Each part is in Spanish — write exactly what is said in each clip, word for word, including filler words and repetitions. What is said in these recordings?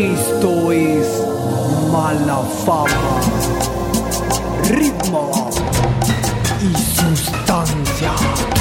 Esto es Mala Fama, Ritmo y Sustancia.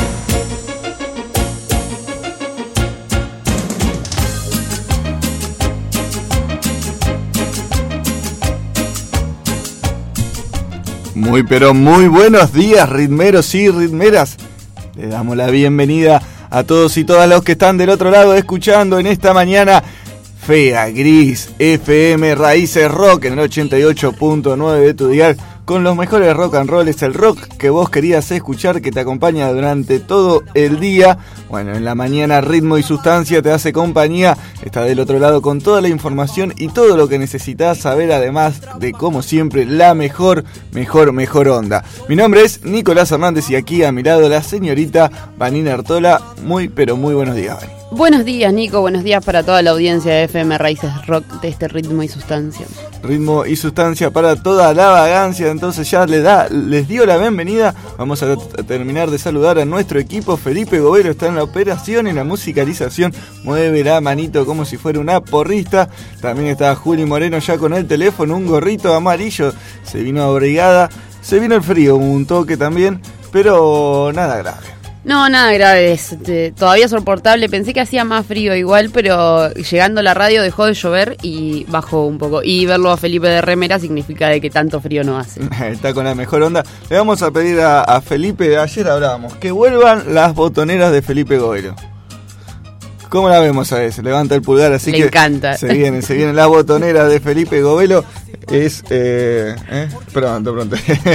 Muy pero muy buenos días, ritmeros y ritmeras. Le damos la bienvenida a todos y todas los que están del otro lado escuchando en esta mañana fea, gris, F M Raíces Rock en el ochenta y ocho punto nueve de tu dial, con los mejores rock and roll. Es el rock que vos querías escuchar, que te acompaña durante todo el día. Bueno, en la mañana Ritmo y Sustancia te hace compañía, está del otro lado con toda la información y todo lo que necesitas saber, además de, como siempre, la mejor, mejor, mejor onda. Mi nombre es Nicolás Hernández y aquí a mi lado la señorita Vanina Artola. Muy, pero muy buenos días, Vanina. Buenos días, Nico, buenos días para toda la audiencia de F M Raíces Rock de este Ritmo y Sustancia. Ritmo y Sustancia para toda la vagancia. Entonces ya les, da, les dio la bienvenida. Vamos a, t- a terminar de saludar a nuestro equipo. Felipe Gobero está en la operación y la musicalización. Mueve la manito como si fuera una porrista. También está Juli Moreno ya con el teléfono, un gorrito amarillo. Se vino abrigada. Se vino el frío, un toque también, pero nada grave. No, nada grave, es, te, todavía soportable. Pensé que hacía más frío igual, pero llegando a la radio dejó de llover y bajó un poco. Y verlo a Felipe de remera significa de que tanto frío no hace. Está con la mejor onda. Le vamos a pedir a, a Felipe, ayer hablábamos, que vuelvan las botoneras de Felipe Gobero. ¿Cómo la vemos a ese? Levanta el pulgar, así Le que encanta. Se vienen, se vienen las botoneras de Felipe Gobelo. Es, eh, eh, pronto, pronto.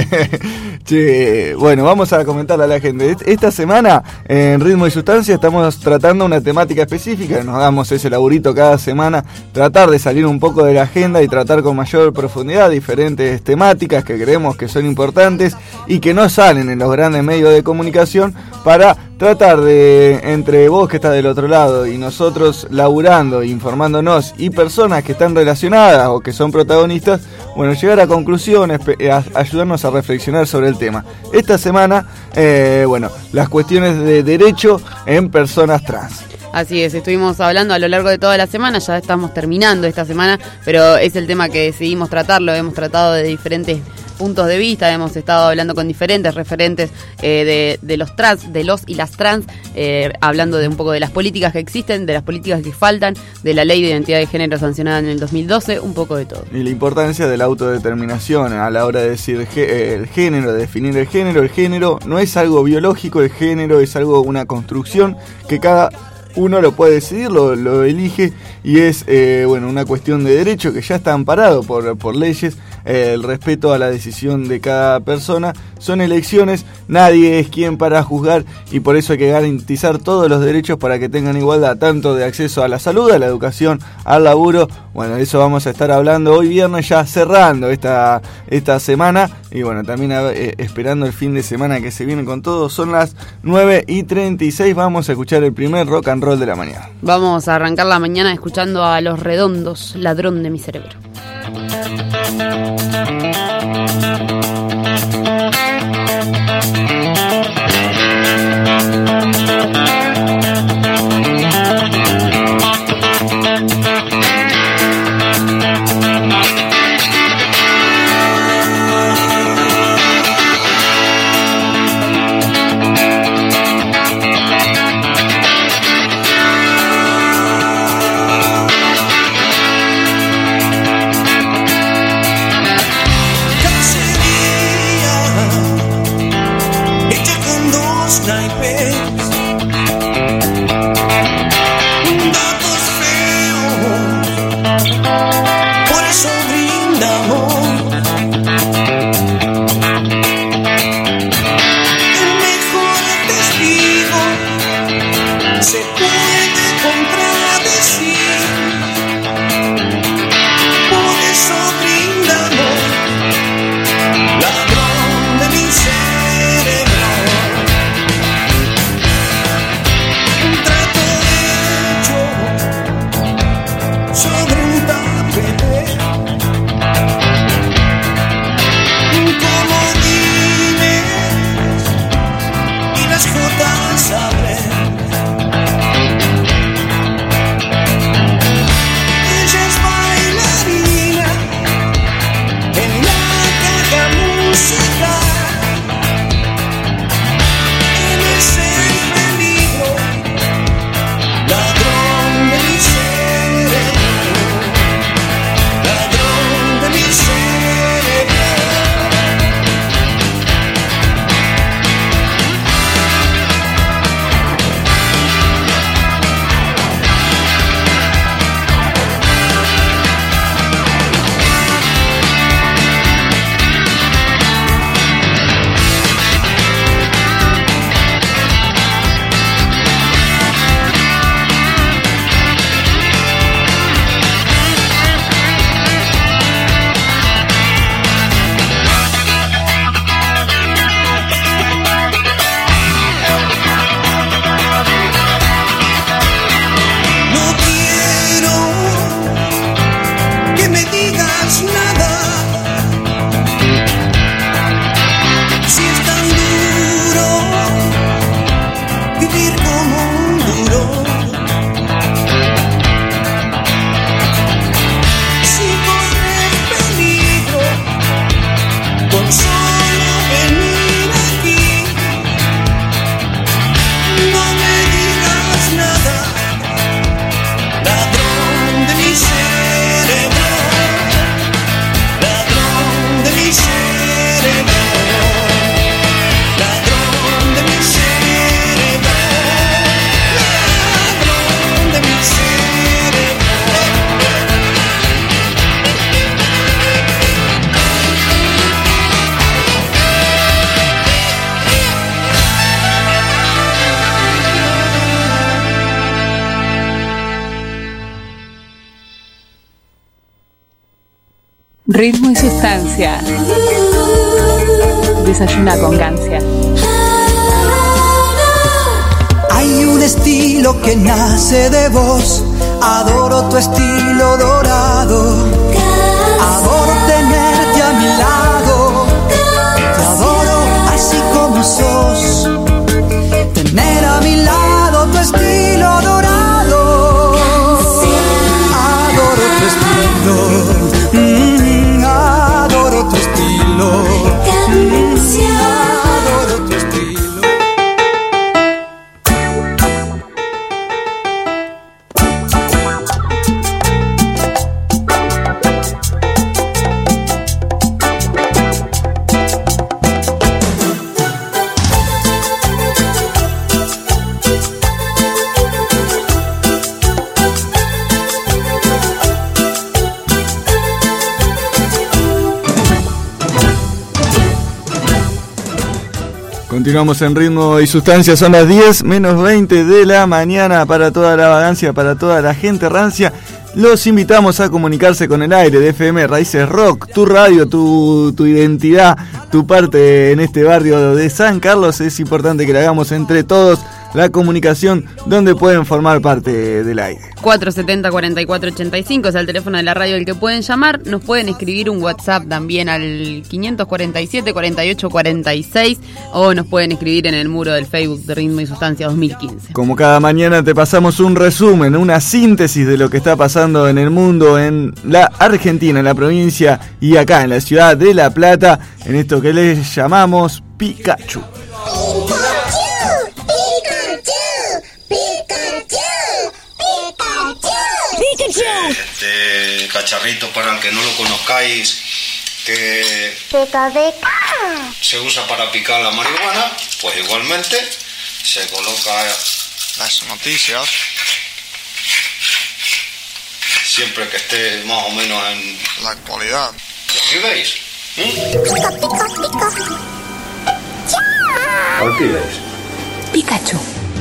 Che, bueno, vamos a comentarle a la gente. Esta semana, en Ritmo y Sustancia, estamos tratando una temática específica. Nos damos ese laburito cada semana, tratar de salir un poco de la agenda y tratar con mayor profundidad diferentes temáticas que creemos que son importantes y que no salen en los grandes medios de comunicación, para tratar de, entre vos que estás del otro lado y nosotros laburando, informándonos, y personas que están relacionadas o que son protagonistas, bueno, llegar a conclusiones, a ayudarnos a reflexionar sobre el tema. Esta semana, eh, bueno, las cuestiones de derecho en personas trans. Así es, estuvimos hablando a lo largo de toda la semana, ya estamos terminando esta semana, pero es el tema que decidimos tratar, lo hemos tratado de diferentes puntos de vista, hemos estado hablando con diferentes referentes eh, de, de los trans, de los y las trans, eh, hablando de un poco de las políticas que existen, de las políticas que faltan, de la ley de identidad de género sancionada en el dos mil doce, un poco de todo. Y la importancia de la autodeterminación a la hora de decir el género, de definir el género. El género no es algo biológico, el género es algo, una construcción que cada uno lo puede decidir, lo, lo elige, y es eh, bueno, una cuestión de derecho que ya está amparado por, por leyes. Eh, el respeto a la decisión de cada persona. Son elecciones, nadie es quien para juzgar, y por eso hay que garantizar todos los derechos para que tengan igualdad, tanto de acceso a la salud, a la educación, al laburo. Bueno, de eso vamos a estar hablando hoy viernes, ya cerrando esta, esta semana, y bueno, también eh, esperando el fin de semana que se viene con todo. Son las nueve y treinta y seis, vamos a escuchar el primer rock and roll de la mañana. Vamos a arrancar la mañana escuchando a Los Redondos, Ladrón de mi cerebro. Ritmo y sustancia. Desayuna con Gancia. Hay un estilo que nace de vos. Adoro tu estilo dorado. Adoro tenerte a mi lado. Te adoro así como sos. Tener a mi lado tu estilo dorado. Adoro tu estilo. Mm, adoro tu estilo. Mm, adoro tu estilo. Continuamos en Ritmo y Sustancia, son las diez menos veinte de la mañana para toda la vagancia, para toda la gente rancia. Los invitamos a comunicarse con el aire de F M Raíces Rock, tu radio, tu, tu identidad, tu parte en este barrio de San Carlos. Es importante que la hagamos entre todos, la comunicación donde pueden formar parte del aire. cuatro setenta, cuarenta y cuatro ochenta y cinco es el teléfono de la radio al que pueden llamar. Nos pueden escribir un WhatsApp también al quinientos cuarenta y siete, cuarenta y ocho cuarenta y seis o nos pueden escribir en el muro del Facebook de Ritmo y Sustancia dos mil quince. Como cada mañana te pasamos un resumen, una síntesis de lo que está pasando en el mundo, en la Argentina, en la provincia y acá en la ciudad de La Plata, en esto que les llamamos Pikachu. Este cacharrito, para el que no lo conozcáis, que se usa para picar la marihuana, pues igualmente se coloca las noticias siempre que esté más o menos en la actualidad. ¿Aquí veis? ¿Mm? ¿Aquí veis? Pikachu.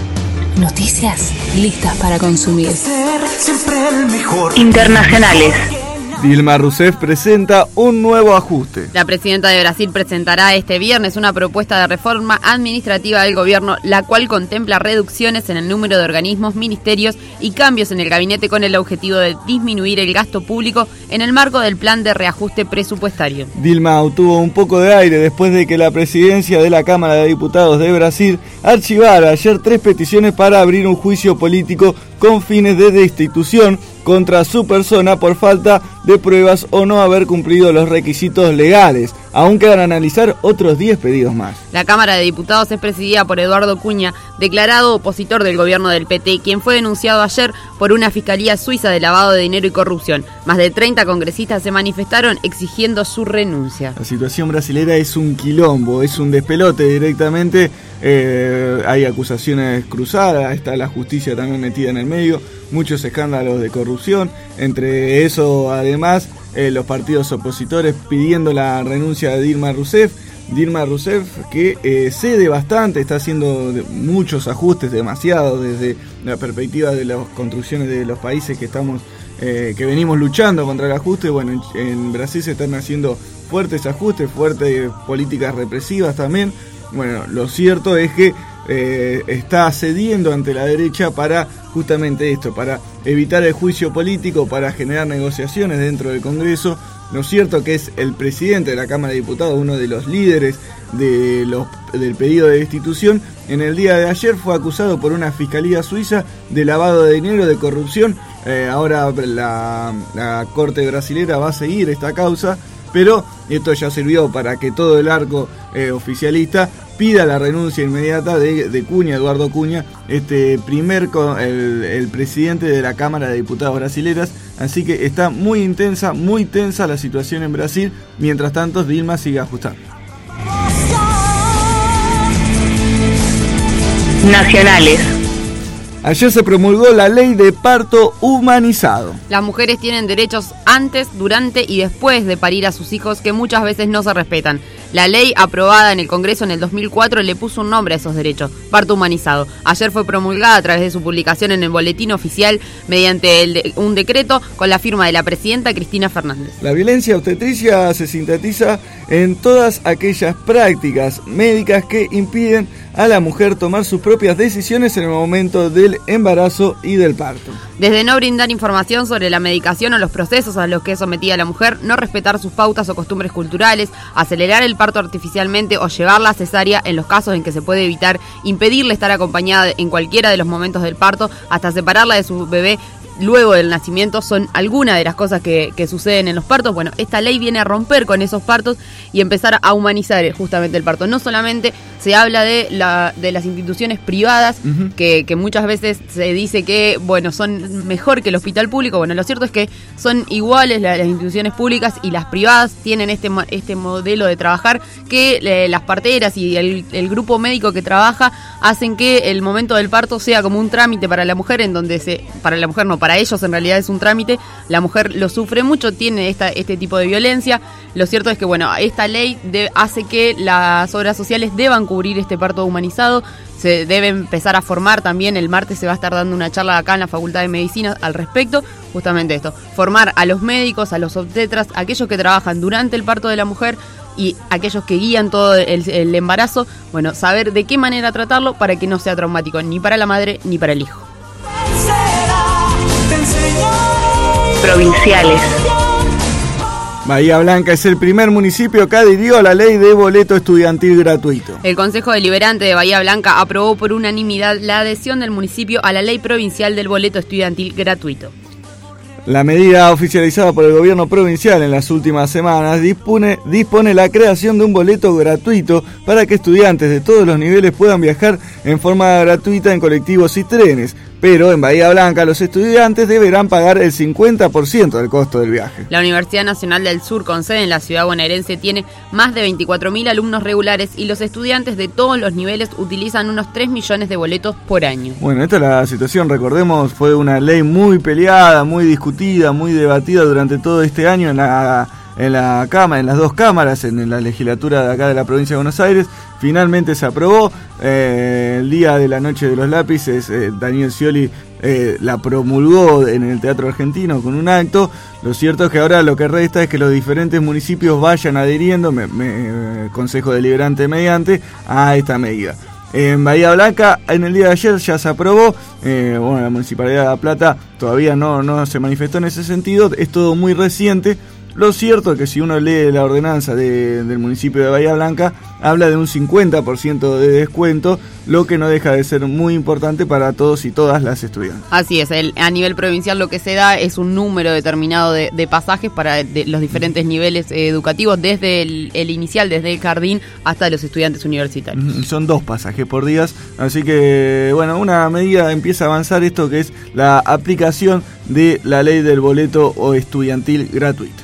Noticias listas para consumir. Siempre el mejor. Internacionales. Dilma Rousseff presenta un nuevo ajuste. La presidenta de Brasil presentará este viernes una propuesta de reforma administrativa del gobierno, la cual contempla reducciones en el número de organismos, ministerios y cambios en el gabinete con el objetivo de disminuir el gasto público en el marco del plan de reajuste presupuestario. Dilma obtuvo un poco de aire después de que la presidencia de la Cámara de Diputados de Brasil archivara ayer tres peticiones para abrir un juicio político con fines de destitución contra su persona por falta de pruebas o no haber cumplido los requisitos legales. Aún quedan a analizar otros diez pedidos más. La Cámara de Diputados es presidida por Eduardo Cunha, declarado opositor del gobierno del P T, quien fue denunciado ayer por una fiscalía suiza de lavado de dinero y corrupción. Más de treinta congresistas se manifestaron exigiendo su renuncia. La situación brasilera es un quilombo, es un despelote directamente. Eh, hay acusaciones cruzadas, está la justicia también metida en el medio, muchos escándalos de corrupción, entre eso además eh, los partidos opositores pidiendo la renuncia de Dilma Rousseff. Dilma Rousseff que eh, cede bastante, está haciendo muchos ajustes, demasiado desde la perspectiva de las construcciones de los países que estamos eh, que venimos luchando contra el ajuste. Bueno, en, en Brasil se están haciendo fuertes ajustes, fuertes políticas represivas también. Bueno, lo cierto es que eh, está cediendo ante la derecha para justamente esto, para evitar el juicio político, para generar negociaciones dentro del Congreso. Lo cierto que es el presidente de la Cámara de Diputados, uno de los líderes de los, del pedido de destitución. En el día de ayer fue acusado por una fiscalía suiza de lavado de dinero, de corrupción. Eh, ahora la, la Corte brasilera va a seguir esta causa, pero esto ya sirvió para que todo el arco eh, oficialista pida la renuncia inmediata de, de Cunha, Eduardo Cunha, este primer el, el presidente de la Cámara de Diputados brasileras. Así que está muy intensa, muy tensa la situación en Brasil. Mientras tanto, Dilma sigue ajustando. Nacionales. Ayer se promulgó la ley de parto humanizado. Las mujeres tienen derechos antes, durante y después de parir a sus hijos que muchas veces no se respetan. La ley aprobada en el Congreso en el dos mil cuatro le puso un nombre a esos derechos, parto humanizado. Ayer fue promulgada a través de su publicación en el Boletín Oficial mediante el de, un decreto con la firma de la presidenta Cristina Fernández. La violencia obstetricia se sintetiza en todas aquellas prácticas médicas que impiden a la mujer tomar sus propias decisiones en el momento del embarazo y del parto. Desde no brindar información sobre la medicación o los procesos a los que es sometida la mujer, no respetar sus pautas o costumbres culturales, acelerar el parto artificialmente o llevarla a cesárea en los casos en que se puede evitar, impedirle estar acompañada en cualquiera de los momentos del parto, hasta separarla de su bebé luego del nacimiento, son algunas de las cosas que, que suceden en los partos. Bueno, esta ley viene a romper con esos partos y empezar a humanizar justamente el parto. No solamente se habla de la de las instituciones privadas, uh-huh. que, que muchas veces se dice que, bueno, son mejor que el hospital público. Bueno, lo cierto es que son iguales las, las instituciones públicas y las privadas tienen este, este modelo de trabajar que eh, las parteras y el, el grupo médico que trabaja hacen que el momento del parto sea como un trámite para la mujer, en donde se, para la mujer no, para ellos en realidad es un trámite, la mujer lo sufre mucho, tiene esta, este tipo de violencia. Lo cierto es que, bueno, esta ley de, hace que las obras sociales deban cubrir este parto humanizado, se debe empezar a formar también. El martes se va a estar dando una charla acá en la Facultad de Medicina al respecto, justamente esto, formar a los médicos, a los obstetras, a aquellos que trabajan durante el parto de la mujer y aquellos que guían todo el, el embarazo, bueno, saber de qué manera tratarlo para que no sea traumático ni para la madre ni para el hijo. Provinciales. Bahía Blanca es el primer municipio que adhirió a la ley de boleto estudiantil gratuito. El Consejo Deliberante de Bahía Blanca aprobó por unanimidad la adhesión del municipio a la ley provincial del boleto estudiantil gratuito. La medida oficializada por el gobierno provincial en las últimas semanas dispone, dispone la creación de un boleto gratuito para que estudiantes de todos los niveles puedan viajar en forma gratuita en colectivos y trenes. Pero en Bahía Blanca los estudiantes deberán pagar el cincuenta por ciento del costo del viaje. La Universidad Nacional del Sur, con sede en la ciudad bonaerense, tiene más de veinticuatro mil alumnos regulares y los estudiantes de todos los niveles utilizan unos tres millones de boletos por año. Bueno, esta es la situación, recordemos, fue una ley muy peleada, muy discutida, muy debatida durante todo este año en la... en la cámara, en las dos cámaras, en la legislatura de acá de la provincia de Buenos Aires. Finalmente se aprobó. Eh, el día de la noche de los lápices, eh, Daniel Scioli eh, la promulgó en el Teatro Argentino con un acto. Lo cierto es que ahora lo que resta es que los diferentes municipios vayan adhiriendo, me, me, Consejo Deliberante mediante, a esta medida. En Bahía Blanca, en el día de ayer ya se aprobó. Eh, bueno, la Municipalidad de La Plata todavía no, no se manifestó en ese sentido. Es todo muy reciente. Lo cierto es que si uno lee la ordenanza de, del municipio de Bahía Blanca, habla de un cincuenta por ciento de descuento, lo que no deja de ser muy importante para todos y todas las estudiantes. Así es, el, a nivel provincial lo que se da es un número determinado de, de pasajes para de los diferentes niveles eh, educativos, desde el, el inicial, desde el jardín hasta los estudiantes universitarios. Son dos pasajes por día, así que, bueno, una medida empieza a avanzar esto que es la aplicación de la ley del boleto o estudiantil gratuito.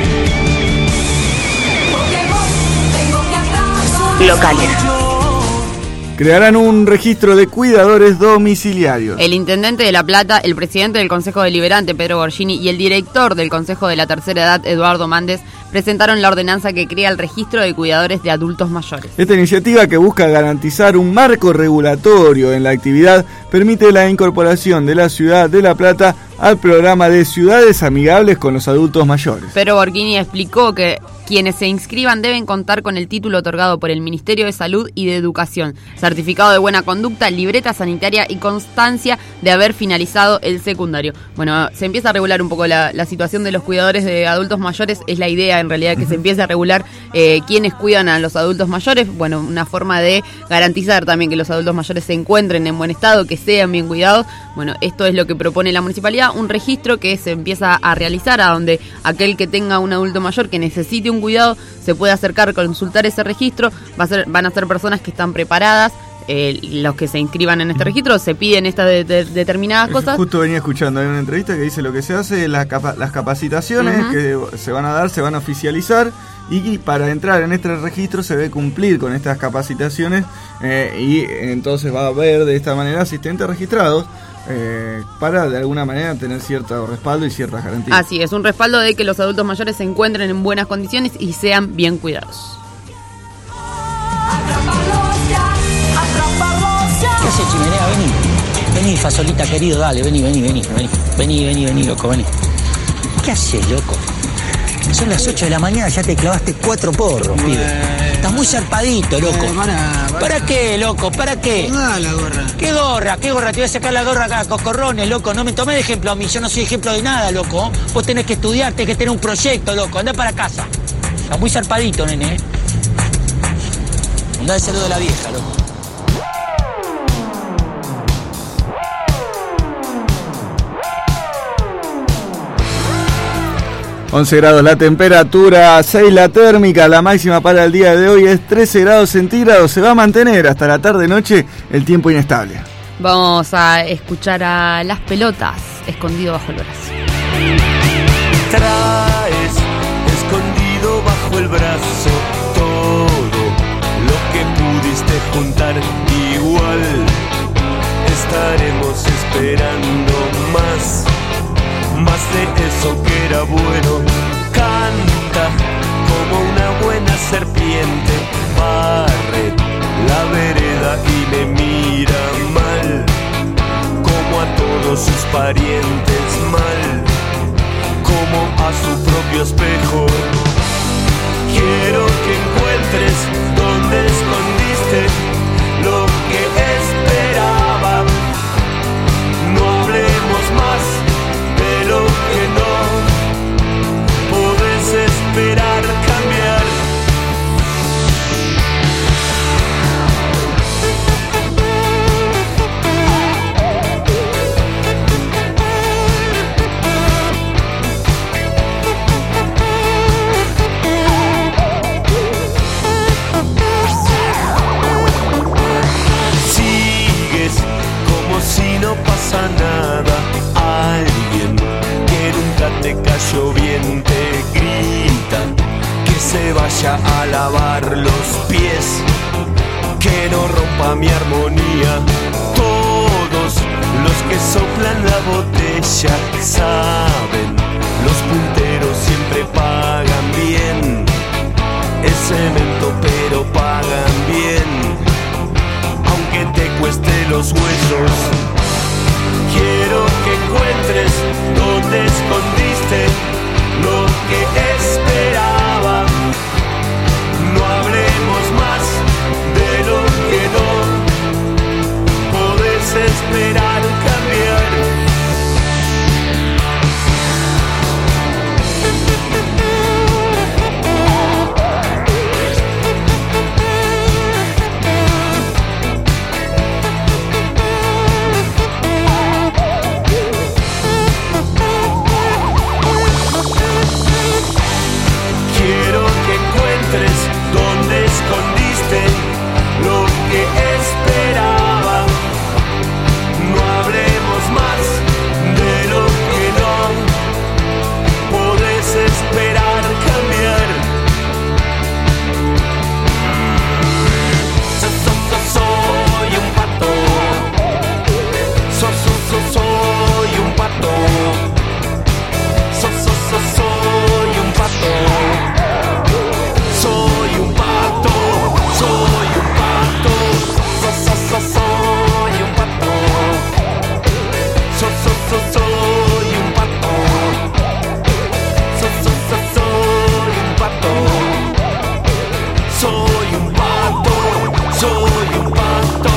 Locales. Crearán un registro de cuidadores domiciliarios. El intendente de La Plata, el presidente del Consejo Deliberante, Pedro Gorgini, y el director del Consejo de la Tercera Edad, Eduardo Mández, presentaron la ordenanza que crea el registro de cuidadores de adultos mayores. Esta iniciativa, que busca garantizar un marco regulatorio en la actividad, permite la incorporación de la ciudad de La Plata al programa de Ciudades Amigables con los Adultos Mayores. Pedro Gorgini explicó que quienes se inscriban deben contar con el título otorgado por el Ministerio de Salud y de Educación, certificado de buena conducta, libreta sanitaria y constancia de haber finalizado el secundario. Bueno, se empieza a regular un poco la, la situación de los cuidadores de adultos mayores. Es la idea, en realidad, que se empiece a regular eh, quienes cuidan a los adultos mayores. Bueno, una forma de garantizar también que los adultos mayores se encuentren en buen estado, que sean bien cuidados. Bueno, esto es lo que propone la municipalidad, un registro que se empieza a realizar, a donde aquel que tenga un adulto mayor que necesite un cuidado se puede acercar, consultar ese registro. Va a ser, van a ser personas que están preparadas. Eh, los que se inscriban en este registro se piden estas de, de, determinadas cosas. Justo venía escuchando, hay una entrevista que dice lo que se hace, las, capa- las capacitaciones uh-huh. que se van a dar, se van a oficializar, y para entrar en este registro se debe cumplir con estas capacitaciones, eh, y entonces va a haber de esta manera asistentes registrados eh, para de alguna manera tener cierto respaldo y ciertas garantías. Así es, un respaldo de que los adultos mayores se encuentren en buenas condiciones y sean bien cuidados. Fasolita querido, dale, vení, vení, vení, vení, vení, vení, vení, loco, vení. ¿Qué haces, loco? Son las ocho de la mañana, ya te clavaste cuatro porros, pibe. Estás muy zarpadito, loco. Eh, para, para. ¿Para qué, loco? ¿Para qué? No, la gorra. ¿Qué gorra? ¿Qué gorra? Te voy a sacar la gorra acá, coscorrones, loco. No me tomé de ejemplo a mí, yo no soy ejemplo de nada, loco. Vos tenés que estudiar, tenés que tener un proyecto, loco. Andá para casa. Estás muy zarpadito, nene, ¿eh? Andá de saludo de la vieja, loco. once grados la temperatura, seis la térmica, la máxima para el día de hoy es trece grados centígrados, se va a mantener hasta la tarde-noche el tiempo inestable. Vamos a escuchar a Las Pelotas, escondido bajo el brazo. Traes escondido bajo el brazo todo lo que pudiste juntar, igual estaremos esperando más. Más de eso que era bueno, canta como una buena serpiente, barre la vereda y me mira mal, como a todos sus parientes mal, como a su propio espejo. Quiero que encuentres donde escondiste lo que esperaba, no hablemos más de lo que no podés esperar cambiar. Sigues como si no pasa nada. Alguien que nunca te cayó bien te grita que se vaya a lavar los pies, que no rompa mi armonía. Todos los que soplan la botella saben, los punteros siempre pagan bien, es cemento pero pagan bien, aunque te cueste los huesos. Quiero que encuentres donde escondiste lo que esperaba. No hablemos más de lo que no podés esperar cambiar. Donde escondiste lo que esperaba. No hablemos más de lo que no podés esperar cambiar. So, so, so, soy un pato. So, so, so, soy un pato. So, so, so, soy un pato. Soy un pato, soy un pato, so, so, so, soy un pato, so, so, so, soy un pato, so, so, so, soy un pato, soy un pato, soy un pato.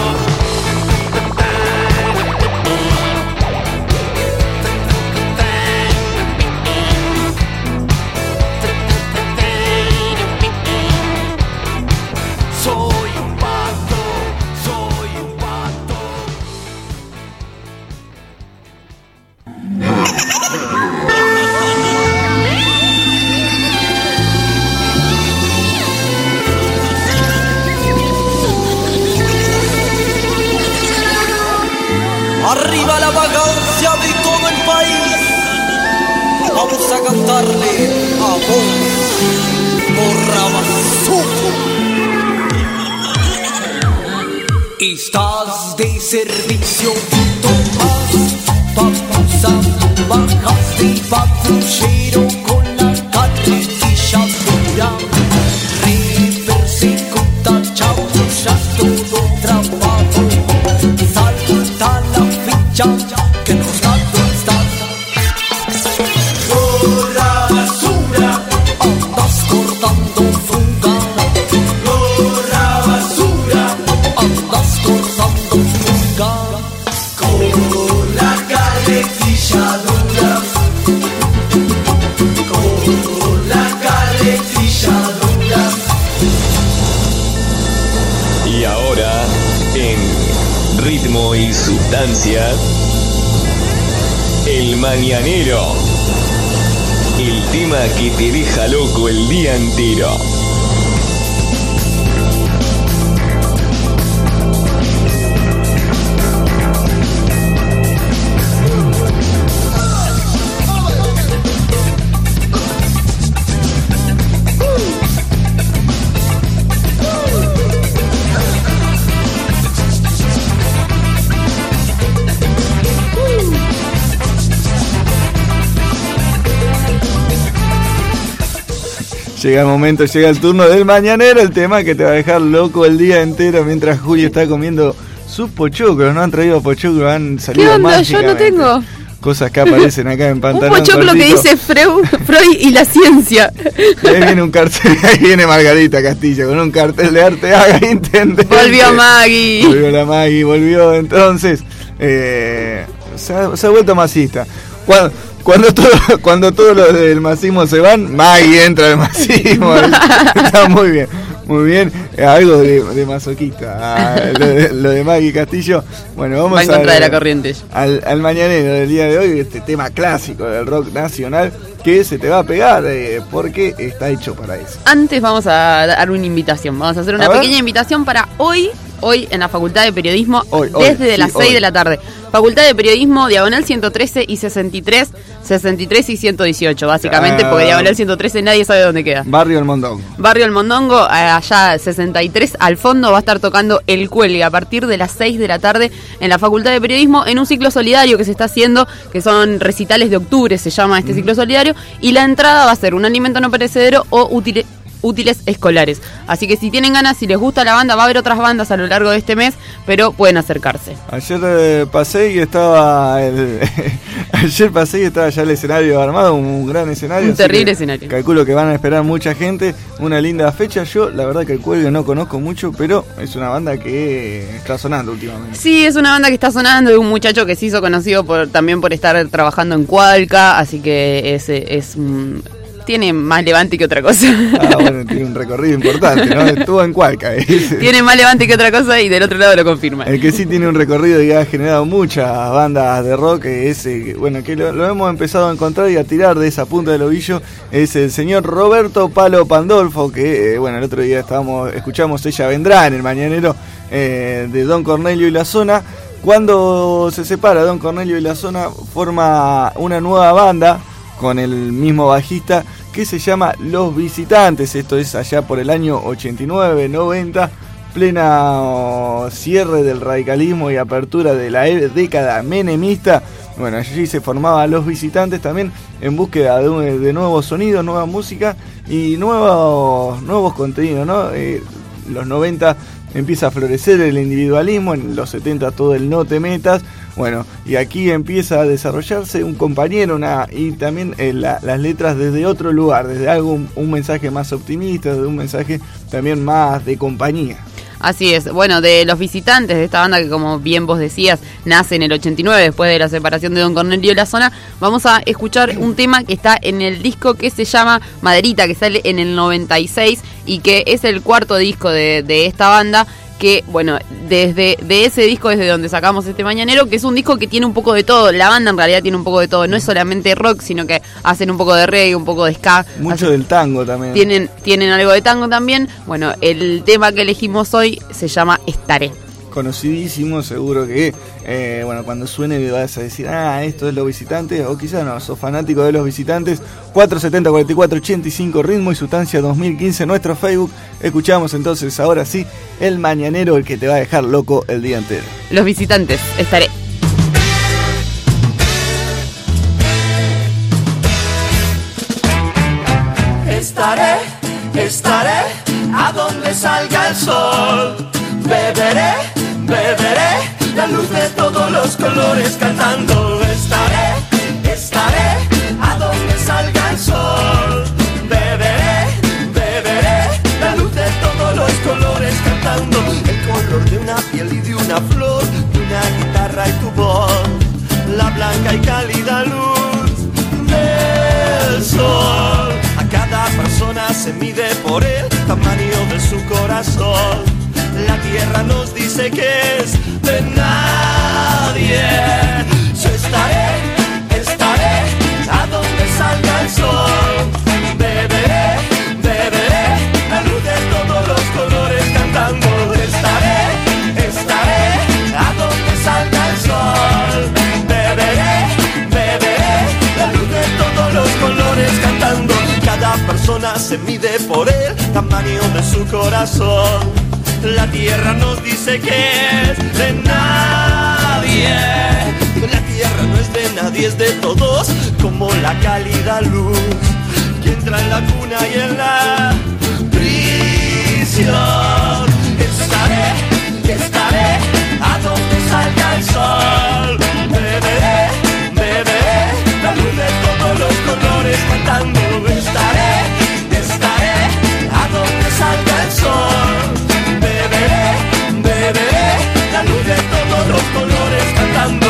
Arriba la vagancia de todo el país. Vamos a cantarle a vos, Borrabazuco. Estás de servicio, tomas papusa, bajas de patrullero con la carretilla dura. Repersecuta, chapulla, todo trabado. Salta la ficha. Noticias. El Mañanero. El tema que te deja loco el día entero. Llega el momento, llega el turno del mañanero, el tema que te va a dejar loco el día entero mientras Julio está comiendo sus pochoclos. No han traído pochoclos, han salido ¿Qué onda? mágicamente. Yo no tengo. Cosas que aparecen acá en pantalón. Un pochoclo cortito. que dice Freud, Freud y la ciencia. Y ahí viene un cartel, ahí viene Margarita Castillo con un cartel de arte, haga intendente. Volvió Maggie. Volvió la Maggie, volvió. Entonces, eh, se, ha, se ha vuelto masista. Cuando, cuando, todo, cuando todos los del masismo se van, Maggie entra al masismo. Está muy bien. Muy bien, algo de, de masoquista, ah, lo, de, lo de Maggie Castillo. Bueno, vamos Va en contra a, de la corriente. Al, al mañanero del día de hoy, este tema clásico del rock nacional que se te va a pegar eh, porque está hecho para eso. Antes vamos a dar una invitación, vamos a hacer una a pequeña ver. invitación para hoy, hoy en la Facultad de Periodismo, Hoy, hoy, desde sí, las seis hoy. de la tarde. Facultad de Periodismo, diagonal ciento trece y sesenta y tres, sesenta y tres y ciento dieciocho, básicamente, Ah. porque diagonal ciento trece nadie sabe dónde queda. Barrio El Mondongo. Barrio El Mondongo, allá sesenta y tres, al fondo va a estar tocando El Cuelgue a partir de las seis de la tarde en la Facultad de Periodismo en un ciclo solidario que se está haciendo, que son recitales de octubre, se llama este ciclo solidario, y la entrada va a ser un alimento no perecedero o útiles útiles escolares. Así que si tienen ganas, si les gusta la banda, va a haber otras bandas a lo largo de este mes, pero pueden acercarse. Ayer eh, pasé y estaba el, ayer pasé y estaba ya el escenario armado, un gran escenario. Un así terrible que escenario. Calculo que van a esperar mucha gente, una linda fecha. Yo la verdad que el Cuelgue no conozco mucho, pero es una banda que está sonando últimamente. Sí, es una banda que está sonando, de un muchacho que se hizo conocido por, también por estar trabajando en Cualca, así que es, es mm, tiene más levante que otra cosa. Ah, bueno, tiene un recorrido importante, ¿no? Estuvo en Cualca. ¿eh? Tiene más levante que otra cosa y del otro lado lo confirma. El que sí tiene un recorrido y ha generado muchas bandas de rock es, eh, bueno, que lo, lo hemos empezado a encontrar y a tirar de esa punta del ovillo, es el señor Roberto Palo Pandolfo, que, eh, bueno, el otro día estábamos, escuchamos Ella Vendrá en el mañanero eh, de Don Cornelio y la Zona. Cuando se separa Don Cornelio y la Zona, forma una nueva banda con el mismo bajista que se llama Los Visitantes. Esto es allá por el año ochenta y nueve, noventa, plena cierre del radicalismo y apertura de la década menemista. Bueno, allí se formaban Los Visitantes también en búsqueda de, de nuevos sonidos, nueva música y nuevos, nuevos contenidos, ¿no? Eh, los noventa empieza a florecer el individualismo, en los setenta todo el no te metas. Bueno, y aquí empieza a desarrollarse un compañero una, y también eh, la, las letras desde otro lugar, desde algo, un, un mensaje más optimista, desde un mensaje también más de compañía. Así es, bueno, de Los Visitantes, de esta banda que como bien vos decías, nace en el ochenta y nueve después de la separación de Don Cornelio y la Zona, vamos a escuchar un tema que está en el disco que se llama Maderita, que sale en el noventa y seis y que es el cuarto disco de, de esta banda, que bueno, desde de ese disco desde donde sacamos este mañanero, que es un disco que tiene un poco de todo, la banda en realidad tiene un poco de todo, no es solamente rock, sino que hacen un poco de reggae, un poco de ska. Mucho hacen, del tango también. Tienen, tienen algo de tango también. Bueno, el tema que elegimos hoy se llama Estaré. Conocidísimo, seguro que eh, bueno, cuando suene le vas a decir, ah, esto es Los Visitantes, o quizás no, sos fanático de Los Visitantes. Cuatro setenta, cuarenta y cuatro, ochenta y cinco, Ritmo y Sustancia dos mil quince, nuestro Facebook. Escuchamos entonces ahora sí el mañanero, el que te va a dejar loco el día entero. Los Visitantes, Estaré. Estaré, estaré a donde salga el sol. Beberé, beberé la luz de todos los colores cantando. Estaré, estaré a donde salga el sol. Beberé, beberé la luz de todos los colores cantando. El color de una piel y de una flor, de una guitarra y tu voz. La blanca y cálida luz del sol. A cada persona se mide por el tamaño de su corazón. La tierra nos dice que es de nadie. nadie. Yo estaré, estaré a donde salga el sol. Beberé, beberé la luz de todos los colores cantando. Estaré, estaré a donde salga el sol. Beberé, beberé la luz de todos los colores cantando. Cada persona se mide por el tamaño de su corazón. La tierra nos dice que es de nadie. La tierra no es de nadie, es de todos, como la cálida luz que entra en la cuna y en la prisión. Estaré, estaré a donde salga el sol. Beberé, beberé la luz de todos los colores cantando. Estaré, estaré a donde salga el sol. Beberé, beberé la luz de todos los colores cantando.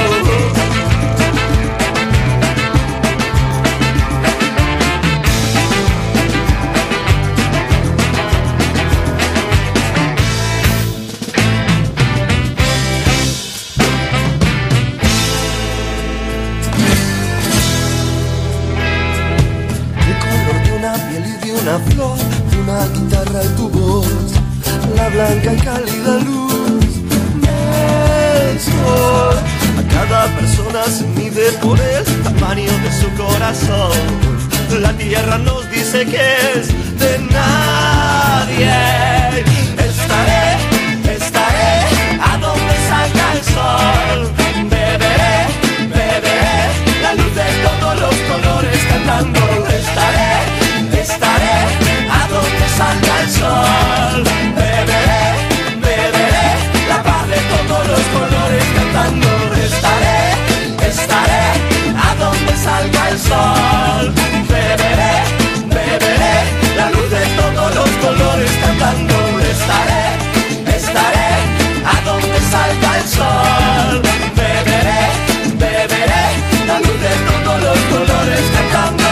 El color de una piel y de una flor, de una guitarra y tu voz, la blanca y cálida luz del sol. A cada persona se mide por el tamaño de su corazón. La tierra nos dice que es de nadie. Estaré, estaré a donde salga el sol. Beberé, beberé la luz de todos los colores cantando. Estaré, estaré a donde salga el sol. Beberé, beberé la paz de todos los colores cantando. Estaré, estaré a donde salga el sol. Beberé, beberé la luz de todos los colores cantando. Estaré, estaré a donde salga el sol. Beberé, beberé la luz de todos los colores cantando.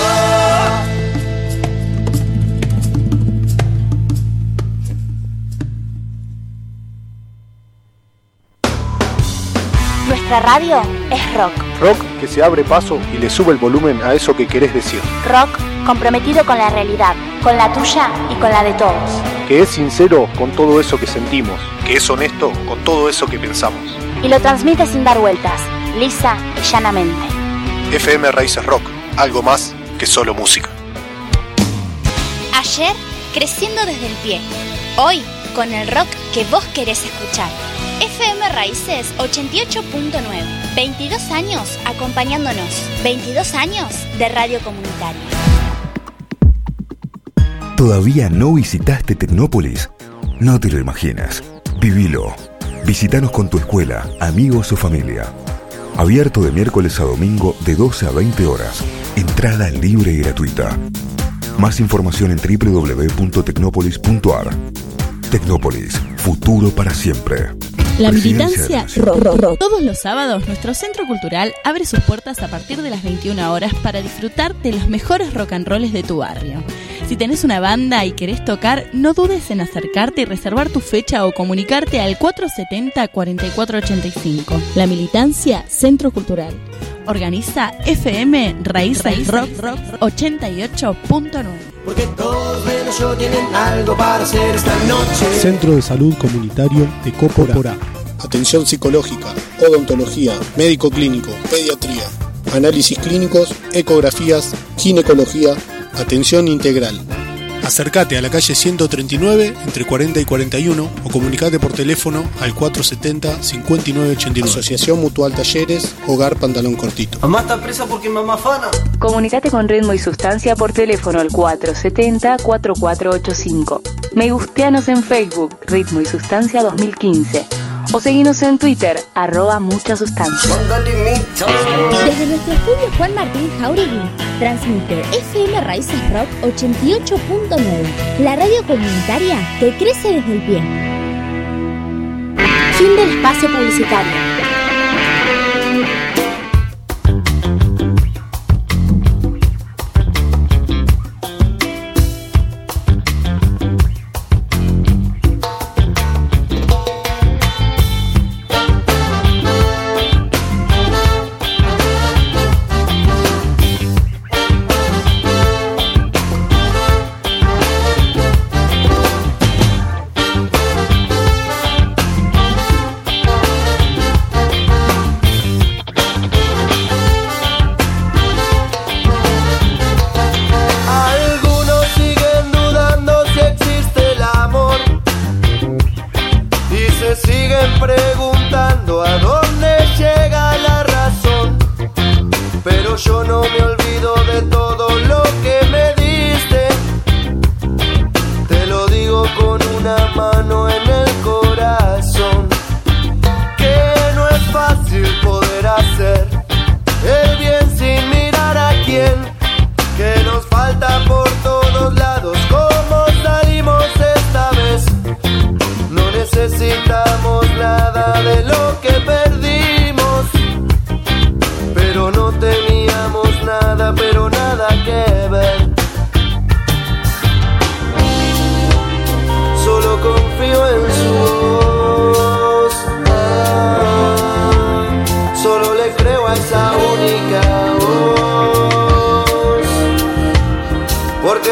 Nuestra radio es rock. Rock que se abre paso y le sube el volumen a eso que querés decir. Rock comprometido con la realidad, con la tuya y con la de todos. Que es sincero con todo eso que sentimos. Que es honesto con todo eso que pensamos. Y lo transmite sin dar vueltas, lisa y llanamente. F M Raíces Rock, algo más que solo música. Ayer, creciendo desde el pie. Hoy, con el rock que vos querés escuchar. F M Raíces ochenta y ocho punto nueve. veintidós años acompañándonos. veintidós años de radio comunitaria. ¿Todavía no visitaste Tecnópolis? No te lo imaginas. Vivilo. Visítanos con tu escuela, amigos o familia. Abierto de miércoles a domingo de doce a veinte horas. Entrada libre y gratuita. Más información en doble u doble u doble u punto tecnópolis punto a r. Tecnópolis, futuro para siempre. La militancia rock, rock, rock. Todos los sábados nuestro centro cultural abre sus puertas a partir de las veintiuna horas para disfrutar de los mejores rock and rolls de tu barrio. Si tenés una banda y querés tocar, no dudes en acercarte y reservar tu fecha o comunicarte al cuatro setenta, cuarenta y cuatro ochenta y cinco. La militancia Centro Cultural. Organiza F M Raíces, Raíces Rock, Rock ochenta y ocho punto nueve. Porque todos menos yo tienen algo para hacer esta noche. Centro de Salud Comunitario de Copora. Atención psicológica, odontología, médico clínico, pediatría, análisis clínicos, ecografías, ginecología, atención integral. Acércate a la calle ciento treinta y nueve entre cuarenta y cuarenta y uno o comunicate por teléfono al cuatro setenta, cincuenta y nueve ochenta y nueve. Asociación Mutual Talleres, Hogar Pantalón Cortito. Mamá está presa porque mamá fana. Comunicate con Ritmo y Sustancia por teléfono al cuatro setenta, cuarenta y cuatro ochenta y cinco. Me gusteanos en Facebook, Ritmo y Sustancia dos mil quince. O seguinos en Twitter, arroba mucha sustancia. Desde nuestro estudio Juan Martín Jauregui, transmite F M Raíces Rock ochenta y ocho punto nueve, la radio comunitaria que crece desde el pie. Fin del espacio publicitario.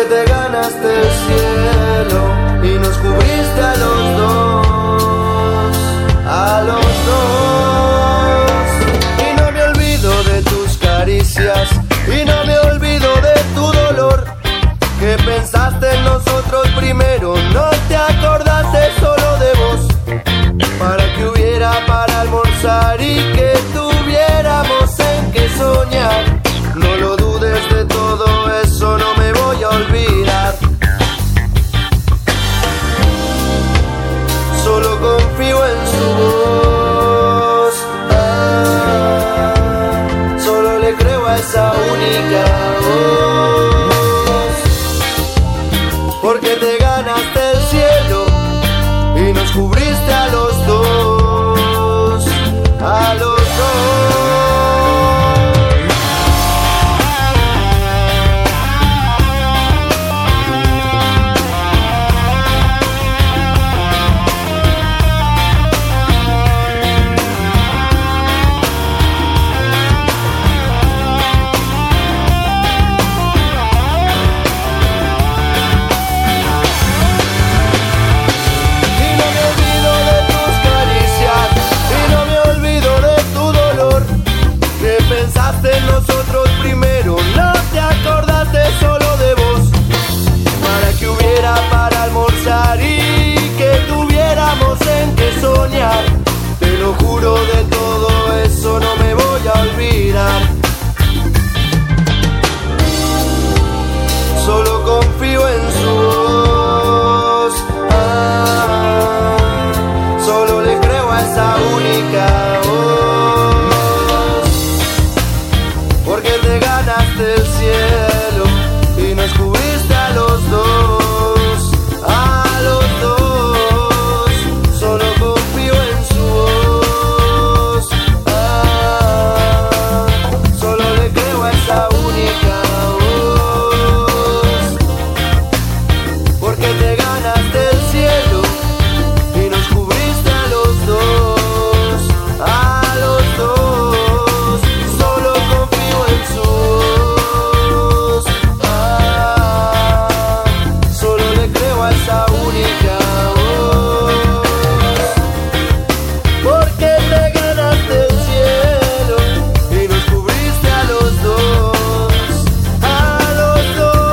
te ganaste el cielo y nos cubriste a los dos, a los dos. Y no me olvido de tus caricias y no me olvido de tu dolor, que pensaste en nosotros primero, no te acordaste solo de vos, para que hubiera para almorzar y que tuviéramos en qué soñar. No lo dudes, de todo eso no me voy a olvidar. Solo confío en su voz, ah, solo le creo a esa única voz, porque te ganaste el cielo y nos cubriste a los dos, a los dos. Nosotros primero, no te acordaste solo de vos, para que hubiera para almorzar y que tuviéramos en qué soñar. Te lo juro, de todo eso no me voy a olvidar. Solo confío en su voz, ah, solo le creo a esa única voz, porque te ganaste el cielo y nos cubriste a los dos, a los dos. Solo confío en su voz, ah, solo le creo a esa única voz, porque te ganaste el cielo y nos cubriste a los dos, a los dos. Solo confío en su voz, ah, solo le creo a esa única voz, porque te ganaste el cielo y nos cubriste a los dos, a los dos.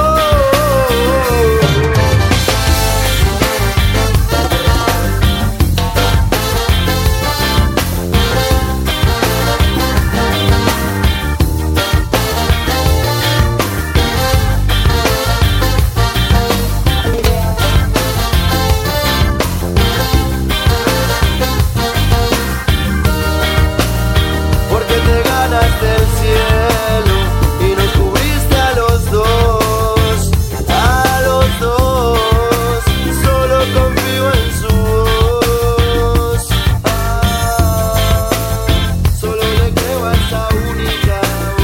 Porque te ganaste el cielo y nos cubriste a los dos, a los dos. Solo confío en su voz, ah, solo le creo a esa única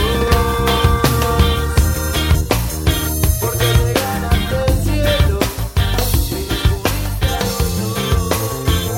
voz, porque te ganaste el cielo y nos cubriste a los dos.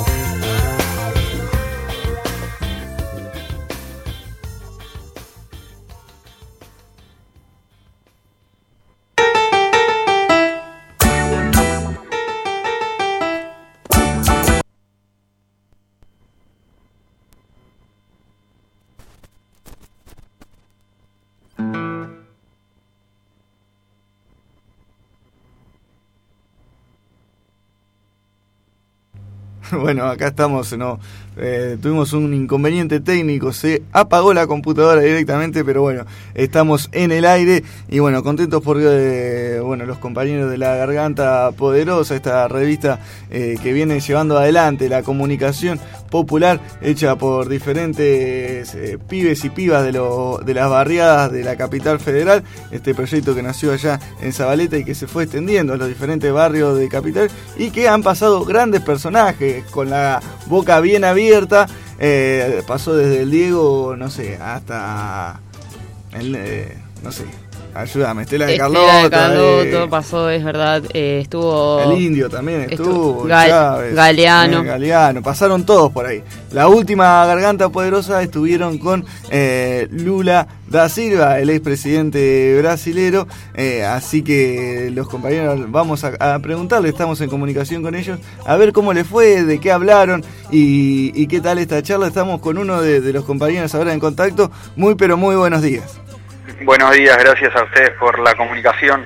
Bueno, acá estamos, ¿no? Eh, tuvimos un inconveniente técnico, se apagó la computadora directamente, pero bueno, estamos en el aire y bueno, contentos porque eh, bueno, los compañeros de La Garganta Poderosa, esta revista eh, que viene llevando adelante la comunicación popular hecha por diferentes eh, pibes y pibas de, lo, de las barriadas de la capital federal, este proyecto que nació allá en Zabaleta y que se fue extendiendo a los diferentes barrios de capital y que han pasado grandes personajes con la boca bien abierta, eh, pasó desde el Diego, no sé, hasta el, eh, no sé, Ayúdame, Estela de Estela Carlotto. de Carlotto eh, pasó, es verdad. Eh, estuvo. El Indio también estuvo. Gal- Chávez, Galeano. eh, Galeano. Pasaron todos por ahí. La última Garganta Poderosa estuvieron con eh, Lula da Silva, el expresidente brasilero. Eh, así que los compañeros vamos a, a preguntarle, estamos en comunicación con ellos, a ver cómo les fue, de qué hablaron y, y qué tal esta charla. Estamos con uno de, de los compañeros ahora en contacto. Muy pero muy buenos días. Buenos días, gracias a ustedes por la comunicación.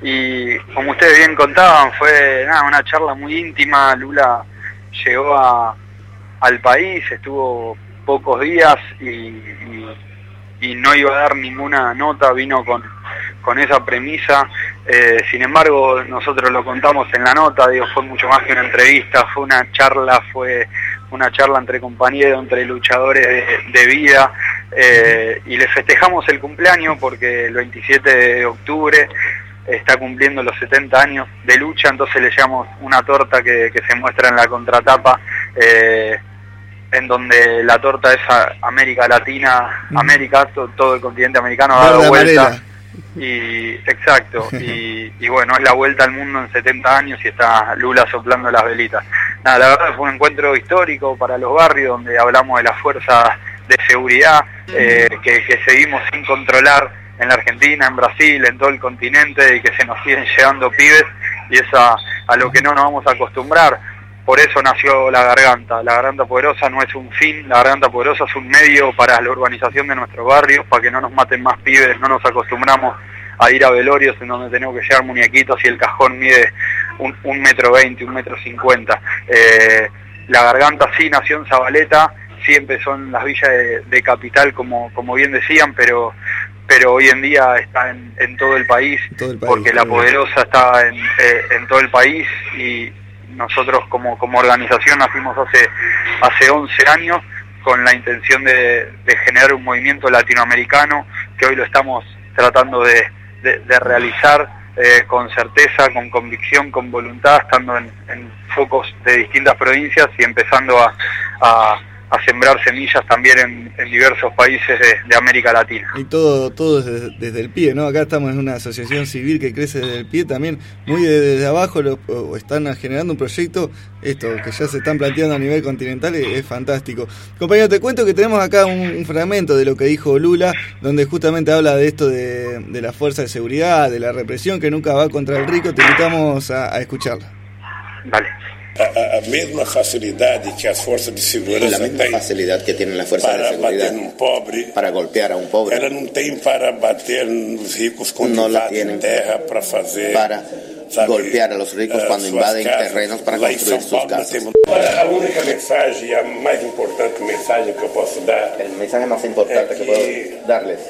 Y como ustedes bien contaban, fue nada, una charla muy íntima. Lula llegó a, al país, estuvo pocos días y, y, y no iba a dar ninguna nota, vino con, con esa premisa. Eh, sin embargo, nosotros lo contamos en la nota, digo, fue mucho más que una entrevista, fue una charla, fue una charla entre compañeros, entre luchadores de, de vida. Eh, y le festejamos el cumpleaños porque el veintisiete de octubre está cumpliendo los setenta años de lucha, entonces le llevamos una torta que, que se muestra en la contratapa, eh, en donde la torta es a América Latina, mm. América, to, todo el continente americano ha dado vuelta. Y exacto, y, y bueno, es la vuelta al mundo en setenta años y está Lula soplando las velitas. Nada, la verdad fue un encuentro histórico para los barrios, donde hablamos de las fuerzas de seguridad eh, que, que seguimos sin controlar en la Argentina, en Brasil, en todo el continente, y que se nos siguen llegando pibes, y es a, a lo que no nos vamos a acostumbrar. Por eso nació La Garganta. La Garganta Poderosa no es un fin, La Garganta Poderosa es un medio para la urbanización de nuestros barrios, para que no nos maten más pibes. No nos acostumbramos a ir a velorios en donde tenemos que llevar muñequitos y el cajón mide un, un metro veinte, un metro cincuenta. Eh, La Garganta sí nació en Zabaleta, sí empezó en las villas de, de Capital, como, como bien decían, pero pero hoy en día está en, en todo el país, todo el país porque La Poderosa está en, eh, en todo el país, y nosotros como, como organización nacimos hace, hace once años con la intención de, de generar un movimiento latinoamericano, que hoy lo estamos tratando de, de, de realizar eh, con certeza, con convicción, con voluntad, estando en, en focos de distintas provincias y empezando a, a a sembrar semillas también en, en diversos países de, de América Latina. Y todo todo desde, desde el pie, ¿no? Acá estamos en una asociación civil que crece desde el pie también, muy desde, desde abajo, lo, o están generando un proyecto, esto que ya se están planteando a nivel continental, es, es fantástico. Compañero, te cuento que tenemos acá un, un fragmento de lo que dijo Lula, donde justamente habla de esto de, de la fuerza de seguridad, de la represión que nunca va contra el rico. Te invitamos a, a escucharla. Vale. A, a mesma facilidade que as forças de segurança la misma têm facilidad que tienen las fuerzas de para seguridad bater num pobre, para golpear a un pobre, ela não tem para bater nos ricos quando no la invadem tienen terra para fazer, para sabe, golpear a los ricos cuando invaden casas. terrenos para Lá em construir São sus Paulo, casas. temos... A única mensagem, a mais importante mensagem que eu posso dar, el mensaje más importante é que, que puedo darles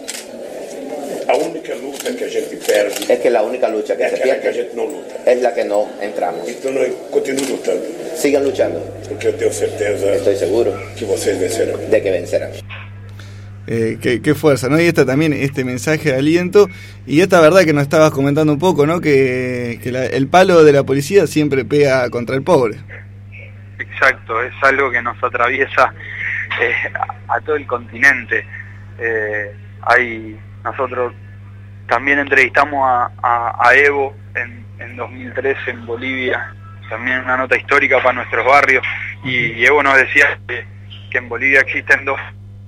a única luta que a gente perde es que la única lucha que é se aquela que a pierde gente não luta. es la que no entramos. Então nós continuamos lutando. Sigan luchando. Porque eu tenho certeza Estoy seguro que vocês vencerão. De que vencerán. Eh, qué, qué fuerza, ¿no? Y esta también, este mensaje de aliento, y esta verdad que nos estabas comentando un poco, ¿no? Que, que la, el palo de la policía siempre pega contra el pobre. Exacto, es algo que nos atraviesa eh, a, a todo el continente. Eh, hay nosotros también entrevistamos a, a, a Evo en, en dos mil trece en Bolivia, también una nota histórica para nuestros barrios, y, y Evo nos decía que, que en Bolivia existen dos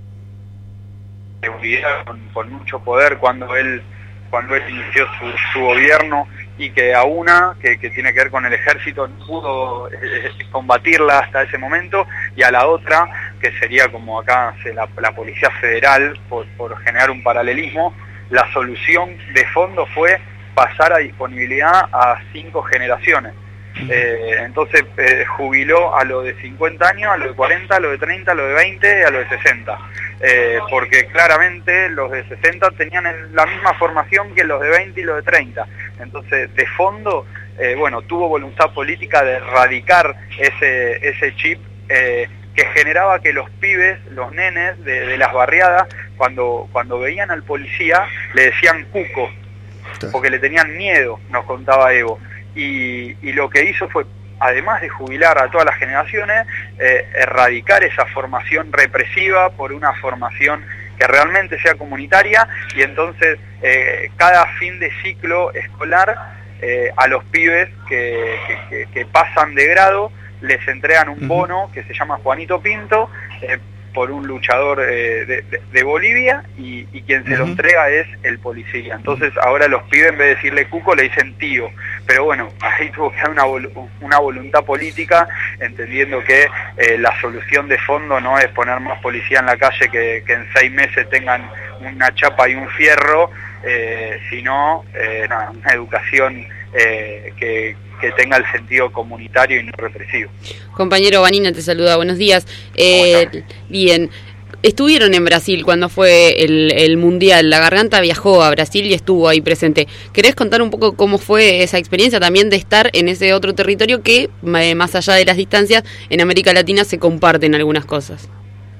seguridad con, con mucho poder cuando él cuando él inició su, su gobierno, y que a una que, que tiene que ver con el ejército no pudo eh, combatirla hasta ese momento, y a la otra que sería como acá la, la Policía Federal, por, por generar un paralelismo. La solución de fondo fue pasar a disponibilidad a cinco generaciones. Eh, entonces eh, jubiló a los de cincuenta años, a los de cuarenta, a los de treinta, a los de veinte y a los de sesenta. Eh, porque claramente los de sesenta tenían el, la misma formación que los de veinte y los de treinta. Entonces, de fondo, eh, bueno, tuvo voluntad política de erradicar ese, ese chip eh, que generaba que los pibes, los nenes de, de las barriadas, cuando, cuando veían al policía, le decían cuco, porque le tenían miedo, nos contaba Evo. Y, y lo que hizo fue, además de jubilar a todas las generaciones, eh, erradicar esa formación represiva por una formación que realmente sea comunitaria, y entonces eh, cada fin de ciclo escolar eh, a los pibes que, que, que, que pasan de grado les entregan un bono que se llama Juanito Pinto, eh, por un luchador eh, de, de, de Bolivia, y, y quien se uh-huh. lo entrega es el policía. Entonces ahora los pibes, en vez de decirle cuco, le dicen tío. Pero bueno, ahí tuvo que haber una, vol- una voluntad política, entendiendo que eh, la solución de fondo no es poner más policía en la calle que, que en seis meses tengan una chapa y un fierro, eh, sino eh, nada, una educación eh, que, que tenga el sentido comunitario y no represivo. Compañero Vanina te saluda, buenos días. Eh, bien, estuvieron en Brasil cuando fue el, el Mundial, La Garganta viajó a Brasil y estuvo ahí presente. ¿Querés contar un poco cómo fue esa experiencia también de estar en ese otro territorio que, más allá de las distancias, en América Latina se comparten algunas cosas?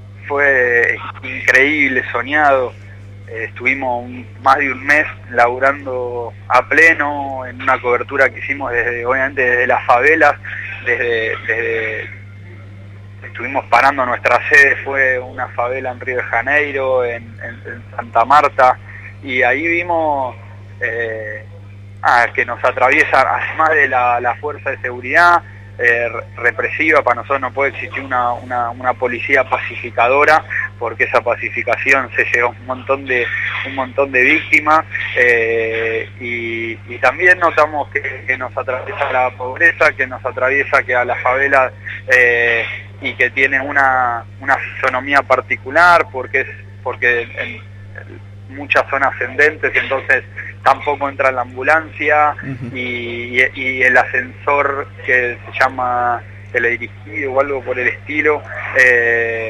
Fue increíble, soñado. Eh, estuvimos un, más de un mes laburando a pleno en una cobertura que hicimos desde, obviamente, desde las favelas, desde, desde estuvimos parando nuestra sede, fue una favela en Río de Janeiro, en, en, en Santa Marta, y ahí vimos eh, ah, que nos atraviesa, además de la, la fuerza de seguridad eh, represiva. Para nosotros no puede existir una, una, una policía pacificadora, porque esa pacificación se lleva un montón de un montón de víctimas, eh, y, y también notamos que, que nos atraviesa la pobreza, que nos atraviesa que a la favela eh, y que tiene una, una fisonomía particular, porque es porque en, en muchas zonas ascendentes, y entonces tampoco entra la ambulancia, uh-huh. y, y, y el ascensor que se llama teledirigido o algo por el estilo, eh,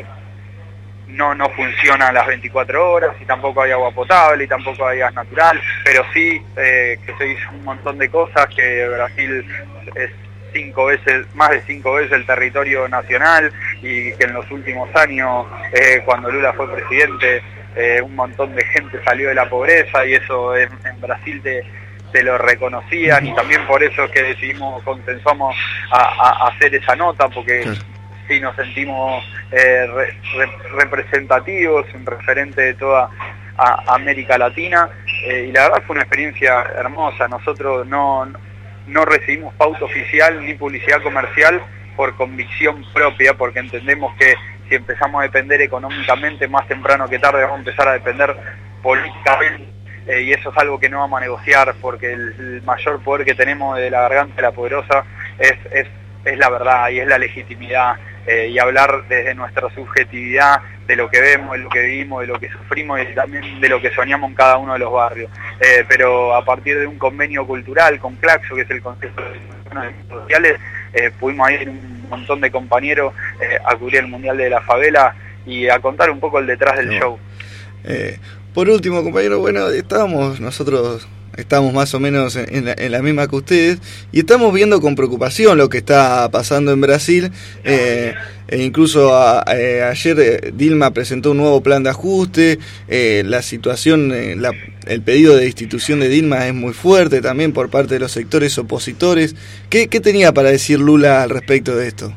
no no funciona a las veinticuatro horas, y tampoco hay agua potable, y tampoco hay gas natural, pero sí eh, que se hizo un montón de cosas, que Brasil es cinco veces, más de cinco veces el territorio nacional, y que en los últimos años, eh, cuando Lula fue presidente, eh, un montón de gente salió de la pobreza, y eso en, en Brasil te, te lo reconocían, y también por eso es que decidimos, consensuamos a, a, a hacer esa nota, porque sí, sí nos sentimos eh, re, re, representativos, un referente de toda a, América Latina, eh, y la verdad fue una experiencia hermosa. Nosotros no, no recibimos pauta oficial ni publicidad comercial por convicción propia, porque entendemos que si empezamos a depender económicamente, más temprano que tarde vamos a empezar a depender políticamente, eh, y eso es algo que no vamos a negociar, porque el, el mayor poder que tenemos de la garganta de la poderosa es, es, es la verdad y es la legitimidad, eh, y hablar desde nuestra subjetividad de lo que vemos, de lo que vivimos, de lo que sufrimos, y también de lo que soñamos en cada uno de los barrios. Eh, pero a partir de un convenio cultural con Claxo, que es el Consejo de Sociales, eh, pudimos ir un montón de compañeros eh, a cubrir el Mundial de la Favela y a contar un poco el detrás del no. show. Eh, por último, compañero, bueno, estábamos nosotros... Estamos más o menos en la, en la misma que ustedes, y estamos viendo con preocupación lo que está pasando en Brasil. Eh, e incluso a, eh, ayer eh, Dilma presentó un nuevo plan de ajuste. Eh, la situación, eh, la, el pedido de destitución de Dilma es muy fuerte también por parte de los sectores opositores. ¿Qué, qué tenía para decir Lula al respecto de esto?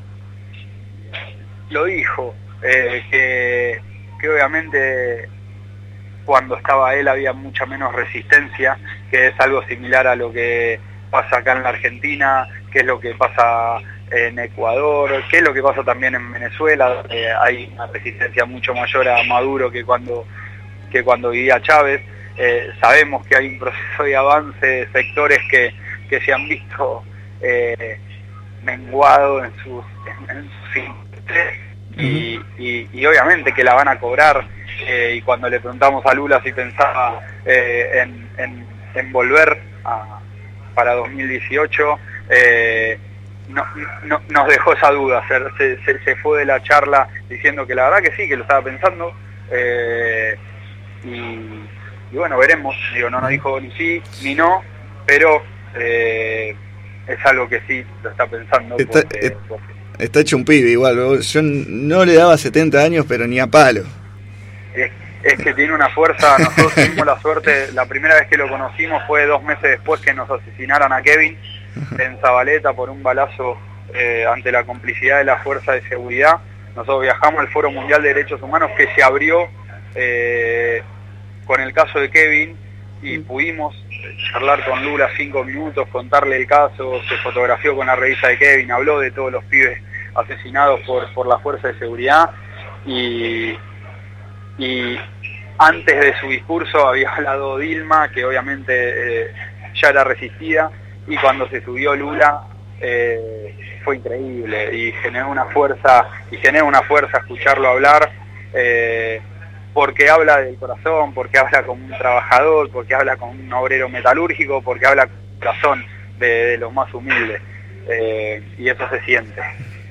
Lo dijo, eh, que, que obviamente cuando estaba él había mucha menos resistencia, que es algo similar a lo que pasa acá en la Argentina, que es lo que pasa en Ecuador, que es lo que pasa también en Venezuela, donde hay una resistencia mucho mayor a Maduro que cuando, que cuando vivía Chávez. Eh, sabemos que hay un proceso de avance de sectores que, que se han visto eh, menguados en sus, en, en sus intereses, y, y, y obviamente que la van a cobrar. Eh, y cuando le preguntamos a Lula si pensaba eh, en, en, en volver a, para dos mil dieciocho, eh, no, no, nos dejó esa duda. Se, se, se fue de la charla diciendo que la verdad que sí, que lo estaba pensando, eh, y, y bueno, veremos. Digo, no nos dijo ni sí ni no, pero eh, es algo que sí lo está pensando. Está, porque, es, porque... está hecho un pibe igual. Yo no le daba setenta años, pero ni a palo. Es, es que tiene una fuerza. Nosotros tuvimos la suerte, la primera vez que lo conocimos fue dos meses después que nos asesinaran a Kevin en Zabaleta por un balazo, eh, ante la complicidad de la fuerza de seguridad. Nosotros viajamos al Foro Mundial de Derechos Humanos, que se abrió eh, con el caso de Kevin y pudimos charlar con Lula cinco minutos, contarle el caso, se fotografió con la revista de Kevin, habló de todos los pibes asesinados por, por la fuerza de seguridad y, y antes de su discurso había hablado Dilma, que obviamente eh, ya era resistida, y cuando se subió Lula eh, fue increíble y generó una fuerza, y genera una fuerza escucharlo hablar, eh, porque habla del corazón, porque habla como un trabajador, porque habla como un obrero metalúrgico, porque habla con el corazón de, de los más humildes, eh, y eso se siente.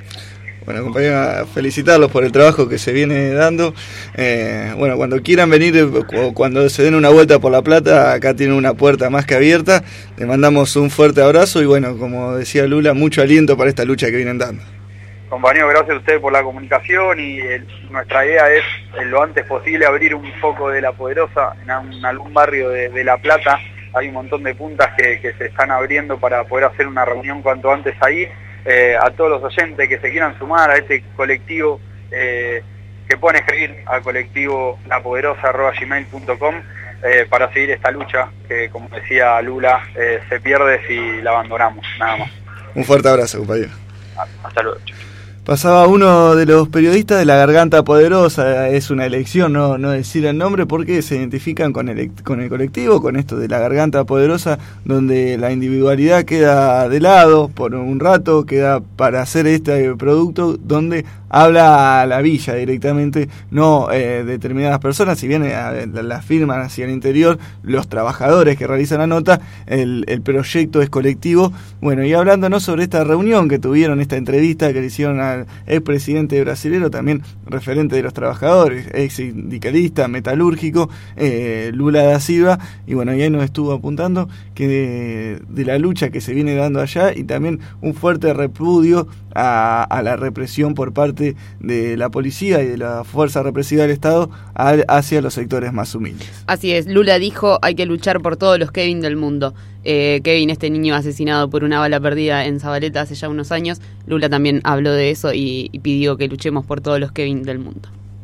Bueno, compañera, felicitarlos por el trabajo que se viene dando. Eh, bueno, cuando quieran venir o cuando se den una vuelta por La Plata, acá tienen una puerta más que abierta. Le mandamos un fuerte abrazo y bueno, como decía Lula, mucho aliento para esta lucha que vienen dando. Compañero, gracias a ustedes por la comunicación y el, nuestra idea es en lo antes posible abrir un foco de La Poderosa en, un, en algún barrio de, de La Plata. Hay un montón de puntas que, que se están abriendo para poder hacer una reunión cuanto antes ahí. Eh, a todos los oyentes que se quieran sumar a este colectivo, eh, que puedan escribir al colectivo lapoderosa arroba gmail punto com eh, para seguir esta lucha que, como decía Lula, eh, se pierde si la abandonamos, nada más. Un fuerte abrazo, compañero. Hasta luego. Pasaba uno de los periodistas de La Garganta Poderosa, es una elección no, no decir el nombre porque se identifican con el, con el colectivo, con esto de La Garganta Poderosa, donde la individualidad queda de lado por un rato, queda para hacer este producto donde habla a la villa directamente, no eh, determinadas personas, si bien eh, la firman hacia el interior los trabajadores que realizan la nota, el, el proyecto es colectivo. Bueno, y hablándonos sobre esta reunión que tuvieron, esta entrevista que le hicieron al expresidente brasilero, también referente de los trabajadores, ex sindicalista, metalúrgico, eh, Lula da Silva, y bueno, y ahí nos estuvo apuntando que de, de la lucha que se viene dando allá y también un fuerte repudio a, a la represión por parte de la policía y de la fuerza represiva del Estado a, hacia los sectores más humildes. Así es, Lula dijo hay que luchar por todos los Kevin del mundo. Eh, Kevin, este niño asesinado por una bala perdida en Zabaleta hace ya unos años, Lula también habló de eso y, y pidió que luchemos por todos los Kevin del mundo.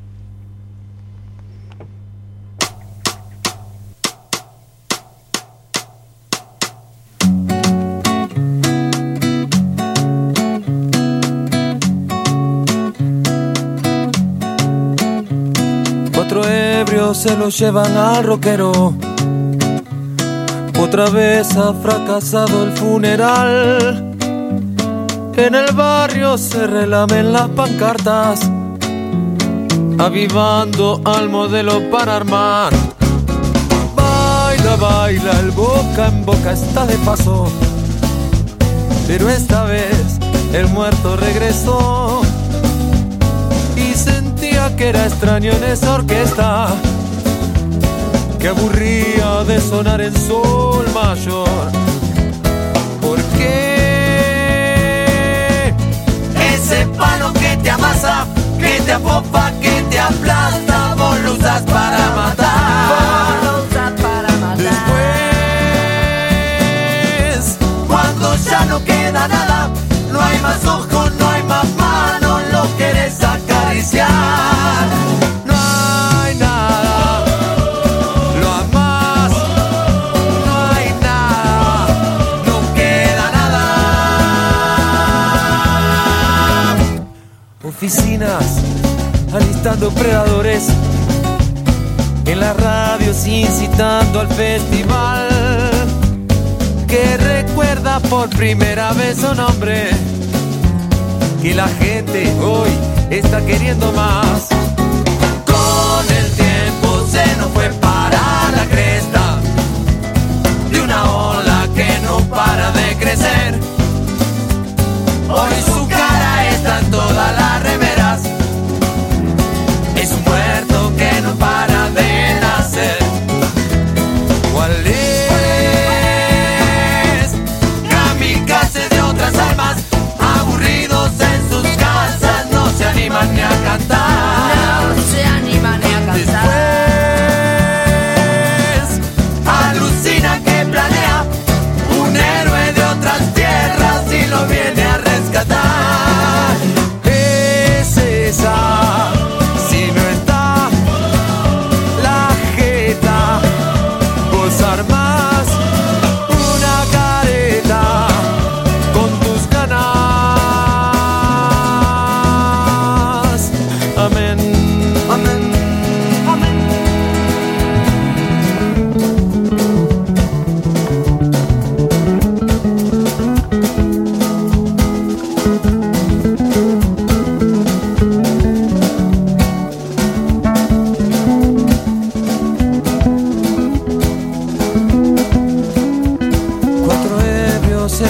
Cuatro ebrios se lo llevan al rockero. Otra vez ha fracasado el funeral. En el barrio se relamen las pancartas, avivando al modelo para armar. Baila, baila, el boca en boca está de paso, pero esta vez el muerto regresó y sentía que era extraño en esa orquesta que aburría de sonar en sol mayor. ¿Por qué? Ese palo que te amasa, que te apopa, que te aplasta, vos lo usas para matar. Vos lo usas para matar. Después, cuando ya no queda nada, no hay más ojos, no hay más manos, lo querés acariciar. Oficinas alistando predadores, en las radios incitando al festival que recuerda por primera vez su nombre, que la gente hoy está queriendo más. Con el tiempo se nos fue para la cresta de una ola que no para de crecer. Hoy su cara está en todas las remeras, es un muerto que no para de nacer. ¿Cuál es? Kamikaze de otras almas, aburridos en sus casas, no se animan ni a cantar. No se animan ni a cantar. Después, alucina que planea un héroe de otras tierras y lo viene a rescatar.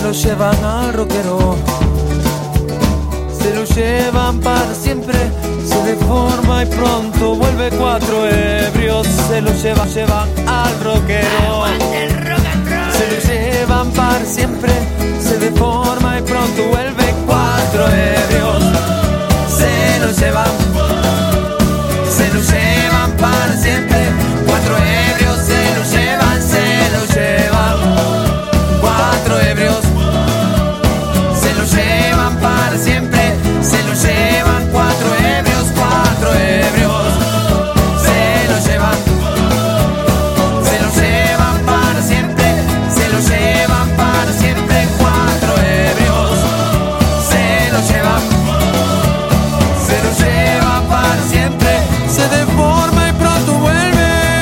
lo llevan al rockero, se lo llevan para siempre, se deforma y pronto vuelve cuatro ebrios, se lo llevan, llevan al rockero, se lo llevan para siempre, se deforma y pronto vuelve cuatro ebrios, se lo llevan, se lo llevan para siempre, cuatro ebrios se lo llevan, se lo llevan, cuatro ebrios, se lo llevan para siempre, se lo llevan, cuatro ebrios, cuatro ebrios, se lo llevan, se lo llevan para siempre, se lo llevan para siempre, cuatro ebrios, se lo llevan, se lo llevan para siempre, se deforma y pronto vuelve.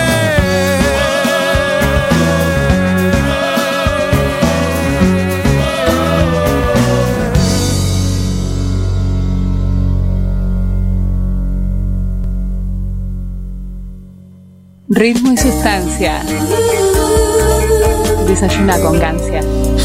Ritmo y sustancia. Desayuna con Gancia.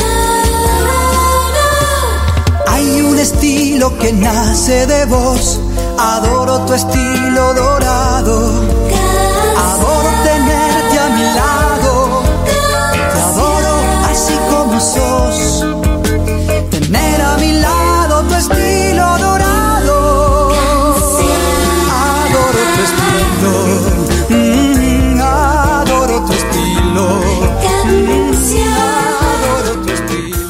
Hay un estilo que nace de vos. Adoro tu estilo dorado. Adoro tenerte a mi lado. Te adoro así como sos. Tener a mi lado tu estilo dorado. Adoro tu estilo. Mm, adoro tu estilo. Mm, adoro tu estilo.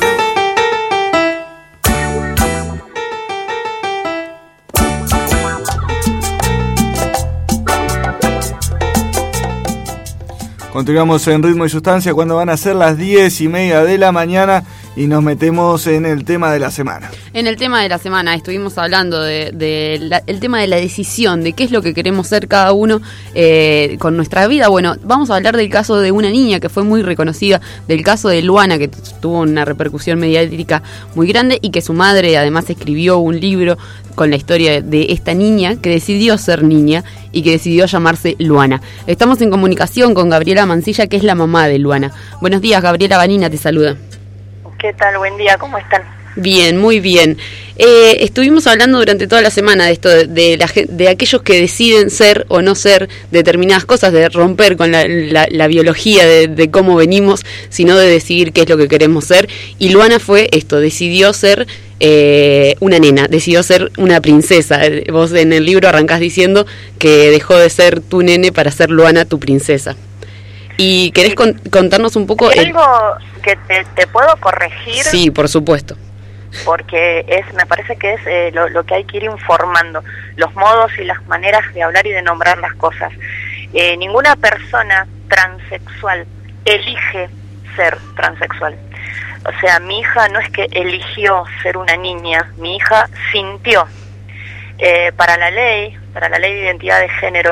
Continuamos en Ritmo y Sustancia cuando van a ser las diez y media de la mañana y nos metemos en el tema de la semana. En el tema de la semana estuvimos hablando de, de la, el tema de la decisión, de qué es lo que queremos ser cada uno eh, con nuestra vida. Bueno, vamos a hablar del caso de una niña que fue muy reconocida, del caso de Luana, que tuvo una repercusión mediática muy grande y que su madre además escribió un libro con la historia de esta niña que decidió ser niña y que decidió llamarse Luana. Estamos en comunicación con Gabriela Mancilla, que es la mamá de Luana. Buenos días, Gabriela. Vanina te saluda. ¿Qué tal? Buen día, ¿cómo están? Bien, muy bien. Eh, estuvimos hablando durante toda la semana de esto, de, de, la, de aquellos que deciden ser o no ser determinadas cosas, de romper con la, la, la biología de, de cómo venimos, sino de decidir qué es lo que queremos ser. Y Luana fue esto, decidió ser eh, una nena, decidió ser una princesa. Vos en el libro arrancás diciendo que dejó de ser tu nene para ser Luana tu princesa. ¿Y querés con, contarnos un poco? ¿Hay algo que te, te puedo corregir? Sí, por supuesto. Porque es, me parece que es eh, lo, lo que hay que ir informando, los modos y las maneras de hablar y de nombrar las cosas. Eh, ninguna persona transexual elige ser transexual. O sea, mi hija no es que eligió ser una niña, mi hija sintió. Eh, para la ley, para la ley de identidad de género,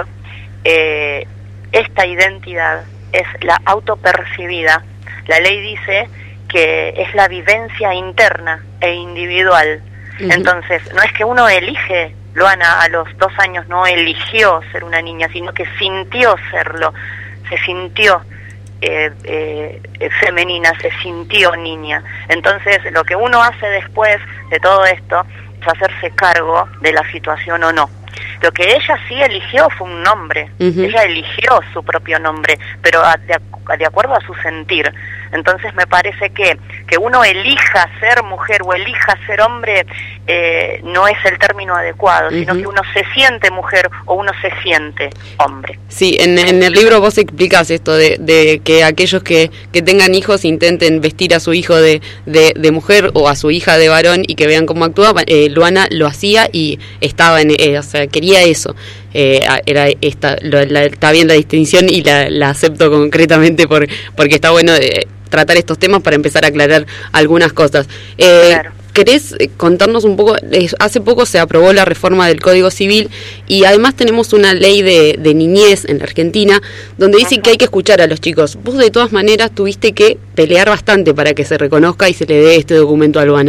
eh, esta identidad es la autopercibida. La ley dice que es la vivencia interna e individual. Uh-huh. Entonces, no es que uno elige, Luana a los dos años no eligió ser una niña, sino que sintió serlo, se sintió eh, eh, femenina, se sintió niña. Entonces, lo que uno hace después de todo esto es hacerse cargo de la situación o no. Lo que ella sí eligió fue un nombre. Uh-huh. Ella eligió su propio nombre, pero a, de, a, de acuerdo a su sentir. Entonces me parece que que uno elija ser mujer o elija ser hombre eh, no es el término adecuado, uh-huh. sino que uno se siente mujer o uno se siente hombre. Sí, en, en el libro vos explicás esto de, de que aquellos que, que tengan hijos intenten vestir a su hijo de, de, de mujer o a su hija de varón y que vean cómo actúa. Eh, Luana lo hacía y estaba en, eh, o sea, quería eso. Eh, era esta, lo, la, está bien la distinción y la, la acepto concretamente por, porque está bueno de tratar estos temas para empezar a aclarar algunas cosas. Eh, claro. ¿Querés contarnos un poco? Hace poco se aprobó la reforma del Código Civil y además tenemos una ley de, de niñez en la Argentina donde dice uh-huh. que hay que escuchar a los chicos. Vos de todas maneras tuviste que pelear bastante para que se reconozca y se le dé este documento a Luana.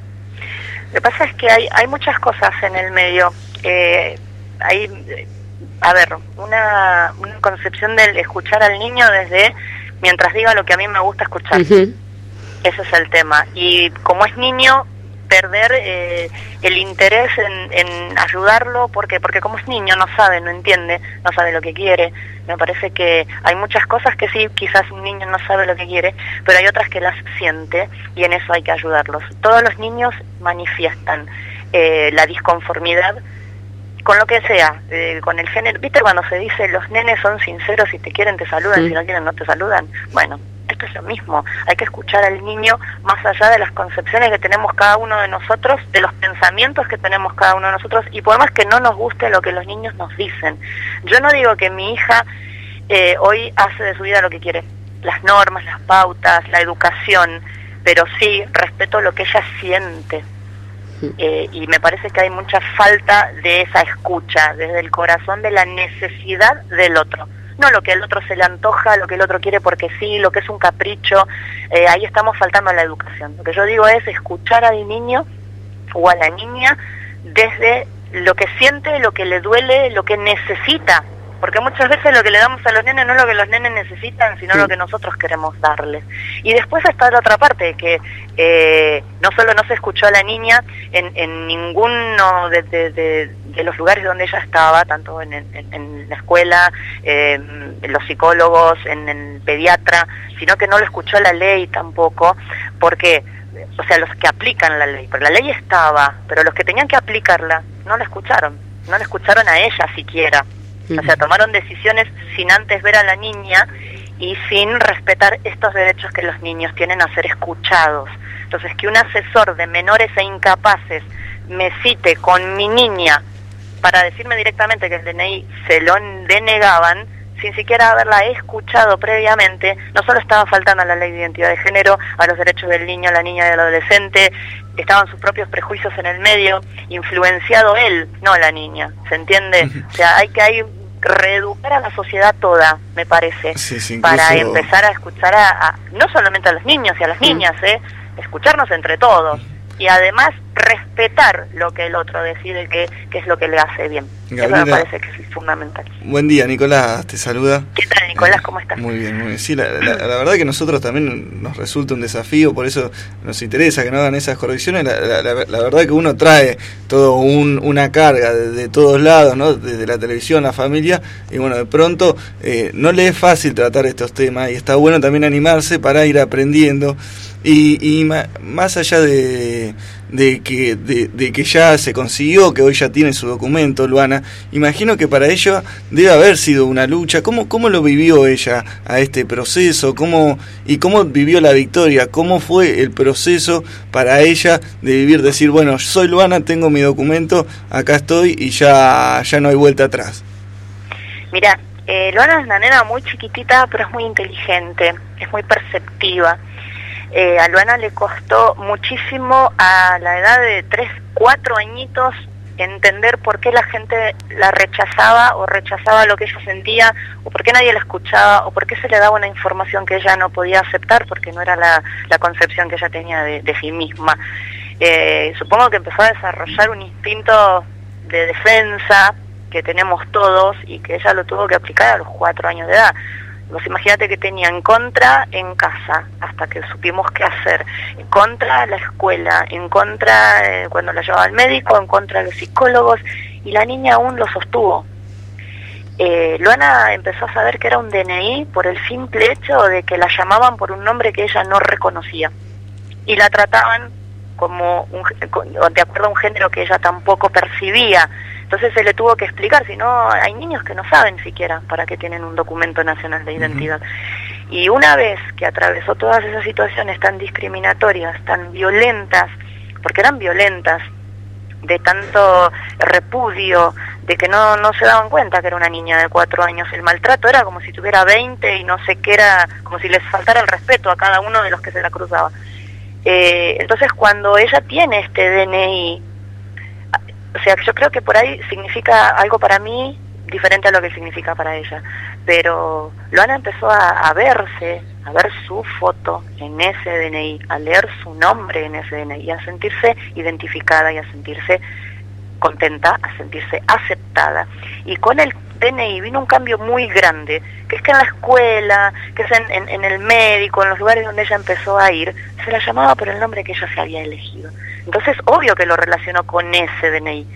Lo que pasa es que hay, hay muchas cosas en el medio. Eh, hay, a ver, una, una concepción del escuchar al niño desde mientras diga lo que a mí me gusta escuchar. Uh-huh. Ese es el tema. Y como es niño, perder eh, el interés en, en ayudarlo, ¿por qué? Porque como es niño no sabe, no entiende, no sabe lo que quiere. Me parece que hay muchas cosas que sí, quizás un niño no sabe lo que quiere, pero hay otras que las siente y en eso hay que ayudarlos. Todos los niños manifiestan eh, la disconformidad con lo que sea, eh, con el género. ¿Viste cuando se dice los nenes son sinceros, si te quieren te saludan, sí. Si no quieren no te saludan? Bueno, esto es lo mismo, hay que escuchar al niño más allá de las concepciones que tenemos cada uno de nosotros, de los pensamientos que tenemos cada uno de nosotros, y por más que no nos guste lo que los niños nos dicen. Yo no digo que mi hija eh, hoy hace de su vida lo que quiere, las normas, las pautas, la educación, pero sí respeto lo que ella siente. Eh, y me parece que hay mucha falta de esa escucha, desde el corazón, de la necesidad del otro. No lo que al otro se le antoja, lo que el otro quiere porque sí, lo que es un capricho. Eh, ahí estamos faltando a la educación. Lo que yo digo es escuchar al niño o a la niña desde lo que siente, lo que le duele, lo que necesita. Porque muchas veces lo que le damos a los nenes no es lo que los nenes necesitan, sino sí. Lo que nosotros queremos darles. Y después está la otra parte, que eh, no solo no se escuchó a la niña en, en ninguno de, de, de, de los lugares donde ella estaba, tanto en, en, en la escuela, eh, en los psicólogos, en el pediatra, sino que no lo escuchó la ley tampoco, porque, o sea, los que aplican la ley, porque la ley estaba, pero los que tenían que aplicarla no la escucharon, no la escucharon a ella siquiera. O sea, tomaron decisiones sin antes ver a la niña y sin respetar estos derechos que los niños tienen a ser escuchados. Entonces, que un asesor de menores e incapaces me cite con mi niña para decirme directamente que el D N I se lo denegaban, sin siquiera haberla escuchado previamente, no solo estaba faltando a la ley de identidad de género, a los derechos del niño, la niña y del adolescente, estaban sus propios prejuicios en el medio, influenciado él, no la niña, ¿se entiende? O sea, hay que hay reeducar a la sociedad toda, me parece, sí, sí, incluso... para empezar a escuchar a, a, no solamente a los niños y a las niñas, ¿eh? Escucharnos entre todos. Y además respetar lo que el otro decide que, que es lo que le hace bien. Gabriela, eso me parece que es fundamental. Buen día, Nicolás, te saluda. ¿Qué tal, Nicolás? ¿Cómo estás? Muy bien, muy bien. Sí, la, la, la verdad que nosotros también nos resulta un desafío, por eso nos interesa que no hagan esas correcciones. La, la, la, la verdad que uno trae todo un, una carga de, de todos lados, ¿no? Desde la televisión, la familia, y bueno, de pronto eh, no le es fácil tratar estos temas, y está bueno también animarse para ir aprendiendo. Y, y ma, más allá de, de, que, de, de que ya se consiguió, que hoy ya tiene su documento, Luana, imagino que para ella debe haber sido una lucha. ¿Cómo, cómo lo vivió ella a este proceso? ¿Cómo, y cómo vivió la victoria? ¿Cómo fue el proceso para ella de vivir, decir, bueno, soy Luana, tengo mi documento, acá estoy y ya, ya no hay vuelta atrás? Mira, eh, Luana es una nena muy chiquitita, pero es muy inteligente, es muy perceptiva. Eh, a Luana le costó muchísimo a la edad de tres, cuatro añitos entender por qué la gente la rechazaba o rechazaba lo que ella sentía, o por qué nadie la escuchaba, o por qué se le daba una información que ella no podía aceptar porque no era la, la concepción que ella tenía de, de sí misma. Eh, supongo que empezó a desarrollar un instinto de defensa que tenemos todos y que ella lo tuvo que aplicar a los cuatro años de edad. Vos imagínate que tenía en contra en casa, hasta que supimos qué hacer, en contra la escuela, en contra eh, cuando la llevaba al médico, en contra de los psicólogos, y la niña aún lo sostuvo. Eh, Luana empezó a saber que era un D N I por el simple hecho de que la llamaban por un nombre que ella no reconocía, y la trataban como un, de acuerdo a un género que ella tampoco percibía. Entonces se le tuvo que explicar, si no, hay niños que no saben siquiera para qué tienen un documento nacional de identidad. Uh-huh. Y una vez que atravesó todas esas situaciones tan discriminatorias, tan violentas, porque eran violentas, de tanto repudio, de que no, no se daban cuenta que era una niña de cuatro años, el maltrato era como si tuviera veinte y no sé qué, era como si les faltara el respeto a cada uno de los que se la cruzaba. Eh, entonces cuando ella tiene este D N I, o sea, yo creo que por ahí significa algo para mí diferente a lo que significa para ella. Pero Luana empezó a, a verse, a ver su foto en ese D N I, a leer su nombre en ese D N I, y a sentirse identificada y a sentirse contenta, a sentirse aceptada. Y con el D N I vino un cambio muy grande, que es que en la escuela, que es en, en, en el médico, en los lugares donde ella empezó a ir, se la llamaba por el nombre que ella se había elegido. Entonces, obvio que lo relacionó con ese D N I.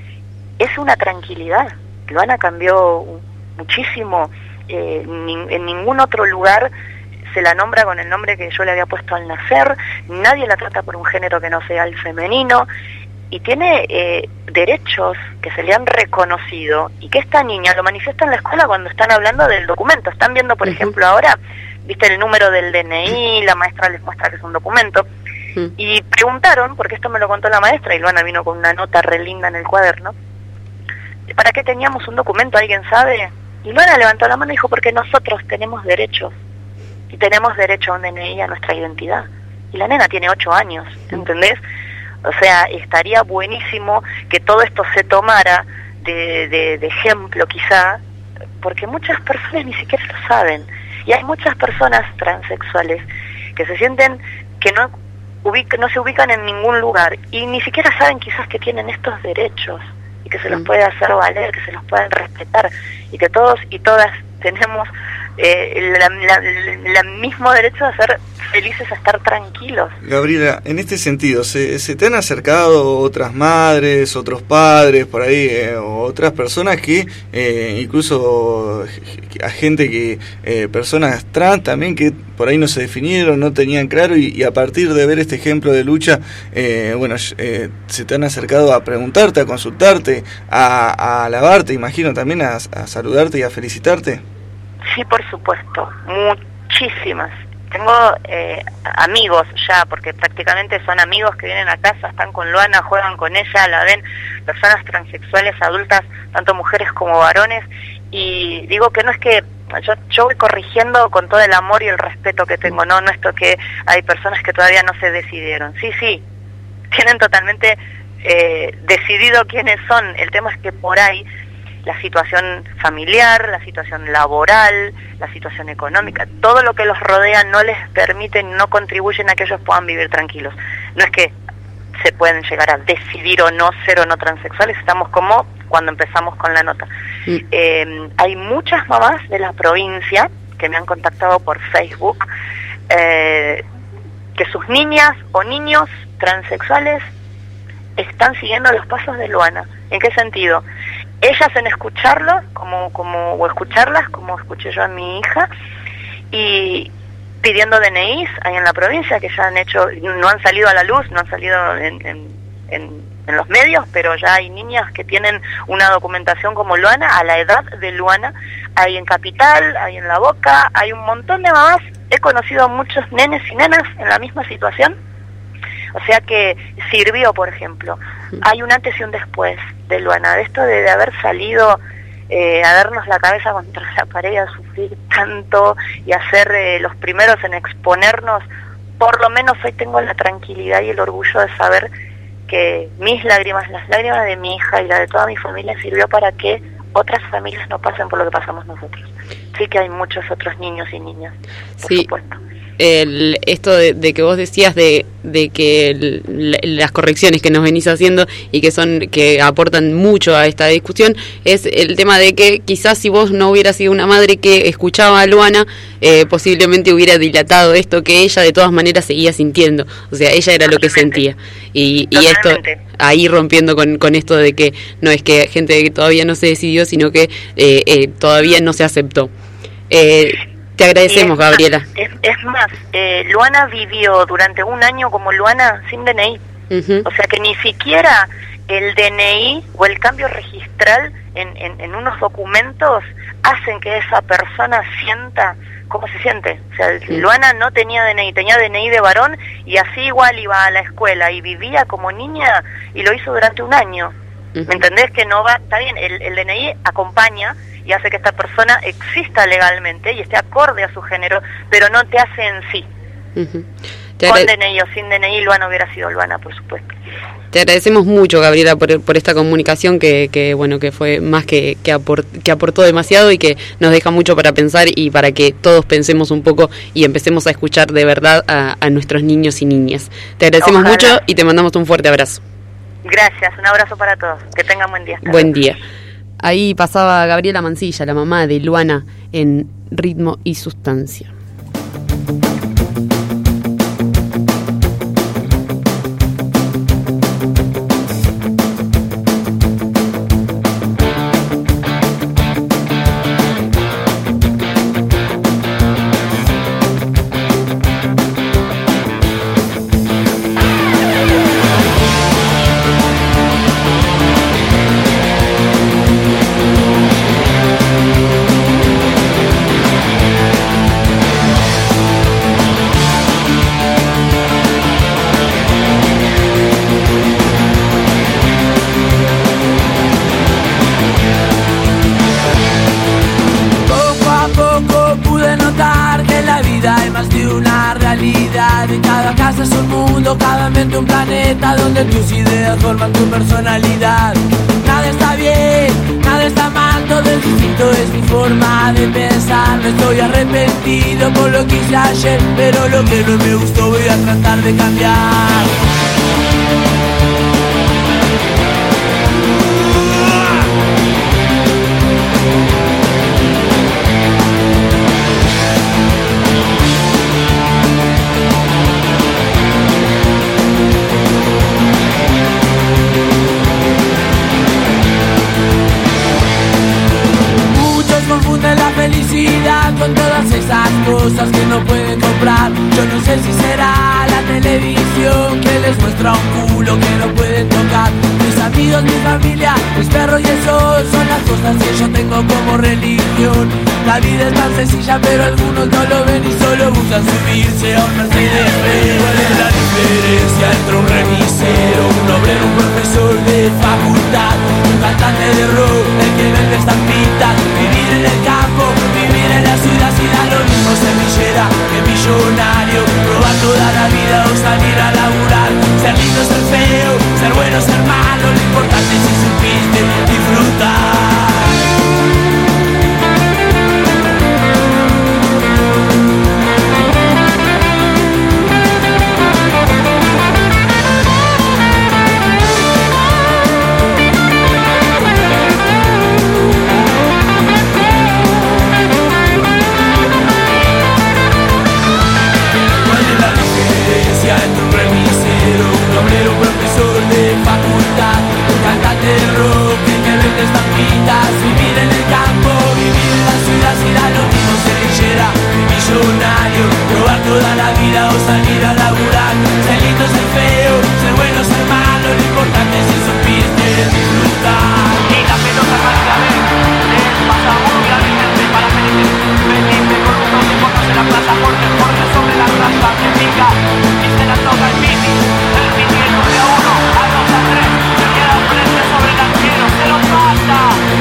Es una tranquilidad. Luana cambió muchísimo. Eh, ni, en ningún otro lugar se la nombra con el nombre que yo le había puesto al nacer. Nadie la trata por un género que no sea el femenino. Y tiene eh, derechos que se le han reconocido y que esta niña lo manifiesta en la escuela cuando están hablando del documento. Están viendo, por uh-huh. ejemplo, ahora, viste el número del D N I, la maestra les muestra que es un documento. Uh-huh. Y preguntaron, porque esto me lo contó la maestra, y Luana vino con una nota re linda en el cuaderno, ¿para qué teníamos un documento? ¿Alguien sabe? Y Luana levantó la mano y dijo, porque nosotros tenemos derechos. Y tenemos derecho a un D N I, a nuestra identidad. Y la nena tiene ocho años, ¿entendés? O sea, estaría buenísimo que todo esto se tomara de, de, de ejemplo quizá, porque muchas personas ni siquiera lo saben. Y hay muchas personas transexuales que se sienten que no, ubica, no se ubican en ningún lugar y ni siquiera saben quizás que tienen estos derechos y que se los puede hacer valer, que se los pueden respetar y que todos y todas tenemos eh, el mismo derecho a ser felices, a estar tranquilos. Gabriela, en este sentido, ¿se, se te han acercado otras madres, otros padres por ahí, eh, o otras personas que, eh, incluso a gente que, eh, personas trans también que por ahí no se definieron, no tenían claro y, y a partir de ver este ejemplo de lucha, eh, bueno, eh, se te han acercado a preguntarte, a consultarte, a, a alabarte, imagino también a, a saludarte y a felicitarte? Sí, por supuesto, muchísimas. Tengo eh, amigos ya, porque prácticamente son amigos que vienen a casa, están con Luana, juegan con ella, la ven, personas transexuales, adultas, tanto mujeres como varones, y digo que no es que yo, yo voy corrigiendo con todo el amor y el respeto que tengo, no, no esto que hay personas que todavía no se decidieron, sí, sí, tienen totalmente eh, decidido quiénes son, el tema es que por ahí la situación familiar, la situación laboral, la situación económica, todo lo que los rodea no les permite, no contribuyen a que ellos puedan vivir tranquilos. No es que se pueden llegar a decidir o no ser o no transexuales, estamos como cuando empezamos con la nota. Mm. Eh, hay muchas mamás de la provincia que me han contactado por Facebook, eh, que sus niñas o niños transexuales están siguiendo los pasos de Luana. ¿En qué sentido? Ellas en escucharlo, como, como, o escucharlas, como escuché yo a mi hija, y pidiendo D N Is ahí en la provincia, que ya han hecho, no han salido a la luz, no han salido en, en, en, en los medios, pero ya hay niñas que tienen una documentación como Luana, a la edad de Luana, hay en Capital, hay en La Boca, hay un montón de mamás, he conocido muchos nenes y nenas en la misma situación. O sea que sirvió, por ejemplo. Hay un antes y un después de Luana, de esto de, de haber salido eh, a darnos la cabeza contra la pared, a sufrir tanto y a ser eh, los primeros en exponernos. Por lo menos hoy tengo la tranquilidad y el orgullo de saber que mis lágrimas, las lágrimas de mi hija y la de toda mi familia sirvió para que otras familias no pasen por lo que pasamos nosotros. Sí que hay muchos otros niños y niñas, por sí. supuesto. El, esto de, de que vos decías de, de que el, las correcciones que nos venís haciendo y que son que aportan mucho a esta discusión es el tema de que quizás si vos no hubieras sido una madre que escuchaba a Luana, eh, posiblemente hubiera dilatado esto que ella de todas maneras seguía sintiendo, o sea, ella era lo que sentía y, y esto ahí rompiendo con, con esto de que no es que gente que todavía no se decidió, sino que eh, eh, todavía no se aceptó. eh, Te agradecemos, es Gabriela. Más, es, es más, eh, Luana vivió durante un año como Luana sin D N I. Uh-huh. O sea que ni siquiera el D N I o el cambio registral en, en, en unos documentos hacen que esa persona sienta cómo se siente. O sea, uh-huh. Luana no tenía D N I, tenía D N I de varón y así igual iba a la escuela y vivía como niña y lo hizo durante un año. Uh-huh. ¿Me entendés? Que no va, está bien, el, el D N I acompaña y hace que esta persona exista legalmente y esté acorde a su género, pero no te hace en sí. Uh-huh. Con D N I o sin D N I, Luana hubiera sido Luana, por supuesto. Te agradecemos mucho, Gabriela, por, por esta comunicación que, que bueno que fue más que, que, aport, que aportó demasiado y que nos deja mucho para pensar y para que todos pensemos un poco y empecemos a escuchar de verdad a, a nuestros niños y niñas. Te agradecemos Ojalá. mucho y te mandamos un fuerte abrazo. Gracias, un abrazo para todos. Que tengan buen día. Buen día. Ahí pasaba Gabriela Mancilla, la mamá de Luana, en Ritmo y Sustancia. Un planeta donde tus ideas forman tu personalidad. Nada está bien, nada está mal, todo es distinto, es mi forma de pensar. No estoy arrepentido por lo que hice ayer, pero lo que no me gustó voy a tratar de cambiar. Con todas esas cosas que no pueden comprar. Yo no sé si será la televisión que les muestra un culo que no pueden tocar. Mis amigos, mi familia, mis perros y el sol son las cosas que yo tengo como religión. La vida es tan sencilla pero algunos no lo ven y solo buscan subirse a un Mercedes-Benz. ¿Cuál es la diferencia entre un remisero, un obrero, un profesor de facultad, un cantante de rock, el que vende estampitas? Vivir en el campo, vivir en la ciudad, si da lo mismo ser millera que millonario. Probar toda la vida o salir a laburar. Ser lindo, ser feo, ser bueno, ser malo. Lo importante es si supiste disfrutar. Vivir en el campo, vivir en la ciudad, si da lo mismo ser lechera, millonario, probar toda la vida o salir a laburar. Ser lindo, ser feo, ser bueno, ser malo, lo importante es si supiste disfrutar. Y la pelota rápidamente, pasa muy rápidamente para Felipe, Felipe con un dos segundos en la plaza, Jorge, Jorge sobre la raza, que pica, y se la toca el Mini, el Mini el nueve a uno, a dos a tres, se queda frente sobre el arquero, se lo pasa.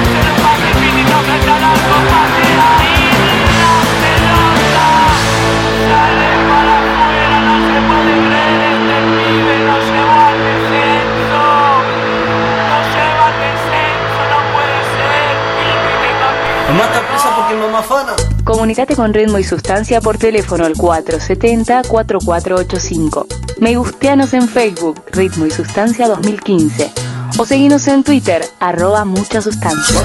Comunicate con Ritmo y Sustancia por teléfono al cuatro siete cero, cuatro cuatro ocho cinco. Me gusteanos en Facebook, Ritmo y Sustancia dos mil quince. O seguinos en Twitter, arroba mucha sustancia.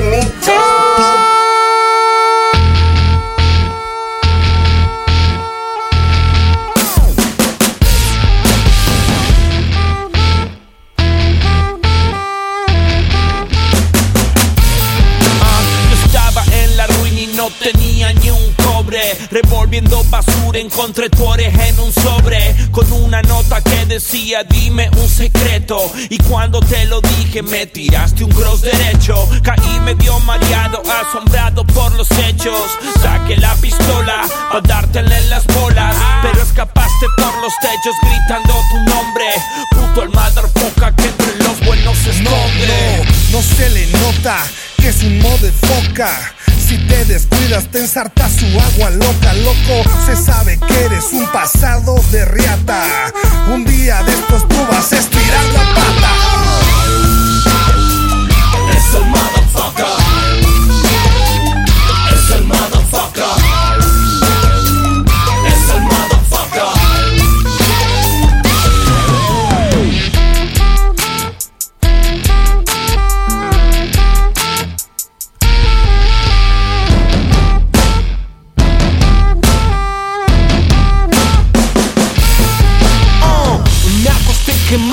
No tenía ni un cobre, revolviendo basura encontré tu oreja en un sobre, con una nota que decía dime un secreto, y cuando te lo dije me tiraste un cross derecho. Caí medio mareado, asombrado por los hechos, saqué la pistola para dártela en las bolas, pero escapaste por los techos gritando tu nombre, puto el motherfucker que entre los buenos se esconde. No, no, no se le nota que es un motherfucker. Si te descuidas te ensartas su agua loca, loco. Se sabe que eres un pasado de riata. Un día de estos tú vas a estirar la pata. Es el motherfucker. Es el motherfucker. Es el motherfucker.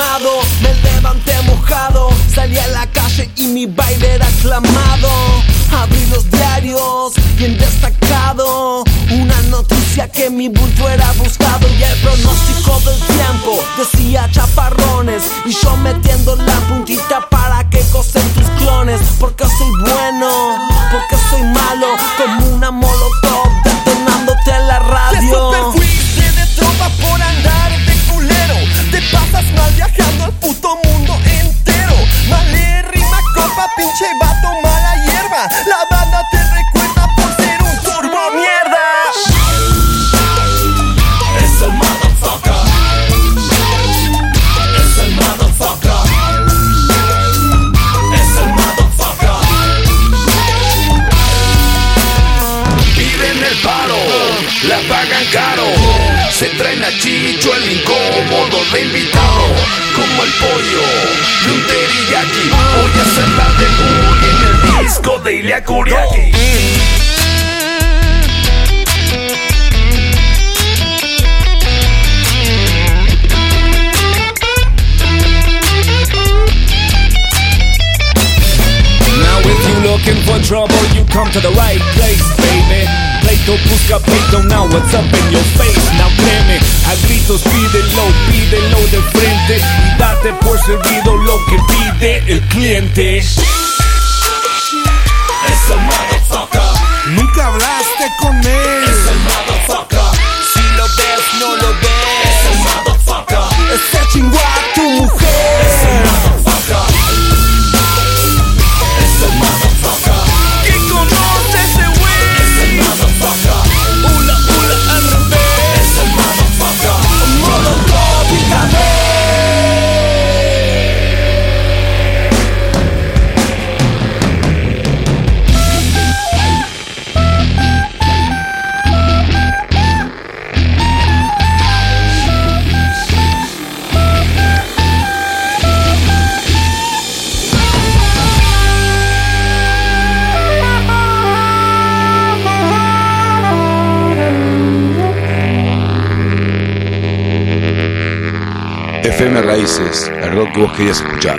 quemado, me levanté mojado, salí a la calle y mi baile era aclamado. Abrí los diarios y en destacado una noticia que mi bulto era buscado. Y el pronóstico del tiempo decía chaparrones, y yo metiendo la puntita para que cocen tus clones. Porque soy bueno, porque soy malo, como una molotov detonándote en la radio. Te superfuiste de tropa por andar de culero, te pasas mal viajando al puto mundo entero. Male, rima, copa, pinche vato, mala hierba. La banda te recuerda por ser un turbo mierda. Es el motherfucker. Es el motherfucker. Es el motherfucker. Vive en el paro, la pagan caro. Se traen a Chicho el incómodo de invitado. Como el pollo de un teriyaki. Voy a hacer la de Bully en el disco de Ilya Kuriaki. Looking for trouble, you come to the right place, baby. Pleito busca pleito, now what's up in your face? Now créeme, a gritos pídelo, pídelo de frente y date por servido lo que pide el cliente. Es el motherfucker. Nunca hablaste con él. Es el motherfucker. Si lo ves, no lo ves. Es el motherfucker. Se chingó a tu mujer. Es el motherfucker. Es el motherfucker. ¿Quién conoce ese güey? Es el motherfucker. Ula, ula, al revés. Es el motherfucker. Molotov y Cadet. F M Raíces, el rock que vos querías escuchar.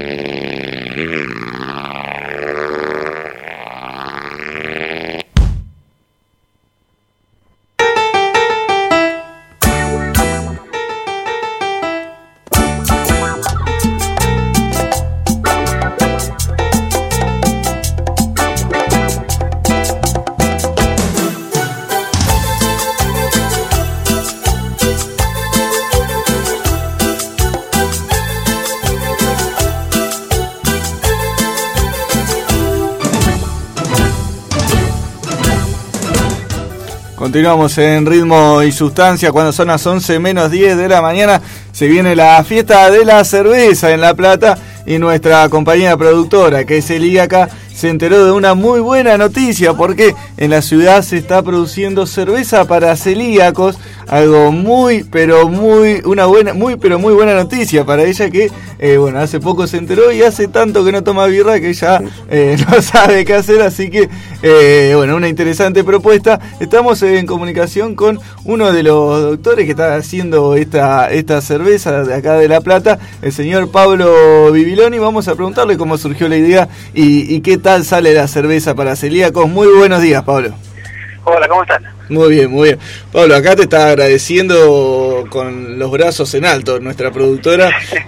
Continuamos en Ritmo y Sustancia cuando son las once menos diez de la mañana. Se viene la fiesta de la cerveza en La Plata y nuestra compañía productora, que es celíaca, se enteró de una muy buena noticia porque en la ciudad se está produciendo cerveza para celíacos, algo muy pero muy una buena muy pero muy buena noticia para ella que eh, bueno, hace poco se enteró y hace tanto que no toma birra que ya eh, no sabe qué hacer, así que eh, bueno, una interesante propuesta. Estamos en comunicación con uno de los doctores que está haciendo esta esta cerveza de acá de La Plata, el señor Pablo Bibiloni. Vamos a preguntarle cómo surgió la idea y, y qué tal sale la cerveza para celíacos. Muy buenos días, Pablo. Hola, ¿cómo están? Muy bien, muy bien. Pablo, acá te está agradeciendo con los brazos en alto nuestra productora.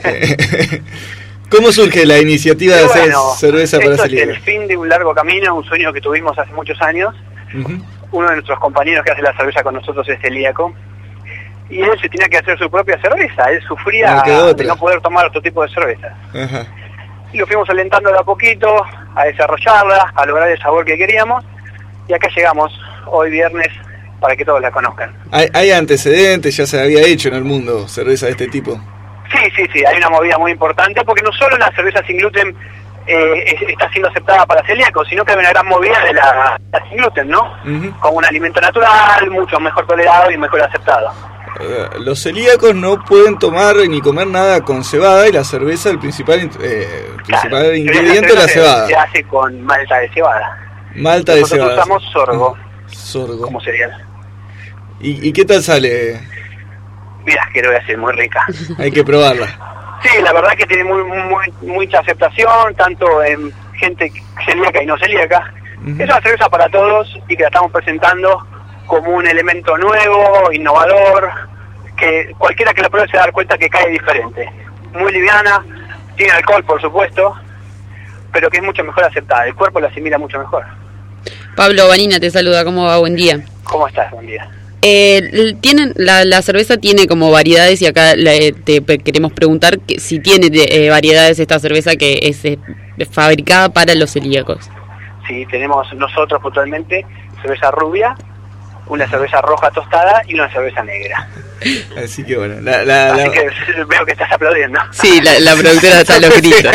¿Cómo surge la iniciativa de hacer bueno, cerveza para esto celíacos? es el fin de un largo camino, un sueño que tuvimos hace muchos años. Uh-huh. Uno de nuestros compañeros que hace la cerveza con nosotros es celíaco. Y él se tenía que hacer su propia cerveza. Él sufría no de no poder tomar otro tipo de cerveza. Ajá. Y lo fuimos alentando de a poquito a desarrollarla, a lograr el sabor que queríamos. Y acá llegamos hoy viernes para que todos la conozcan. ¿Hay, hay antecedentes? ¿Ya se había hecho en el mundo cerveza de este tipo? Sí, sí, sí, hay una movida muy importante porque no solo la cerveza sin gluten eh, es- está siendo aceptada para celíacos, sino que hay una gran movida de la, la sin gluten, ¿no? Uh-huh. Como un alimento natural, mucho mejor tolerado y mejor aceptado. Eh, los celíacos no pueden tomar ni comer nada con cebada y la cerveza el principal in- eh, el principal ingrediente es la se- cebada. Se hace con malta de cebada. Malta de Nosotros cebada. usamos sorgo Sorgo. como cereal. ¿Y, ¿Y qué tal sale? Mirá que lo voy a hacer muy rica. Hay que probarla. Sí, la verdad que tiene muy, muy mucha aceptación, tanto en gente celíaca y no celíaca. Uh-huh. Es una cerveza para todos y que la estamos presentando como un elemento nuevo, innovador, que cualquiera que la pruebe se va a dar cuenta que cae diferente. Muy liviana, tiene alcohol por supuesto, pero que es mucho mejor aceptada, el cuerpo la asimila mucho mejor. Pablo Vanina te saluda, ¿cómo va? Buen día. ¿Cómo estás? Buen día. Eh, tienen la, la cerveza tiene como variedades y acá la, te queremos preguntar que, si tiene eh, variedades esta cerveza que es eh, fabricada para los celíacos. Sí, tenemos nosotros puntualmente cerveza rubia, una cerveza roja tostada y una cerveza negra. Así que bueno, la, la, Así la... que veo que estás aplaudiendo. Sí, la, la productora está a los gritos.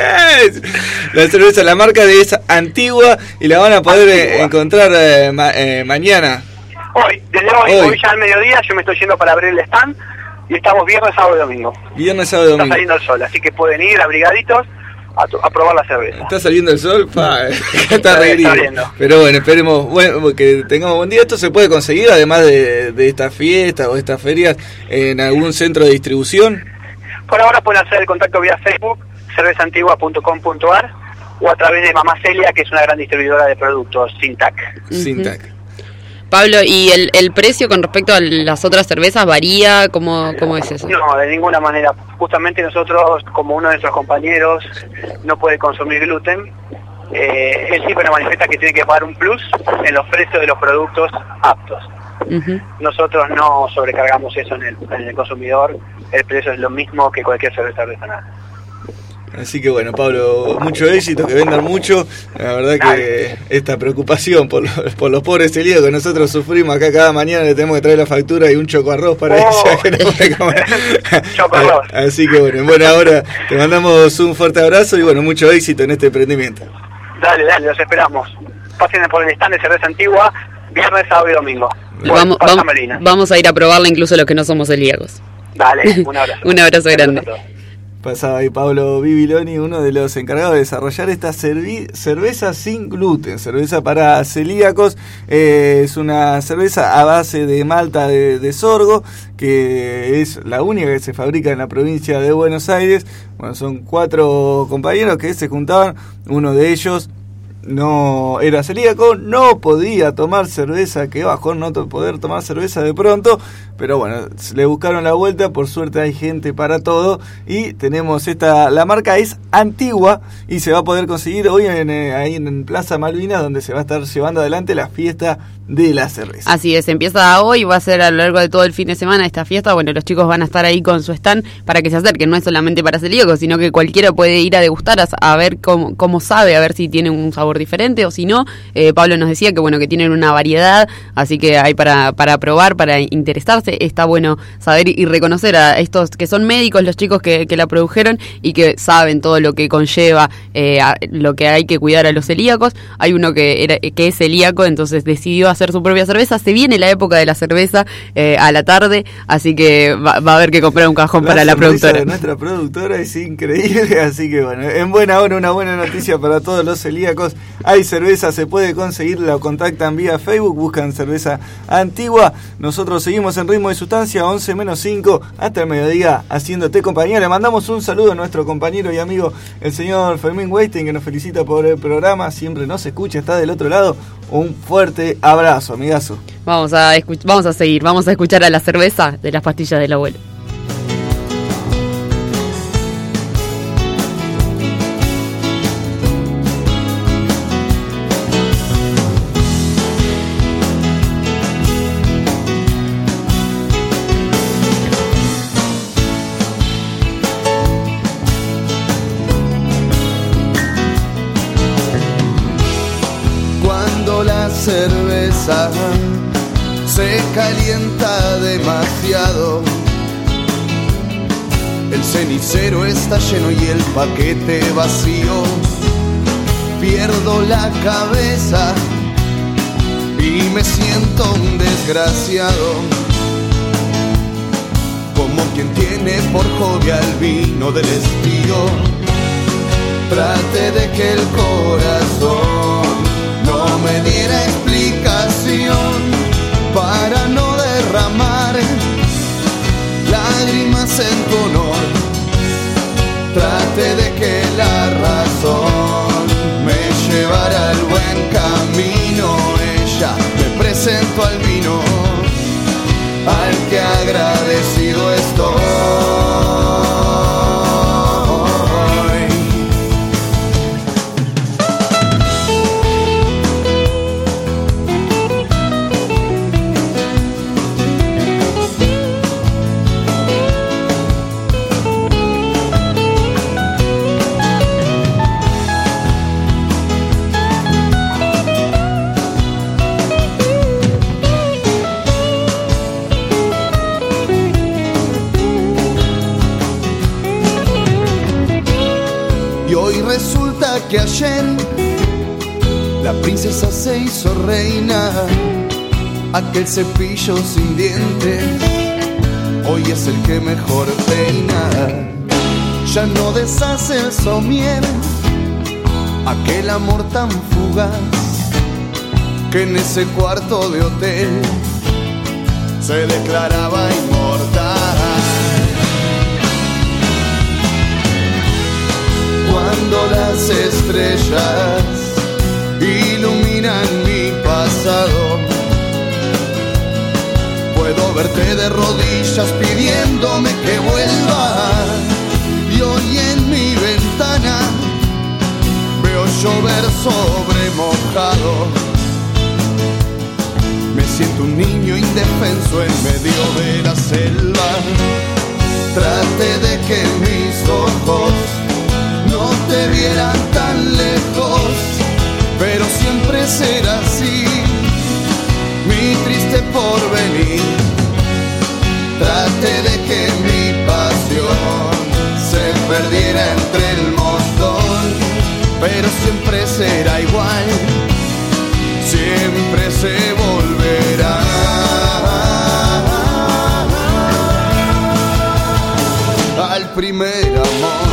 La cerveza, la marca de esa antigua y la van a poder eh, encontrar eh, ma, eh, mañana. Hoy, desde hoy, hoy, hoy ya al mediodía, yo me estoy yendo para abrir el stand y estamos viernes, sábado y domingo. Viernes, sábado y domingo. Está saliendo el sol, así que pueden ir abrigaditos a, a probar la cerveza. ¿Está saliendo el sol? Pa, está re Pero bueno, esperemos bueno, que tengamos buen día. Esto se puede conseguir, además de, de esta fiesta o estas ferias, en algún centro de distribución. Por ahora pueden hacer el contacto vía Facebook, cerveza antigua punto com punto a r, o a través de Mamá Celia, que es una gran distribuidora de productos Sintac. Uh-huh. Sintac. Pablo, ¿y el, el precio con respecto a las otras cervezas varía? ¿Cómo, cómo es eso? No, de ninguna manera. Justamente nosotros, como uno de nuestros compañeros no puede consumir gluten, eh, él siempre nos manifiesta que tiene que pagar un plus en los precios de los productos aptos. Uh-huh. Nosotros no sobrecargamos eso en el, en el consumidor, el precio es lo mismo que cualquier cerveza artesanal. Así que bueno, Pablo, mucho éxito, que vendan mucho. La verdad que esta preocupación por los, por los pobres celíacos que nosotros sufrimos acá cada mañana, le tenemos que traer la factura y un choco arroz para oh. ella que no puede comer. Choco arroz. Así que bueno, en buena hora te mandamos un fuerte abrazo y bueno, mucho éxito en este emprendimiento. Dale, dale, los esperamos. Pasen por el stand de cerveza antigua, viernes, sábado y domingo. Vamos, vamos, vamos a ir a probarla incluso los que no somos celíacos. Dale, un abrazo. Un abrazo grande. Pasaba ahí Pablo Bibiloni, uno de los encargados de desarrollar esta cervi- cerveza sin gluten, cerveza para celíacos. Eh, es una cerveza a base de malta de, de sorgo, que es la única que se fabrica en la provincia de Buenos Aires. Bueno, son cuatro compañeros que se juntaban, uno de ellos no era celíaco, no podía tomar cerveza, que bajó no to- poder tomar cerveza de pronto, pero bueno, le buscaron la vuelta, por suerte hay gente para todo y tenemos esta, la marca es antigua y se va a poder conseguir hoy en, eh, ahí en Plaza Malvinas, donde se va a estar llevando adelante la fiesta de la cerveza. Así es, empieza hoy, va a ser a lo largo de todo el fin de semana esta fiesta. Bueno, los chicos van a estar ahí con su stand para que se acerquen, no es solamente para celíacos, sino que cualquiera puede ir a degustar, a, a ver cómo, cómo sabe, a ver si tiene un sabor diferente o si no. eh, Pablo nos decía que bueno, que tienen una variedad, así que hay para, para probar, para interesarse. Está bueno saber y reconocer a estos que son médicos, los chicos que, que la produjeron y que saben todo lo que conlleva, eh, a, lo que hay que cuidar a los celíacos. Hay uno que, era, que es celíaco, entonces decidió hacer su propia cerveza. Se viene la época de la cerveza eh, a la tarde, así que va, va a haber que comprar un cajón la para la productora. De nuestra productora es increíble, así que bueno, en buena hora una buena noticia para todos los celíacos. Hay cerveza, se puede conseguir, la contactan vía Facebook, buscan cerveza antigua. Nosotros seguimos en Ritmo de Sustancia, once menos cinco, hasta el mediodía, haciéndote compañía. Le mandamos un saludo a nuestro compañero y amigo, el señor Fermín Weinstein, que nos felicita por el programa, siempre nos escucha, está del otro lado. Un fuerte abrazo, amigazo. Vamos a escuch- vamos a seguir, vamos a escuchar a la cerveza de las pastillas del abuelo. Cerveza se calienta demasiado, el cenicero está lleno y el paquete vacío. Pierdo la cabeza y me siento un desgraciado, como quien tiene por hobby al vino del estío. Trate de que el corazón no me diera explicación para no derramar lágrimas en tu honor. Y hoy resulta que ayer la princesa se hizo reina. Aquel cepillo sin dientes hoy es el que mejor peina. Ya no deshace el somier, aquel amor tan fugaz que en ese cuarto de hotel se declaraba inmortal. Cuando las estrellas iluminan mi pasado, puedo verte de rodillas pidiéndome que vuelva. Y hoy en mi ventana veo llover sobre mojado. Me siento un niño indefenso en medio de la selva. Traté de que mis ojos no te vieran tan lejos, pero siempre será así mi triste porvenir. Traté de que mi pasión se perdiera entre el montón, pero siempre será igual, siempre se volverá al primer amor.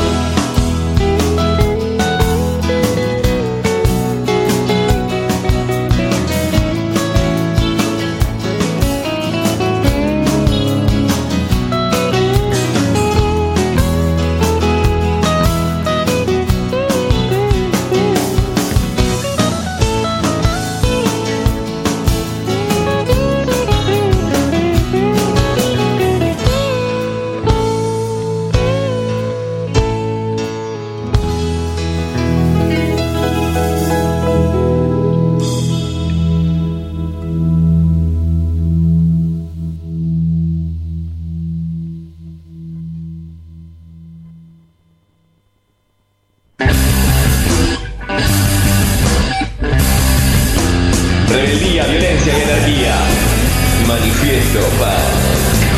Rebeldía, violencia y anarquía. Manifiesto Punk.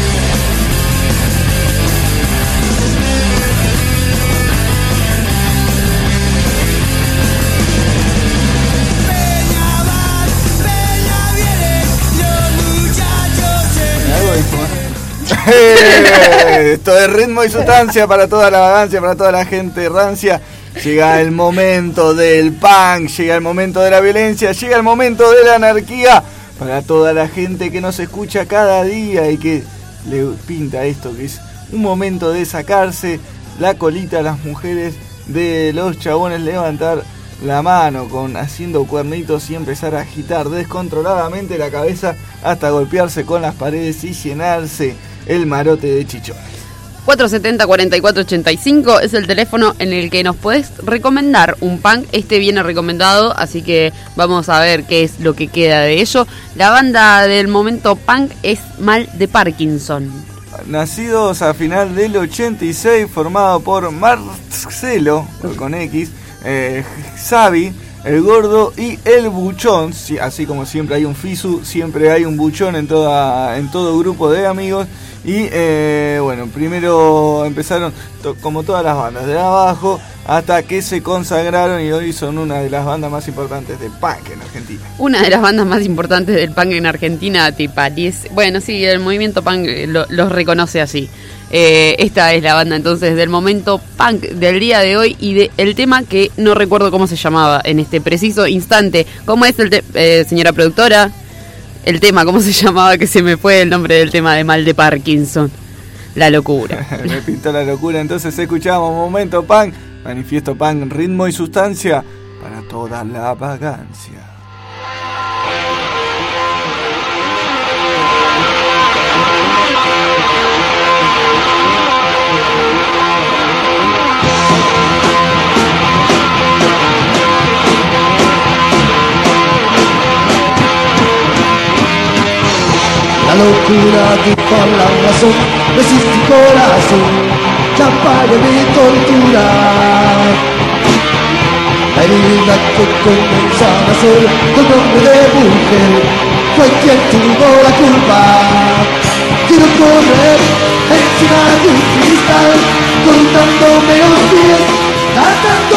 Esto es Ritmo y Sustancia para toda la vagancia, para toda la gente rancia. Llega el momento del punk, llega el momento de la violencia, llega el momento de la anarquía para toda la gente que nos escucha cada día y que le pinta esto, que es un momento de sacarse la colita a las mujeres, de los chabones levantar la mano con haciendo cuernitos y empezar a agitar descontroladamente la cabeza hasta golpearse con las paredes y llenarse el marote de chichones. cuatro setenta, cuarenta y cuatro ochenta y cinco es el teléfono en el que nos puedes recomendar un punk. Este viene recomendado, así que vamos a ver qué es lo que queda de ello. La banda del momento punk es Mal de Parkinson. Nacidos a final del ochenta y seis, formado por Marcelo, con X, eh, Xavi, el gordo y el buchón. Sí, así como siempre hay un fisu, siempre hay un buchón en, toda, en todo grupo de amigos. Y eh, bueno, primero empezaron to- como todas las bandas de abajo, hasta que se consagraron y hoy son una de las bandas más importantes de punk en Argentina. Una de las bandas más importantes del punk en Argentina, ¿te parece? Bueno, sí, el movimiento punk lo, los reconoce así. Eh, esta es la banda entonces del momento punk del día de hoy y de el tema que no recuerdo cómo se llamaba en este preciso instante. ¿Cómo es el te- eh, señora productora? El tema, ¿cómo se llamaba? Que se me fue el nombre del tema de Mal de Parkinson. La locura. Me pintó la locura. Entonces escuchamos Momento Punk, Manifiesto Punk, Ritmo y Sustancia para toda la vagancia. La locura que con la razón resiste el corazón, ya para de torturar. La herida que comienza a nacer con nombre de mujer fue quien tuvo la culpa. Quiero correr encima de un cristal, cortándome los pies, atando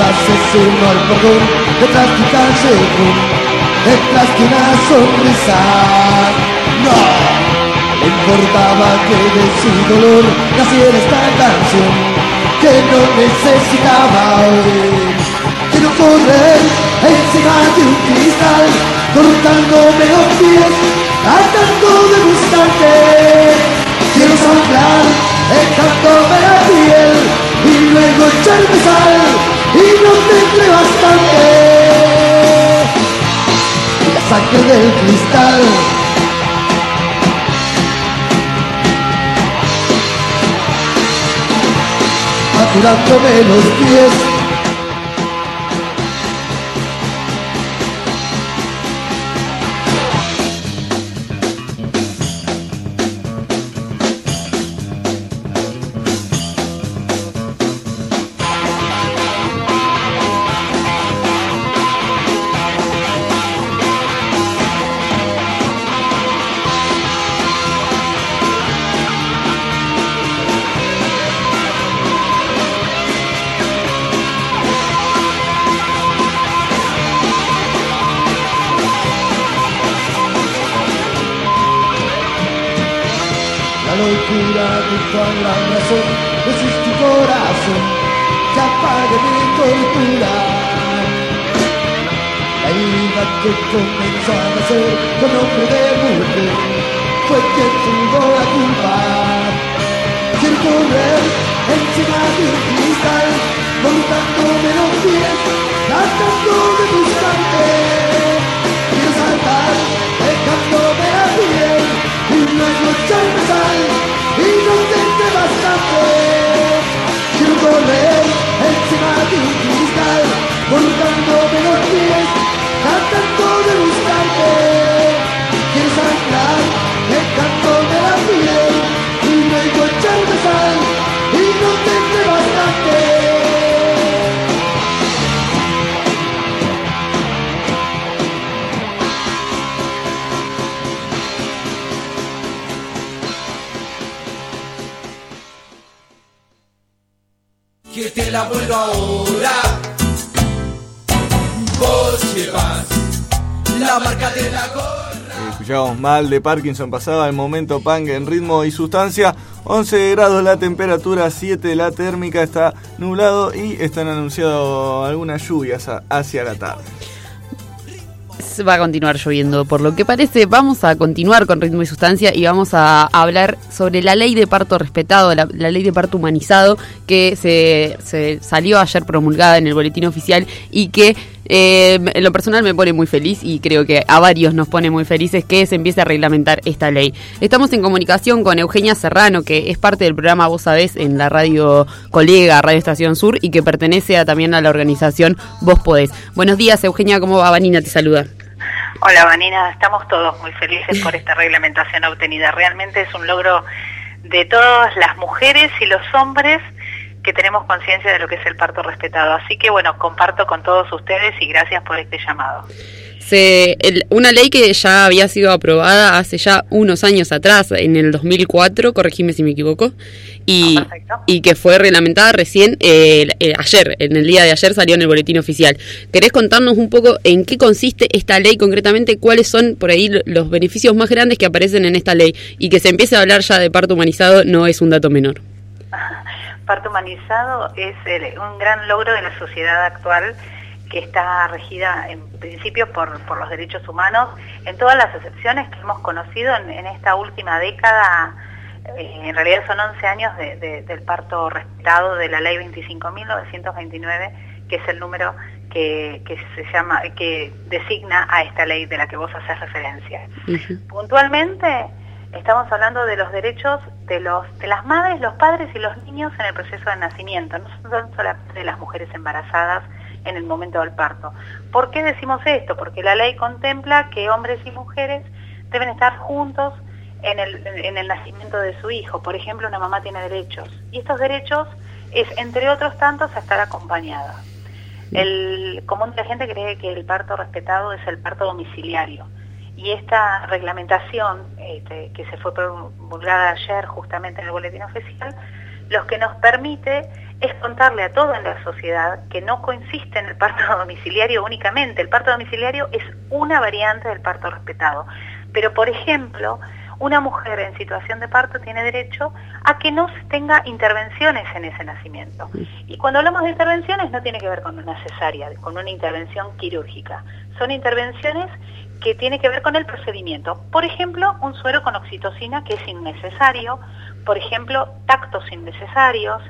asesino al perdón, detrás de un callejón, detrás de una sonrisa. No le importaba que de su dolor naciera esta canción que no necesitaba hoy. Quiero correr encima de un cristal, cortándome los pies, tratando de buscarte. Quiero sangrar, dejándome la piel y luego echarme sal y no tendré bastante. La sangre del cristal, maturándome los pies. Locura junto a la razón, resiste tu corazón, ya pague mi tortura. La herida que comenzó a nacer con nombre de mujer fue quien tuvo la culpa. Quiero correr encima de un cristal, montándome los pies, tratando de buscarte. Quiero saltar, dejándome la piel y luego echarme sal y no tendré bastante. Quiero correr encima de un cristal, cortándome los pies, tratando de buscarte. Quiero sangrar, dejándome la piel y luego echarme sal y no tendré bastante. Que te la vuelvo ahora. Vos llevas la marca de la gorra. Escuchamos Mal de Parkinson, pasaba el momento punk en Ritmo y Sustancia. once grados la temperatura, siete la térmica, está nublado y están anunciadas algunas lluvias hacia la tarde. Va a continuar lloviendo, por lo que parece. Vamos a continuar con Ritmo y Sustancia y vamos a hablar sobre la ley de parto respetado, la, la ley de parto humanizado, que se, se salió ayer promulgada en el boletín oficial y que eh, en lo personal me pone muy feliz y creo que a varios nos pone muy felices que se empiece a reglamentar esta ley. Estamos en comunicación con Eugenia Serrano, que es parte del programa Vos Sabés en la radio colega Radio Estación Sur y que pertenece a, también a la organización Vos Podés. Buenos días, Eugenia, ¿cómo va? Vanina te saluda. Hola Vanina, estamos todos muy felices por esta reglamentación obtenida. Realmente es un logro de todas las mujeres y los hombres que tenemos conciencia de lo que es el parto respetado. Así que bueno, comparto con todos ustedes y gracias por este llamado. Se, el, una ley que ya había sido aprobada hace ya unos años atrás, en el dos mil cuatro, corregime si me equivoco, y, oh, y que fue reglamentada recién eh, eh, ayer, en el día de ayer salió en el boletín oficial. ¿Querés contarnos un poco en qué consiste esta ley concretamente? ¿Cuáles son por ahí los beneficios más grandes que aparecen en esta ley? Y que se empiece a hablar ya de parto humanizado no es un dato menor. Parto humanizado es el, un gran logro de la sociedad actual, que está regida en principio por, por los derechos humanos, en todas las excepciones que hemos conocido en, en esta última década. Eh, en realidad son once años de, de, del parto respetado, de la ley veinticinco mil novecientos veintinueve, que es el número que, que se llama, que designa a esta ley de la que vos haces referencia. Uh-huh. Puntualmente estamos hablando de los derechos de los de las madres, los padres y los niños en el proceso de nacimiento, no son solamente de las mujeres embarazadas en el momento del parto. ¿Por qué decimos esto? Porque la ley contempla que hombres y mujeres deben estar juntos en el, en el nacimiento de su hijo. Por ejemplo, una mamá tiene derechos, y estos derechos es, entre otros tantos, a estar acompañada. El común de la gente cree que el parto respetado es el parto domiciliario, y esta reglamentación este, que se fue promulgada ayer justamente en el boletín oficial lo que nos permite es contarle a toda la sociedad que no consiste en el parto domiciliario únicamente. El parto domiciliario es una variante del parto respetado. Pero, por ejemplo, una mujer en situación de parto tiene derecho a que no tenga intervenciones en ese nacimiento. Y cuando hablamos de intervenciones no tiene que ver con una cesárea, con una intervención quirúrgica. Son intervenciones que tienen que ver con el procedimiento. Por ejemplo, un suero con oxitocina que es innecesario, por ejemplo, tactos innecesarios,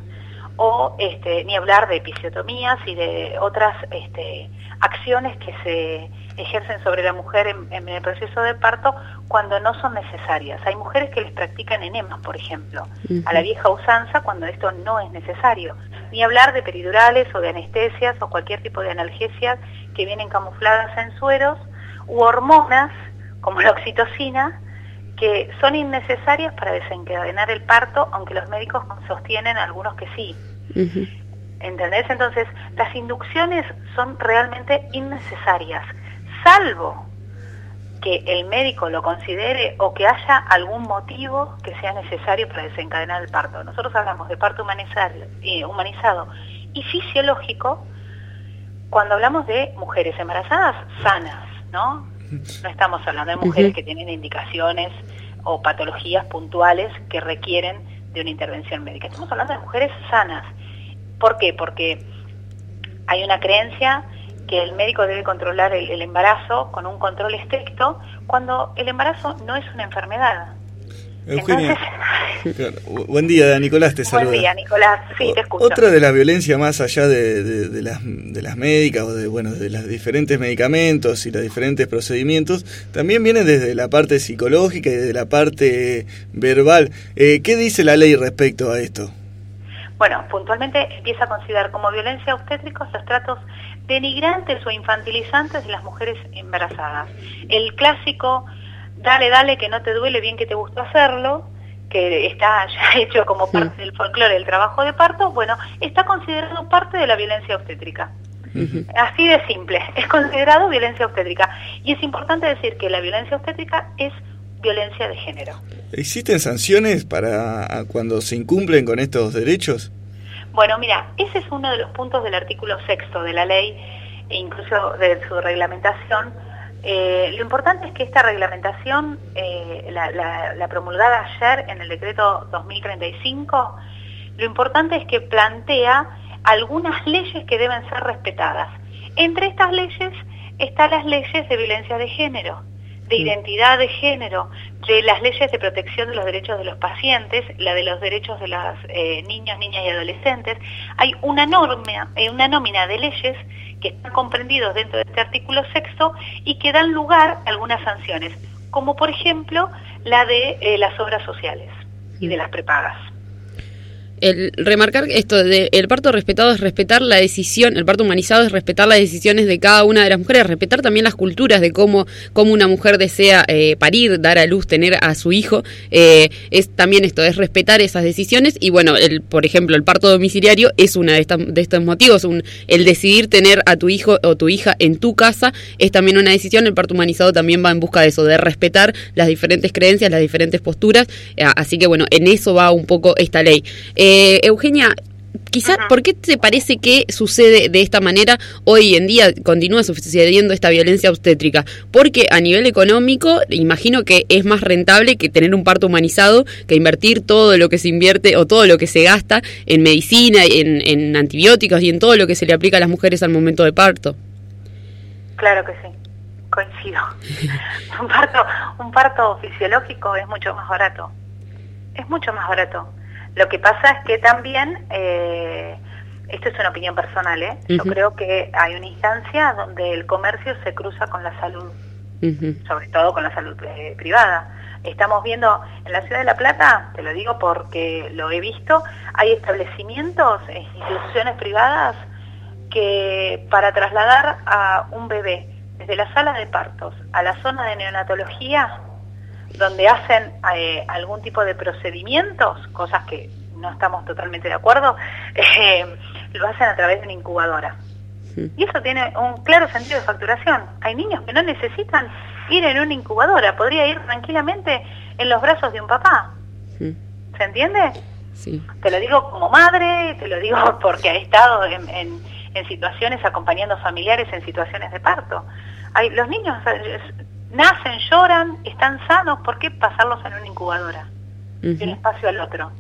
o este, ni hablar de episiotomías y de otras este, acciones que se ejercen sobre la mujer en, en el proceso de parto cuando no son necesarias. Hay mujeres que les practican enemas, por ejemplo, uh-huh. a la vieja usanza cuando esto no es necesario. Ni hablar de peridurales o de anestesias o cualquier tipo de analgesias que vienen camufladas en sueros u hormonas como la oxitocina que son innecesarias para desencadenar el parto, aunque los médicos sostienen algunos que sí. Uh-huh. ¿Entendés? Entonces, las inducciones son realmente innecesarias, salvo que el médico lo considere o que haya algún motivo que sea necesario para desencadenar el parto. Nosotros hablamos de parto humanizado, eh, humanizado y fisiológico cuando hablamos de mujeres embarazadas sanas, ¿no? No estamos hablando de mujeres uh-huh. que tienen indicaciones o patologías puntuales que requieren de una intervención médica. Estamos hablando de mujeres sanas. ¿Por qué? Porque hay una creencia que el médico debe controlar el, el embarazo con un control estricto cuando el embarazo no es una enfermedad. Eugenia, Entonces, buen día, Nicolás te saluda. Buen día, Nicolás, sí, te escucho. Otra de las violencias más allá de, de, de, las, de las médicas o de, bueno, de los diferentes medicamentos y los diferentes procedimientos, también viene desde la parte psicológica y desde la parte verbal. Eh, ¿Qué dice la ley respecto a esto? Bueno, puntualmente empieza a considerar como violencia obstétrica los tratos denigrantes o infantilizantes de las mujeres embarazadas. El clásico, dale, dale, que no te duele, bien que te gustó hacerlo, que está ya hecho como parte sí. del folclore del trabajo de parto, bueno, está considerado parte de la violencia obstétrica. Uh-huh. Así de simple, es considerado violencia obstétrica. Y es importante decir que la violencia obstétrica es violencia de género. ¿Existen sanciones para cuando se incumplen con estos derechos? Bueno, mira, ese es uno de los puntos del artículo sexto de la ley, e incluso de su reglamentación. Eh, lo importante es que esta reglamentación, eh, la, la, la promulgada ayer en el decreto dos mil treinta y cinco, lo importante es que plantea algunas leyes que deben ser respetadas. Entre estas leyes están las leyes de violencia de género, de identidad de género, de las leyes de protección de los derechos de los pacientes, la de los derechos de los eh, niños, niñas y adolescentes. Hay una norma, eh, una nómina de leyes que están comprendidos dentro de este artículo sexto y que dan lugar a algunas sanciones, como por ejemplo la de eh, las obras sociales y de las prepagas. El remarcar esto de el parto respetado es respetar la decisión, el parto humanizado es respetar las decisiones de cada una de las mujeres, respetar también las culturas de cómo, cómo una mujer desea eh, parir, dar a luz, tener a su hijo, eh, es también esto, es respetar esas decisiones y bueno, el, por ejemplo, el parto domiciliario es uno de, esta, de estos motivos, un, el decidir tener a tu hijo o tu hija en tu casa es también una decisión, el parto humanizado también va en busca de eso, de respetar las diferentes creencias, las diferentes posturas, eh, así que bueno, en eso va un poco esta ley. Eh, Eh, Eugenia, quizás, uh-huh. ¿por qué te parece que sucede de esta manera hoy en día, continúa sucediendo esta violencia obstétrica? Porque a nivel económico, imagino que es más rentable que tener un parto humanizado, que invertir todo lo que se invierte o todo lo que se gasta en medicina, en, en antibióticos y en todo lo que se le aplica a las mujeres al momento de parto. Claro que sí, coincido. un parto, un parto fisiológico es mucho más barato, es mucho más barato. Lo que pasa es que también, eh, esto es una opinión personal, ¿eh? Uh-huh. Yo creo que hay una instancia donde el comercio se cruza con la salud, uh-huh. sobre todo con la salud eh, privada. Estamos viendo en la ciudad de La Plata, te lo digo porque lo he visto, hay establecimientos, instituciones privadas que para trasladar a un bebé desde la sala de partos a la zona de neonatología, donde hacen eh, algún tipo de procedimientos, cosas que no estamos totalmente de acuerdo, eh, lo hacen a través de una incubadora. Sí. Y eso tiene un claro sentido de facturación. Hay niños que no necesitan ir en una incubadora, podría ir tranquilamente en los brazos de un papá. Sí. ¿Se entiende? Sí. Te lo digo como madre, te lo digo porque he estado en, en, en situaciones acompañando familiares en situaciones de parto. Hay, los niños nacen, lloran, están sanos, ¿por qué pasarlos en una incubadora? Uh-huh. De un espacio al otro.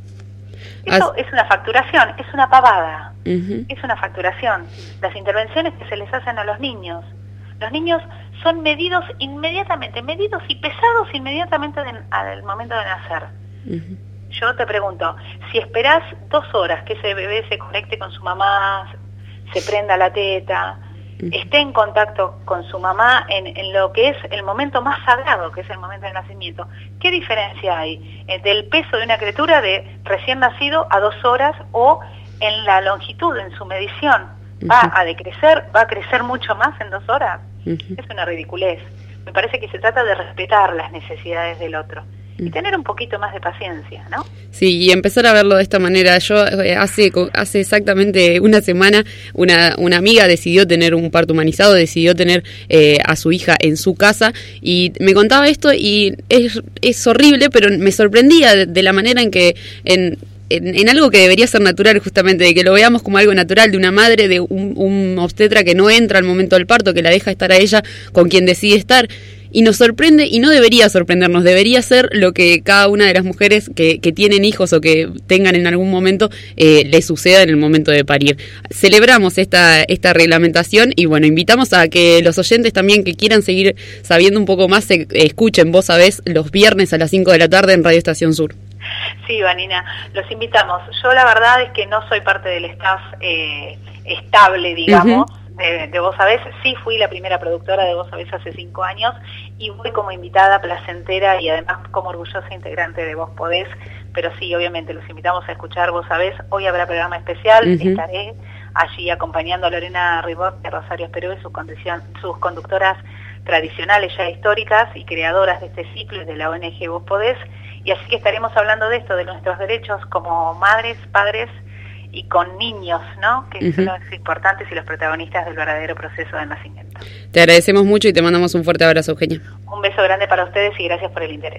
Eso As... es una facturación, es una pavada, uh-huh. es una facturación. Las intervenciones que se les hacen a los niños. Los niños son medidos inmediatamente, medidos y pesados inmediatamente de, al momento de nacer. Uh-huh. Yo te pregunto, si esperás dos horas que ese bebé se conecte con su mamá, se prenda la teta, uh-huh. esté en contacto con su mamá en, en lo que es el momento más sagrado, que es el momento del nacimiento, ¿qué diferencia hay entre el peso de una criatura de recién nacido a dos horas o en la longitud, en su medición? ¿Va a decrecer? ¿Va a crecer mucho más en dos horas? Uh-huh. Es una ridiculez. Me parece que se trata de respetar las necesidades del otro y tener un poquito más de paciencia, ¿no? Sí, y empezar a verlo de esta manera. Yo eh, hace hace exactamente una semana una, una amiga decidió tener un parto humanizado, decidió tener eh, a su hija en su casa y me contaba esto y es, es horrible, pero me sorprendía de, de la manera en que... en En, en algo que debería ser natural, justamente, de que lo veamos como algo natural, de una madre, de un, un obstetra que no entra al momento del parto, que la deja estar a ella con quien decide estar, y nos sorprende, y no debería sorprendernos, debería ser lo que cada una de las mujeres que, que tienen hijos o que tengan en algún momento eh, les suceda en el momento de parir. Celebramos esta, esta reglamentación y bueno, invitamos a que los oyentes también que quieran seguir sabiendo un poco más se escuchen Vos Sabés los viernes a las cinco de la tarde en Radio Estación Sur. Sí, Vanina, los invitamos. Yo la verdad es que no soy parte del staff eh, estable, digamos, uh-huh. de, de Vos Sabés. Sí fui la primera productora de Vos Sabés hace cinco años y voy como invitada placentera y además como orgullosa integrante de Vos Podés. Pero sí, obviamente, los invitamos a escuchar Vos Sabés. Hoy habrá programa especial, uh-huh. estaré allí acompañando a Lorena Ribot de Rosario Perú y sus, condición, sus conductoras tradicionales ya históricas y creadoras de este ciclo y de la O N G Vos Podés. Y así que estaremos hablando de esto, de nuestros derechos como madres, padres y con niños, ¿no? Que uh-huh. son los importantes y los protagonistas del verdadero proceso de nacimiento. Te agradecemos mucho y te mandamos un fuerte abrazo, Eugenia. Un beso grande para ustedes y gracias por el interés.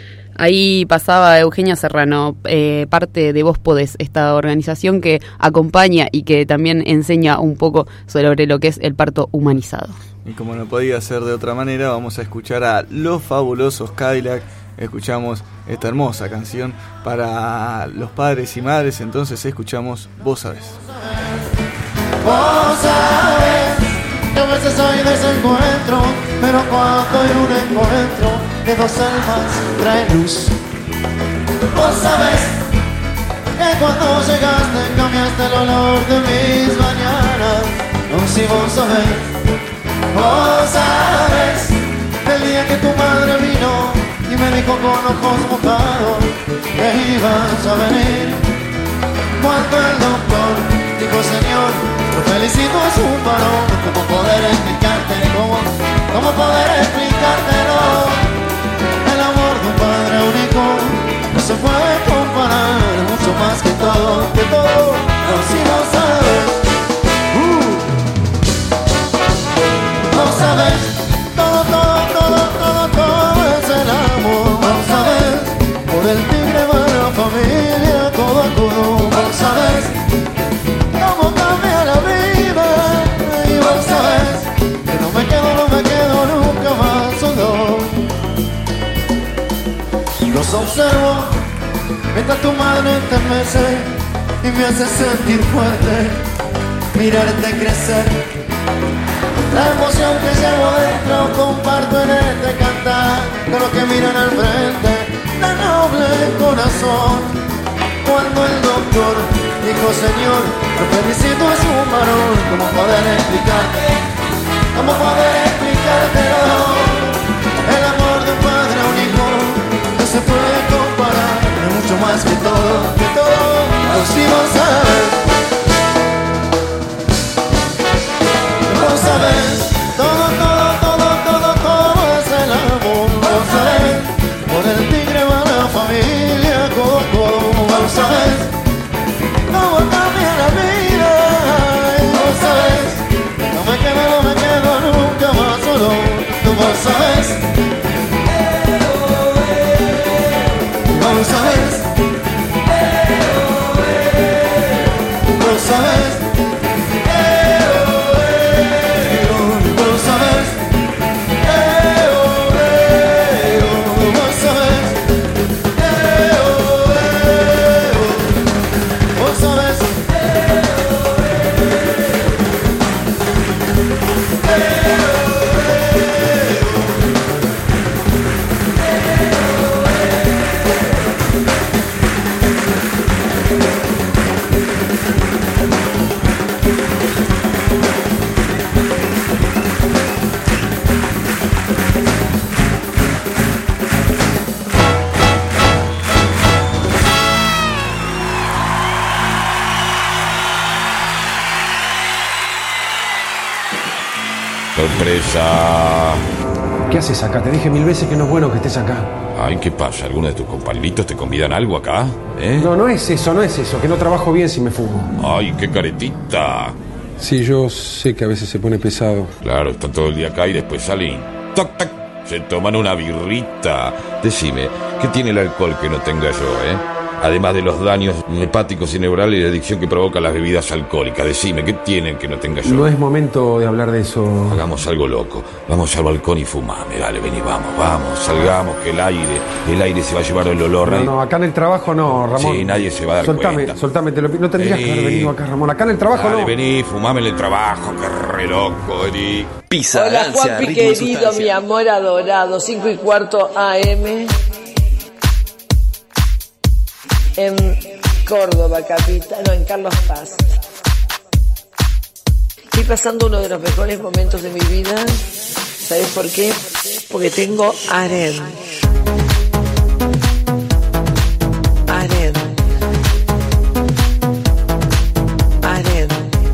Ahí pasaba Eugenia Serrano, eh, parte de Vos Podés, esta organización que acompaña y que también enseña un poco sobre lo que es el parto humanizado. Y como no podía ser de otra manera, vamos a escuchar a Los Fabulosos Cadillac. Escuchamos esta hermosa canción para los padres y madres, entonces escuchamos Vos Sabés. Vos sabés que a veces hay desencuentro, pero cuando hay un encuentro de dos almas trae luz. Vos sabés que cuando llegaste cambiaste el olor de mis mañanas. No, si vos sabés, vos sabés del día que tu madre vino y me dijo con ojos mojados que ibas a venir. Cuando el doctor dijo, señor, lo felicito, es un varón. ¿Cómo poder explicarte? ¿Cómo, cómo poder explicártelo? El amor de un padre único no se puede comparar, mucho más que todo, que todo, no, si no sabes. Uh. No sabes, todo, todo, todo, todo, todo es el amor. Vamos a ver, por el tigre va la familia, todo a todo. Vamos a ver cómo cambia la vida. Y vos sabes que no me quedo, no me quedo nunca más solo. Los observo mientras tu madre enternece y me hace sentir fuerte, mirarte crecer. La emoción que llevo dentro comparto en este cantar con los que miran al frente, la noble corazón. Cuando el doctor dijo, señor, lo felicito, es un varón. ¿Cómo poder explicarte? ¿Cómo poder explicártelo? El amor de un padre único no se puede comparar, es mucho más que todo, que todo, si vos sabes. Vos sabés, todo, todo, todo, todo, todo es el amor. Vos sabés, por el tigre va la familia, codo, codo. Vos sabés, cómo cambia la vida. Y vos sabés, no me quedo, no me quedo nunca más solo. Tú vos sabés, vos sabés. Sorpresa. ¿Qué haces acá? Te dije mil veces que no es bueno que estés acá. Ay, ¿qué pasa? ¿Alguno de tus compañeritos te convidan algo acá? ¿Eh? No, no es eso, no es eso. Que no trabajo bien si me fumo. Ay, qué caretita. Sí, yo sé que a veces se pone pesado. Claro, están todo el día acá y después salen. ¡Tac, tac! Se toman una birrita. Decime, ¿qué tiene el alcohol que no tenga yo, eh? Además de los daños hepáticos y neurales y la adicción que provocan las bebidas alcohólicas. Decime, ¿qué tienen que no tenga yo? No es momento de hablar de eso. Hagamos algo loco. Vamos al balcón y fumame. Dale, vení, vamos, vamos. Salgamos, que el aire, el aire se va a llevar el olor. No, no, acá en el trabajo no, Ramón. Sí, nadie se va a dar soltame, cuenta. Soltame, te lo pido. No tendrías Vení. que haber venido acá, Ramón. Acá en el trabajo Dale, no. vení, fumame en el trabajo. Qué re loco, vení. Pisa, hola, Juanpi, querido, mi amor adorado. Cinco y cuarto A M. En Córdoba, capital, no, en Carlos Paz. Estoy pasando uno de los mejores momentos de mi vida. ¿Sabes por qué? Porque tengo harem. Harem. Harem.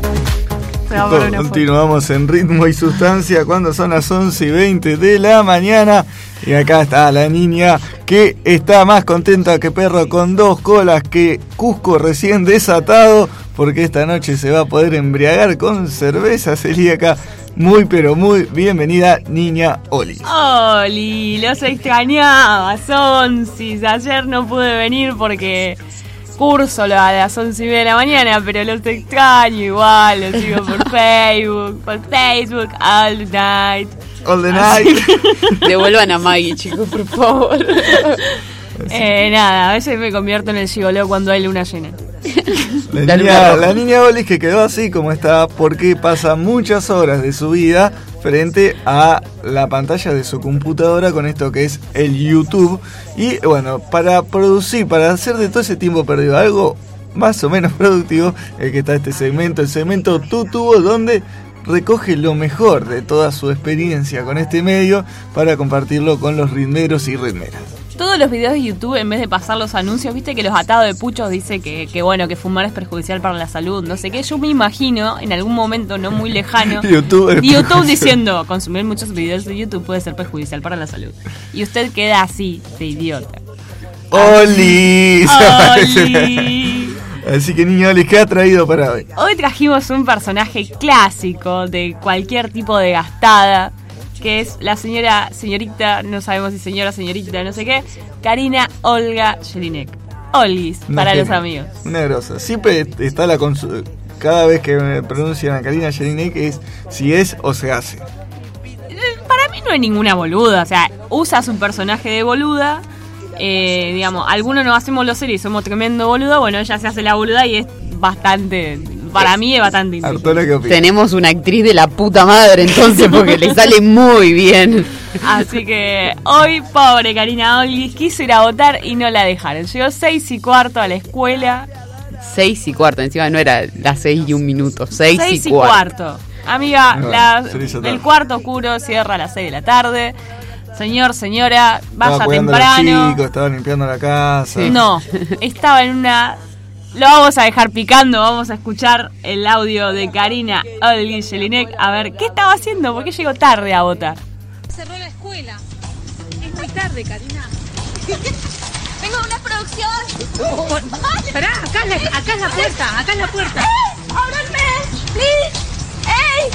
Continuamos en Ritmo y Sustancia cuando son las once y veinte de la mañana. Y acá está la niña que está más contenta que perro con dos colas que Cusco recién desatado, porque esta noche se va a poder embriagar con cerveza celíaca. Muy pero muy bienvenida, niña Oli. Oli, los extrañaba, Sonsis. Ayer no pude venir porque curso a las once y media de la mañana, pero los extraño igual, los sigo por Facebook, por Facebook, all the night. All the night. Devuelvan a Maggie, chicos, por favor. Eh, nada, a veces me convierto en el gigoló cuando hay luna llena. La niña, la niña Oli que quedó así como está porque pasa muchas horas de su vida frente a la pantalla de su computadora con esto que es el YouTube. Y bueno, para producir, para hacer de todo ese tiempo perdido algo más o menos productivo, es que está este segmento, el segmento Tu Tubo, donde recoge lo mejor de toda su experiencia con este medio para compartirlo con los ritmeros y ritmeras. Todos los videos de YouTube, en vez de pasar los anuncios, viste que los atados de puchos dice que, que bueno, que fumar es perjudicial para la salud, no sé qué. Yo me imagino en algún momento no muy lejano YouTube, YouTube diciendo, consumir muchos videos de YouTube puede ser perjudicial para la salud. Y usted queda así, de idiota. ¡Oli! ¡Oli! Así que, niña Oli, ¿qué ha traído para hoy? Hoy trajimos un personaje clásico de cualquier tipo de gastada, que es la señora, señorita, no sabemos si señora, señorita, no sé qué, Karina Olga Jelinek. Olguis, para Una los amigos. Una grosa. Siempre está la consu- cada vez que me pronuncian a Karina Jelinek es si es o se hace. Para mí no hay ninguna boluda, o sea, usas un personaje de boluda, eh, digamos, algunos nos hacemos los serios y somos tremendo boluda, bueno, ella se hace la boluda y es bastante, para mí es bastante inteligente. Tenemos una actriz de la puta madre entonces porque le sale muy bien. Así que hoy, pobre Karina Olguis, quiso ir a votar y no la dejaron. Llegó seis y cuarto a la escuela. Seis y cuarto, encima no era las seis y un minuto, seis, Seis y y cuarto. cuarto. Amiga, No, la, se le hizo tarde. el cuarto oscuro cierra a las seis de la tarde. Señor, señora, Estaba vaya cuidando a los temprano. chicos, estaba limpiando la casa. No, estaba en una... Lo vamos a dejar picando, vamos a escuchar el audio de Karina Olguis Jelinek. A ver, ¿qué estaba haciendo? ¿Por qué llegó tarde a votar? Cerró la escuela. Es muy tarde, Karina. Vengo de una producción. Esperá, acá es, la, acá es la puerta, acá es la puerta. ¡Eh! ¡Ábranme! ¡Please! ¡Ey!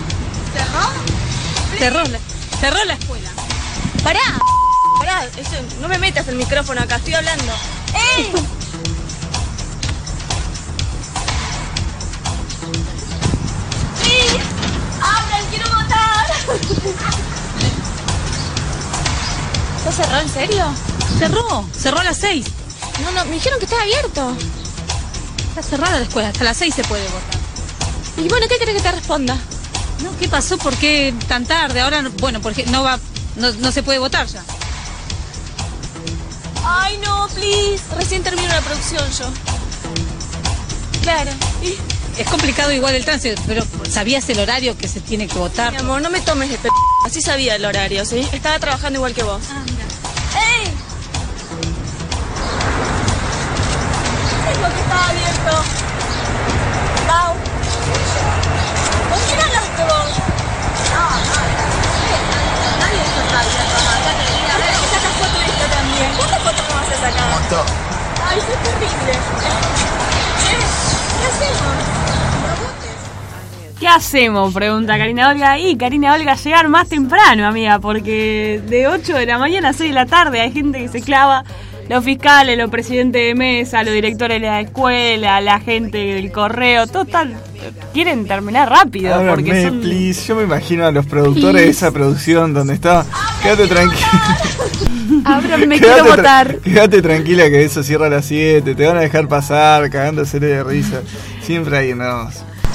¿Cerró? Cerró la, cerró la escuela. Pará, pará, eso, no me metas el micrófono acá, estoy hablando. ¡Ey! ¡Please! ¡Abran, quiero votar! ¿Ya cerró, en serio? Cerró, cerró a las seis. No, no, me dijeron que estaba abierto. Está cerrada la escuela, hasta las seis se puede votar. Y bueno, ¿qué querés que te responda? No, ¿qué pasó? ¿Por qué tan tarde? Ahora, no- bueno, porque no va, no, no se puede votar ya. Ay, no, please. Recién termino la producción yo. Claro. ¿Y? Es complicado igual el tránsito, pero ¿sabías el horario que se tiene que votar? Mi amor, no me tomes de p***. Así sabía el horario, ¿sí? Estaba trabajando igual que vos. Ah, mira. ¡Ey! Dijo que estaba abierto. Pau. ¿Por qué no hablaste vos? No, no. qué terrible. ¿Qué? ¿Qué hacemos? ¿Qué hacemos? Pregunta Karina Olga. Y Karina Olga, llegar más temprano, amiga, porque de ocho de la mañana a seis de la tarde hay gente que se clava. Los fiscales, los presidentes de mesa, los directores de la escuela, la gente del correo, total, quieren terminar rápido. Ábrame, porque son... please. Yo me imagino a los productores please. de esa producción donde estaba. Quédate tranquila. Ábrame, quiero votar. Quédate tranquila que eso cierra a las siete. Te van a dejar pasar, cagándose de risa. Siempre hay unos.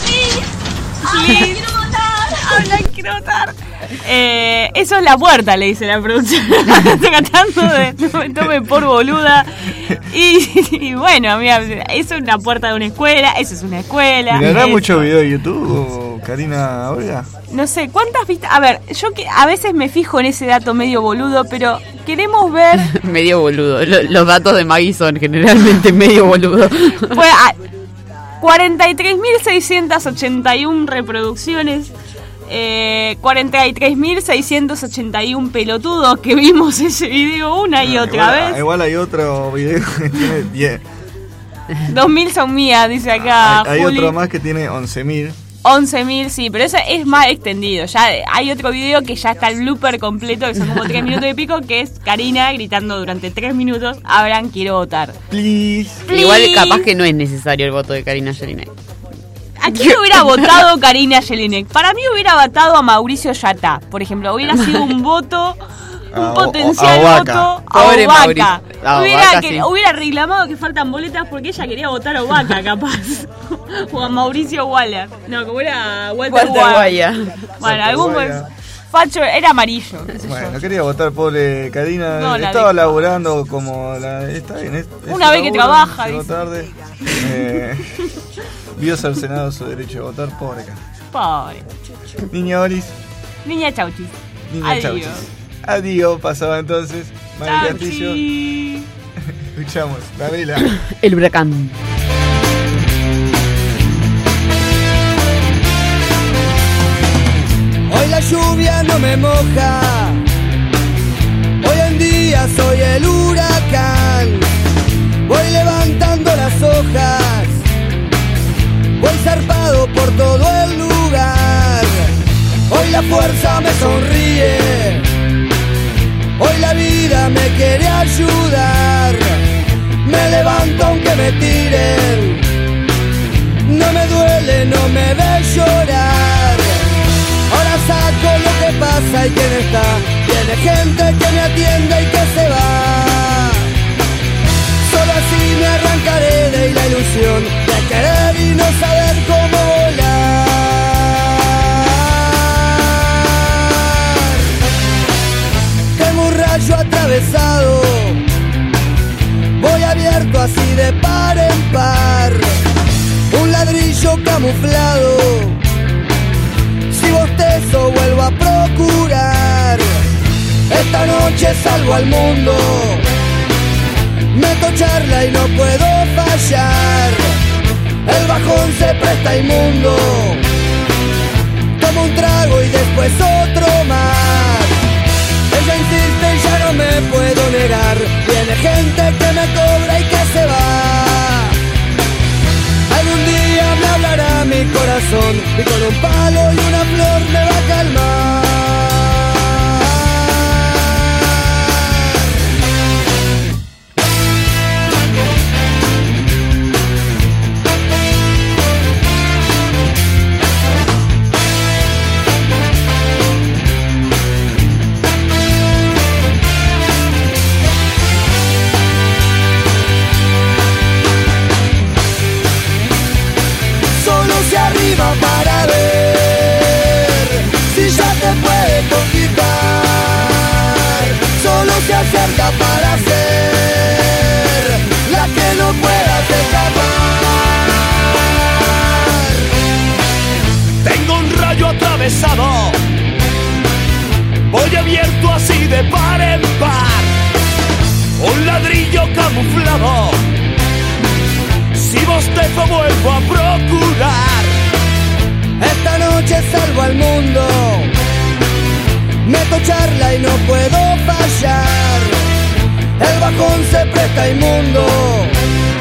Please. Quiero votar. Habla, quiero votar. Eh, eso es la puerta, le dice la producción. Tratando de no me tome por boluda. Y, y bueno, amiga, eso es una puerta de una escuela. Eso es una escuela. ¿Mirará mucho video de YouTube, Karina Olga? No sé, ¿cuántas vistas? A ver, yo que a veces me fijo en ese dato medio boludo, pero queremos ver. Medio boludo. Lo, los datos de Maggie son generalmente medio boludo. Pues a cuarenta y tres mil seiscientas ochenta y uno reproducciones. Eh, cuarenta y tres mil seiscientos ochenta y uno pelotudos que vimos ese video una y no, otra igual, vez. Igual hay otro video que tiene diez. dos mil son mías, dice acá. Hay, hay Juli. otro más que tiene once mil. once mil, sí, pero ese es más extendido. Ya hay otro video que ya está el blooper completo, que son como tres minutos y pico, que es Karina gritando durante tres minutos: Abraham, quiero votar. Please. Please. Igual capaz que no es necesario el voto de Karina Jelinek. ¿A quién hubiera votado Karina Jelinek? Para mí hubiera votado a Mauricio Yatá, por ejemplo. Hubiera sido un voto, un a, potencial a voto a Pobre Ovaca. A hubiera, Ovaca, que, sí. hubiera reclamado que faltan boletas porque ella quería votar a Ovaca, capaz. O a Mauricio Waller. No, como era Walter, Walter Guaya. Bueno, algún facho era amarillo. Bueno, no quería votar, pobre Karina. No, estaba de... laburando como la. Está bien, es, una vez que trabaja. Llegó tarde. Eh, vio cercenado su derecho a votar, pobre Karina. Pobre. Niña Olis. Niña Chauchis. Niña Adiós. Chauchis. Adiós, pasaba entonces. María Castillo. Chauchi. Escuchamos, Gabriela. El huracán. Hoy la lluvia no me moja, hoy en día soy el huracán. Voy levantando las hojas, voy zarpado por todo el lugar. Hoy la fuerza me sonríe, hoy la vida me quiere ayudar. Me levanto aunque me tiren, no me duele, no me ve llorar. Ahora saco lo que pasa y quién está. Tiene gente que me atiende y que se va. Solo así me arrancaré de la ilusión de querer y no saber cómo volar. Tengo un rayo atravesado, voy abierto así de par en par. Un ladrillo camuflado, si bostezo vuelvo a procurar. Esta noche salgo al mundo, meto charla y no puedo fallar. El bajón se presta inmundo, tomo un trago y después otro más. Ella insiste y ya no me puedo negar. Viene gente que me cobra y que se va. Algún día me hablará mi corazón y con un palo y una flor me va a calmar. Arriba para ver si ya te puede conquistar. Solo se acerca para ser la que no puedas escapar. Tengo un rayo atravesado, voy abierto así de par en par. Un ladrillo camuflado, si bostezo vuelvo a procurar. Esta noche salgo al mundo, meto charla y no puedo fallar. El bajón se presta inmundo,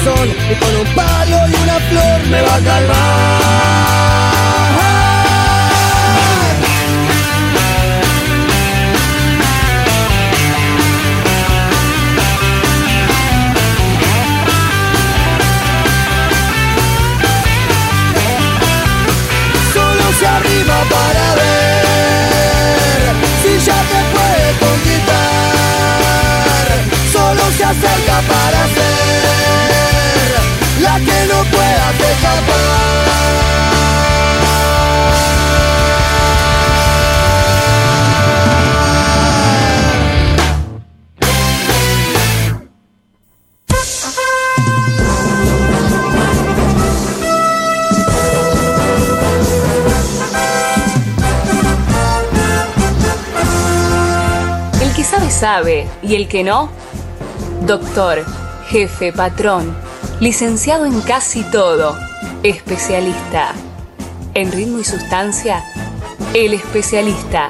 corazón y con un palo y una flor me va a calmar. Se arriba para ver si ya te puede conquistar. Solo se acerca para ser la que no puedas escapar. Sabe, y el que no, doctor, jefe, patrón, licenciado en casi todo, especialista. En ritmo y sustancia, el especialista.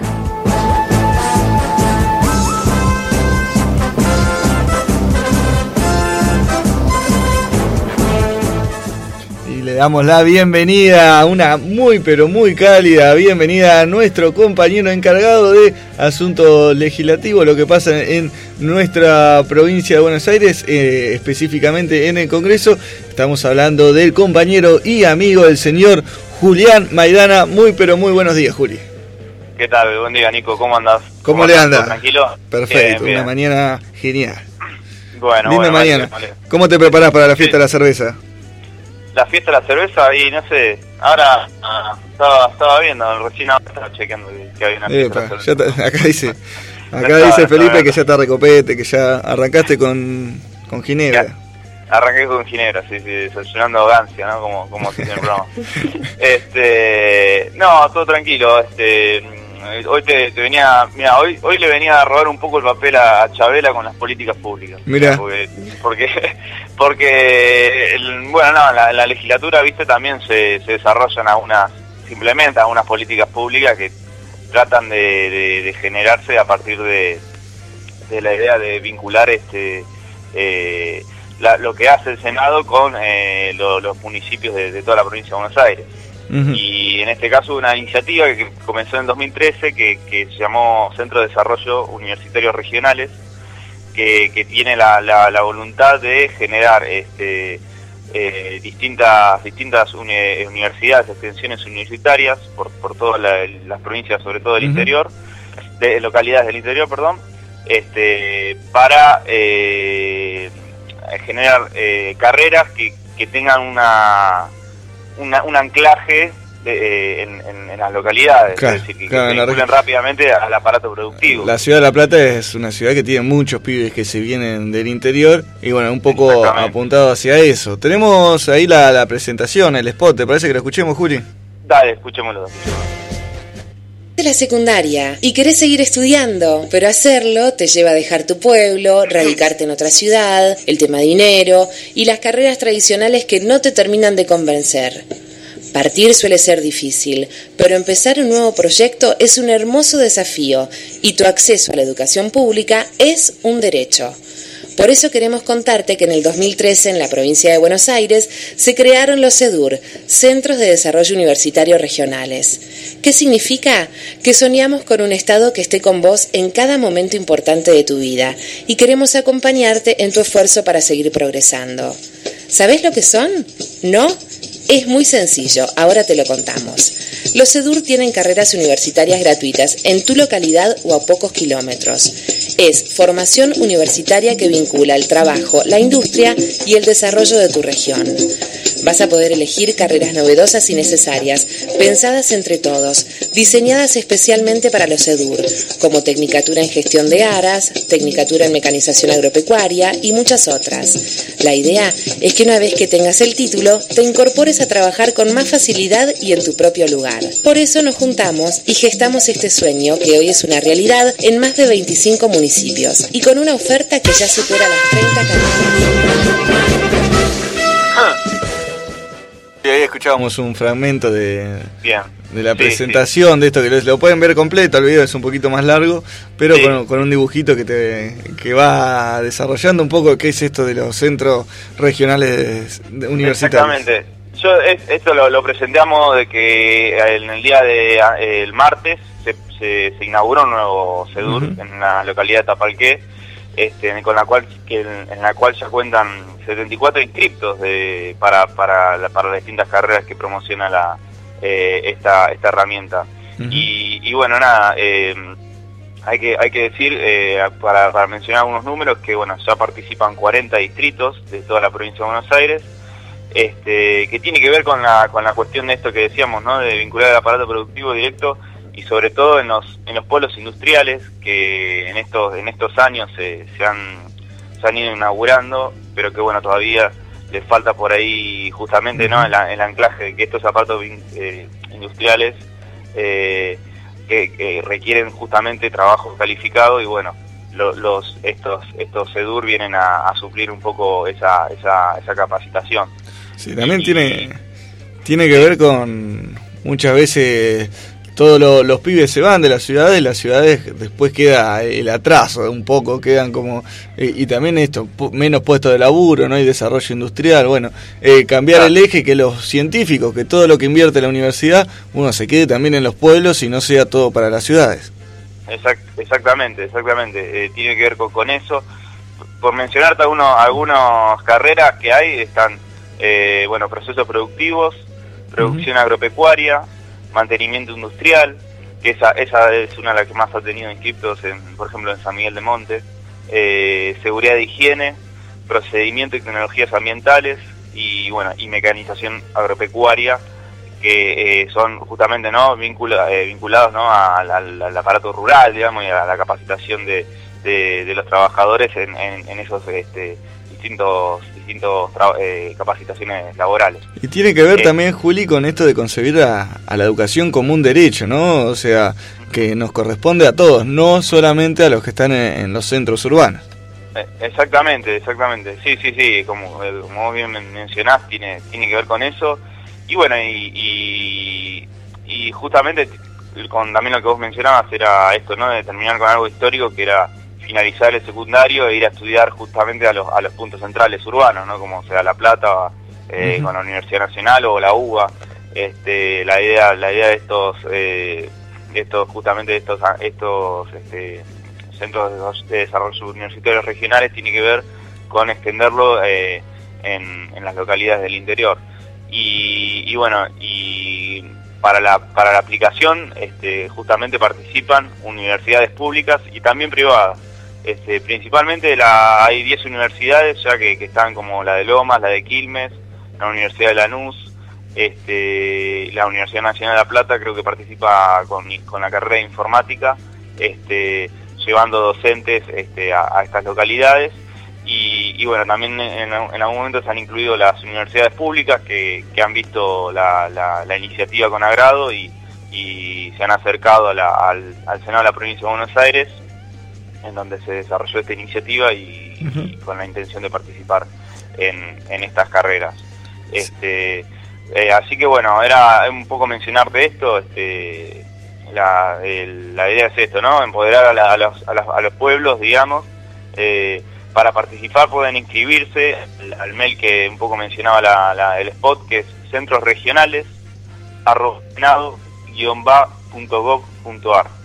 Le damos la bienvenida, una muy pero muy cálida bienvenida a nuestro compañero encargado de asuntos legislativos, lo que pasa en nuestra provincia de Buenos Aires, eh, específicamente en el Congreso. Estamos hablando del compañero y amigo del señor Julián Maidana. Muy pero muy buenos días, Juli. ¿Qué tal? Buen día, Nico. ¿Cómo andás? ¿Cómo, ¿Cómo le andás? anda? ¿Tranquilo? Perfecto, Bien, bien. Una mañana genial. Bueno, Linda bueno, mañana. vale, vale. ¿Cómo te preparás para la fiesta Sí. de la cerveza? La fiesta de la cerveza y no sé, ahora ah, estaba, estaba viendo, recién ahora estaba chequeando que, que había una fiesta Epa, de la ya cerveza. te- acá dice, acá Ya dice estaba, Felipe estaba. que ya está recopete, que ya arrancaste con, con Ginebra. Arranqué con Ginebra, sí, sí, desayunando gancia, ¿no? Como, como se dice en el programa. Este, no, todo tranquilo, este, hoy te, te venía, mira, hoy, hoy le venía a robar un poco el papel a, a Chabela con las políticas públicas. Mirá. Porque, porque, porque el- bueno, no, la, la legislatura, viste, también se, se desarrollan algunas, se implementan algunas políticas públicas que tratan de, de, de generarse a partir de, de la idea de vincular este eh, la- lo que hace el Senado con eh, lo- los municipios de, de toda la provincia de Buenos Aires. Y en este caso una iniciativa que comenzó en dos mil trece que, que se llamó Centro de Desarrollo Universitarios Regionales, que, que tiene la, la, la voluntad de generar este, eh, distintas distintas uni- universidades, extensiones universitarias por, por todas la- las provincias, sobre todo del Ujú. interior, de localidades del interior, perdón, este, para eh, generar eh, carreras que, que tengan una Una, un anclaje de, eh, en, en, en las localidades, Claro, es decir, que, claro, que en la vinculen reg- rápidamente al aparato productivo. La ciudad de La Plata es una ciudad que tiene muchos pibes que se vienen del interior y bueno, un poco apuntado hacia eso. Tenemos ahí la, la presentación, el spot, ¿te parece que lo escuchemos, Juli? Dale, escuchémoslo. De la secundaria y querés seguir estudiando, pero hacerlo te lleva a dejar tu pueblo, radicarte en otra ciudad, el tema dinero y las carreras tradicionales que no te terminan de convencer. Partir suele ser difícil, pero empezar un nuevo proyecto es un hermoso desafío y tu acceso a la educación pública es un derecho. Por eso queremos contarte que en el dos mil trece en la provincia de Buenos Aires se crearon los CEDUR, Centros de Desarrollo Universitario Regionales. ¿Qué significa? Que soñamos con un Estado que esté con vos en cada momento importante de tu vida y queremos acompañarte en tu esfuerzo para seguir progresando. ¿Sabés lo que son? ¿No? Es muy sencillo, ahora te lo contamos. Los CEDUR tienen carreras universitarias gratuitas en tu localidad o a pocos kilómetros. Es formación universitaria que vincula el trabajo, la industria y el desarrollo de tu región. Vas a poder elegir carreras novedosas y necesarias, pensadas entre todos, diseñadas especialmente para los CEDUR, como Tecnicatura en Gestión de Aras, Tecnicatura en Mecanización Agropecuaria y muchas otras. La idea es que una vez que tengas el título, te incorpores a trabajar con más facilidad y en tu propio lugar. Por eso nos juntamos y gestamos este sueño que hoy es una realidad en más de veinticinco municipios y con una oferta que ya supera las treinta carreras. Y ahí escuchábamos un fragmento de, Bien. de la Sí, presentación de esto, que lo, lo pueden ver completo, el video es un poquito más largo, pero Sí. con, con un dibujito que te que va desarrollando un poco qué es esto de los centros regionales de- universitarios. Exactamente. Yo es- esto lo, lo presenté a modo de que en el día de eh, el martes se, se, se inauguró un nuevo CEDUR Ujú. en la localidad de Tapalqué, este, con la cual que en, en la cual ya cuentan setenta y cuatro inscriptos de, para para la- para las distintas carreras que promociona la eh, esta esta herramienta. Ujú. Y, y bueno, nada, eh, hay que hay que decir, eh, para, para mencionar algunos números, que bueno, ya participan cuarenta distritos de toda la provincia de Buenos Aires, este, que tiene que ver con la con la cuestión de esto que decíamos, ¿no? De vincular el aparato productivo directo y sobre todo en los en los polos industriales que en estos en estos años se, se han se han ido inaugurando, pero que bueno, todavía les falta por ahí justamente, ¿no? el, el anclaje de que estos aparatos vin- eh, industriales eh, que, que requieren justamente trabajo calificado y bueno, lo- los estos estos CEDUR vienen a, a suplir un poco esa esa, esa capacitación. Sí, también tiene, tiene que ver con muchas veces todos lo- los pibes se van de las ciudades, las ciudades después queda el atraso un poco, quedan como, eh, y también esto, pu- menos puestos de laburo, no hay desarrollo industrial, bueno, eh, cambiar el eje, que los científicos, que todo lo que invierte la universidad, uno se quede también en los pueblos y no sea todo para las ciudades. Exact- exactamente, exactamente. Eh, tiene que ver con, con eso. Por mencionarte algunos, algunas carreras que hay, están, eh, bueno, procesos productivos, producción agropecuaria, mantenimiento industrial, que esa esa es una de las que más ha tenido inscriptos, en, por ejemplo, en San Miguel de Monte, eh, seguridad de higiene, procedimiento y tecnologías ambientales y, bueno, y mecanización agropecuaria, que eh, son justamente no vincula, eh, vinculados no al, al, al aparato rural, digamos, y a la capacitación de, de, de los trabajadores en, en, en esos este, distintos distintos tra- eh, capacitaciones laborales. Y tiene que ver Eh, también, Juli, con esto de concebir a, a la educación como un derecho, ¿no? O sea, que nos corresponde a todos, no solamente a los que están en, en los centros urbanos. Eh, Exactamente, exactamente. Sí, sí, sí, como, eh, como vos bien men- mencionás, tiene, tiene que ver con eso. Y bueno, y, y, y justamente con también lo que vos mencionabas era esto, ¿no? De terminar con algo histórico, que era finalizar el secundario e ir a estudiar justamente a los, a los puntos centrales urbanos, ¿no? Como sea La Plata, eh, Ujú. con la Universidad Nacional o la U B A. Este, la idea, la idea de estos, eh, de estos justamente de estos, estos este, centros de desarrollo universitarios regionales tiene que ver con extenderlo eh, en, en las localidades del interior. Y, y bueno, y para la para la aplicación este, justamente participan universidades públicas y también privadas. Este, principalmente la, hay diez universidades ya que, que están, como la de Lomas, la de Quilmes, la Universidad de Lanús, este, la Universidad Nacional de La Plata creo que participa con, con la carrera de informática, este, llevando docentes este, a, a estas localidades. Y, y bueno, también en, en algún momento se han incluido las universidades públicas que, que han visto la, la, la iniciativa con agrado y, y se han acercado a la, al, al Senado de la Provincia de Buenos Aires, en donde se desarrolló esta iniciativa y, y con la intención de participar en, en estas carreras. Este, eh, así que bueno, era un poco mencionarte esto. Este, la, el- la idea es esto, ¿no? Empoderar a, la- a los, a, los, a los pueblos, digamos. Eh, para participar pueden inscribirse al, al mail que un poco mencionaba la, la- el spot, que es centros regionales arroba senado guion ba punto gov punto ar.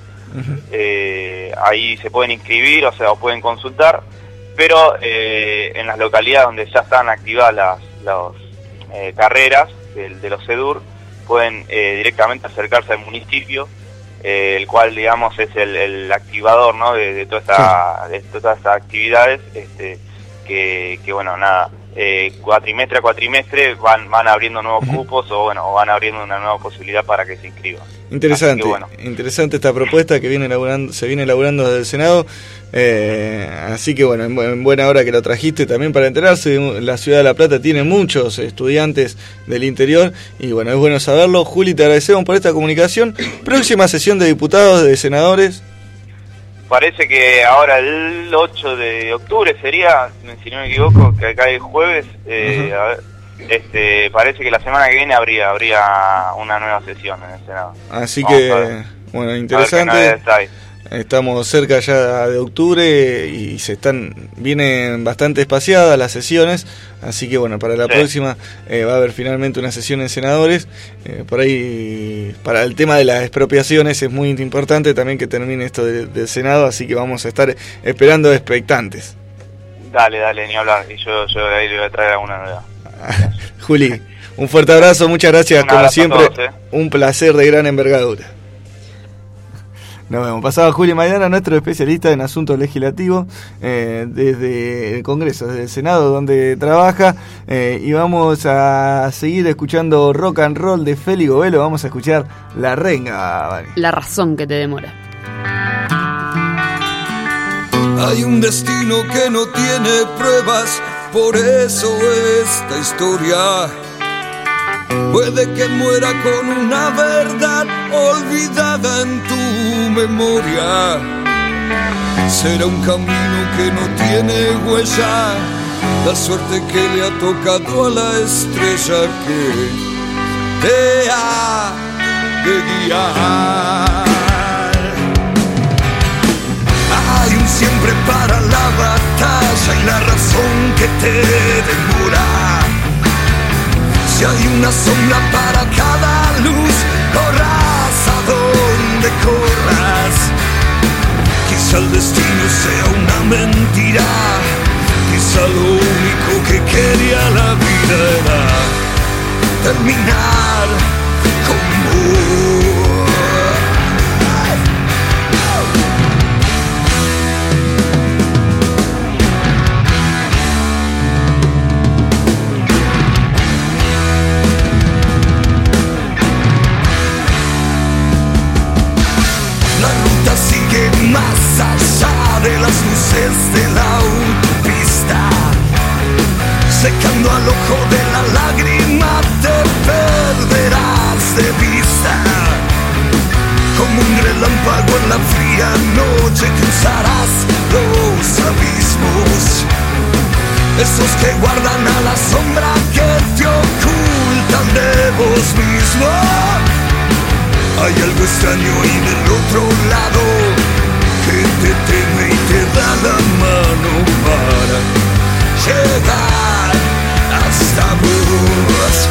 Eh, ahí se pueden inscribir, o sea, o pueden consultar, pero eh, en las localidades donde ya están activadas las, las eh, carreras de, de los CEDUR, pueden eh, directamente acercarse al municipio, eh, el cual, digamos, es el, el activador, ¿no? de, de, toda esta, de todas estas actividades, este, que, que bueno, nada, eh, cuatrimestre a cuatrimestre van, van abriendo nuevos cupos o bueno, o van abriendo una nueva posibilidad para que se inscriban. Interesante, Así que, bueno. interesante esta propuesta que viene elaborando, se viene elaborando desde el Senado, eh, así que bueno, en, bu- en buena hora que lo trajiste también para enterarse. La ciudad de La Plata tiene muchos estudiantes del interior y bueno, es bueno saberlo. Juli, te agradecemos por esta comunicación. Próxima sesión de diputados, de senadores. Parece que ahora el ocho de octubre sería, si no me equivoco, que acá el jueves, eh, a ver, este, parece que la semana que viene habría habría una nueva sesión en el Senado. Así Vamos que, a ver. bueno, A ver qué interesante. novedades hay. Estamos cerca ya de octubre y se están vienen bastante espaciadas las sesiones, así que bueno, para la Sí. próxima eh, va a haber finalmente una sesión en senadores. Eh, por ahí, para el tema de las expropiaciones es muy importante también que termine esto de- del Senado, así que vamos a estar esperando expectantes. Dale, dale, ni hablar. Y yo, yo de ahí le voy a traer alguna nueva. Juli, un fuerte abrazo, muchas gracias, Un como abrazo a siempre, todos, eh. un placer de gran envergadura. Nos vemos. Pasaba Juli Maidana, nuestro especialista en asuntos legislativos, eh, desde el Congreso, desde el Senado, donde trabaja, eh, y vamos a seguir escuchando rock and roll de Feli Govelo. Vamos a escuchar La Renga, Vani. La razón que te demora. Hay un destino que no tiene pruebas, por eso esta historia puede que muera con una verdad olvidada en tu memoria. Será un camino que no tiene huella, la suerte que le ha tocado a la estrella que te ha de guiar. Hay un siempre para la batalla y la razón que te demora. Si hay una sombra para cada luz, corras a donde corras. Quizá el destino sea una mentira, quizá lo único que quería la vida era terminar con vos. Más allá de las luces de la autopista, secando al ojo de la lágrima te perderás de vista. Como un relámpago en la fría noche cruzarás los abismos, esos que guardan a la sombra que te ocultan de vos mismo. Hay algo extraño ahí del otro lado que te teme y te da la mano para llegar hasta vos.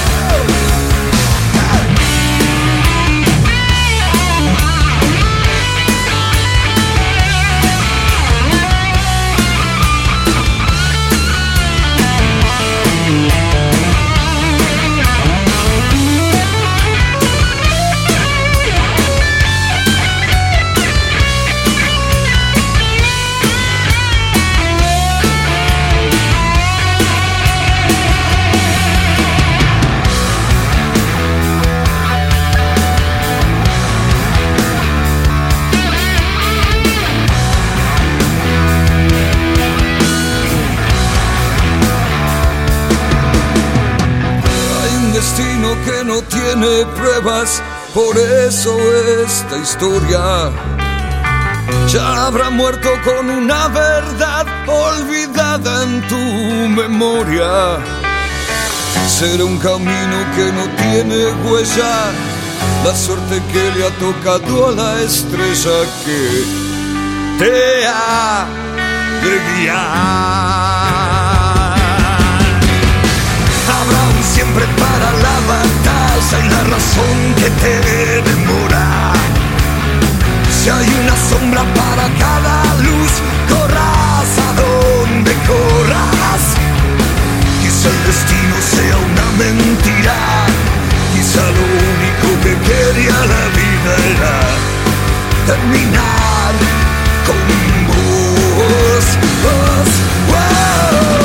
Que no tiene pruebas, por eso esta historia ya habrá muerto con una verdad olvidada en tu memoria. Será un camino que no tiene huella, la suerte que le ha tocado a la estrella que te ha de guiar. Siempre para la batalla y la razón que te demora. Si hay una sombra para cada luz, corras a donde corras. Quizá el destino sea una mentira, quizá lo único que quería la vida era terminar con vos, vos, wow.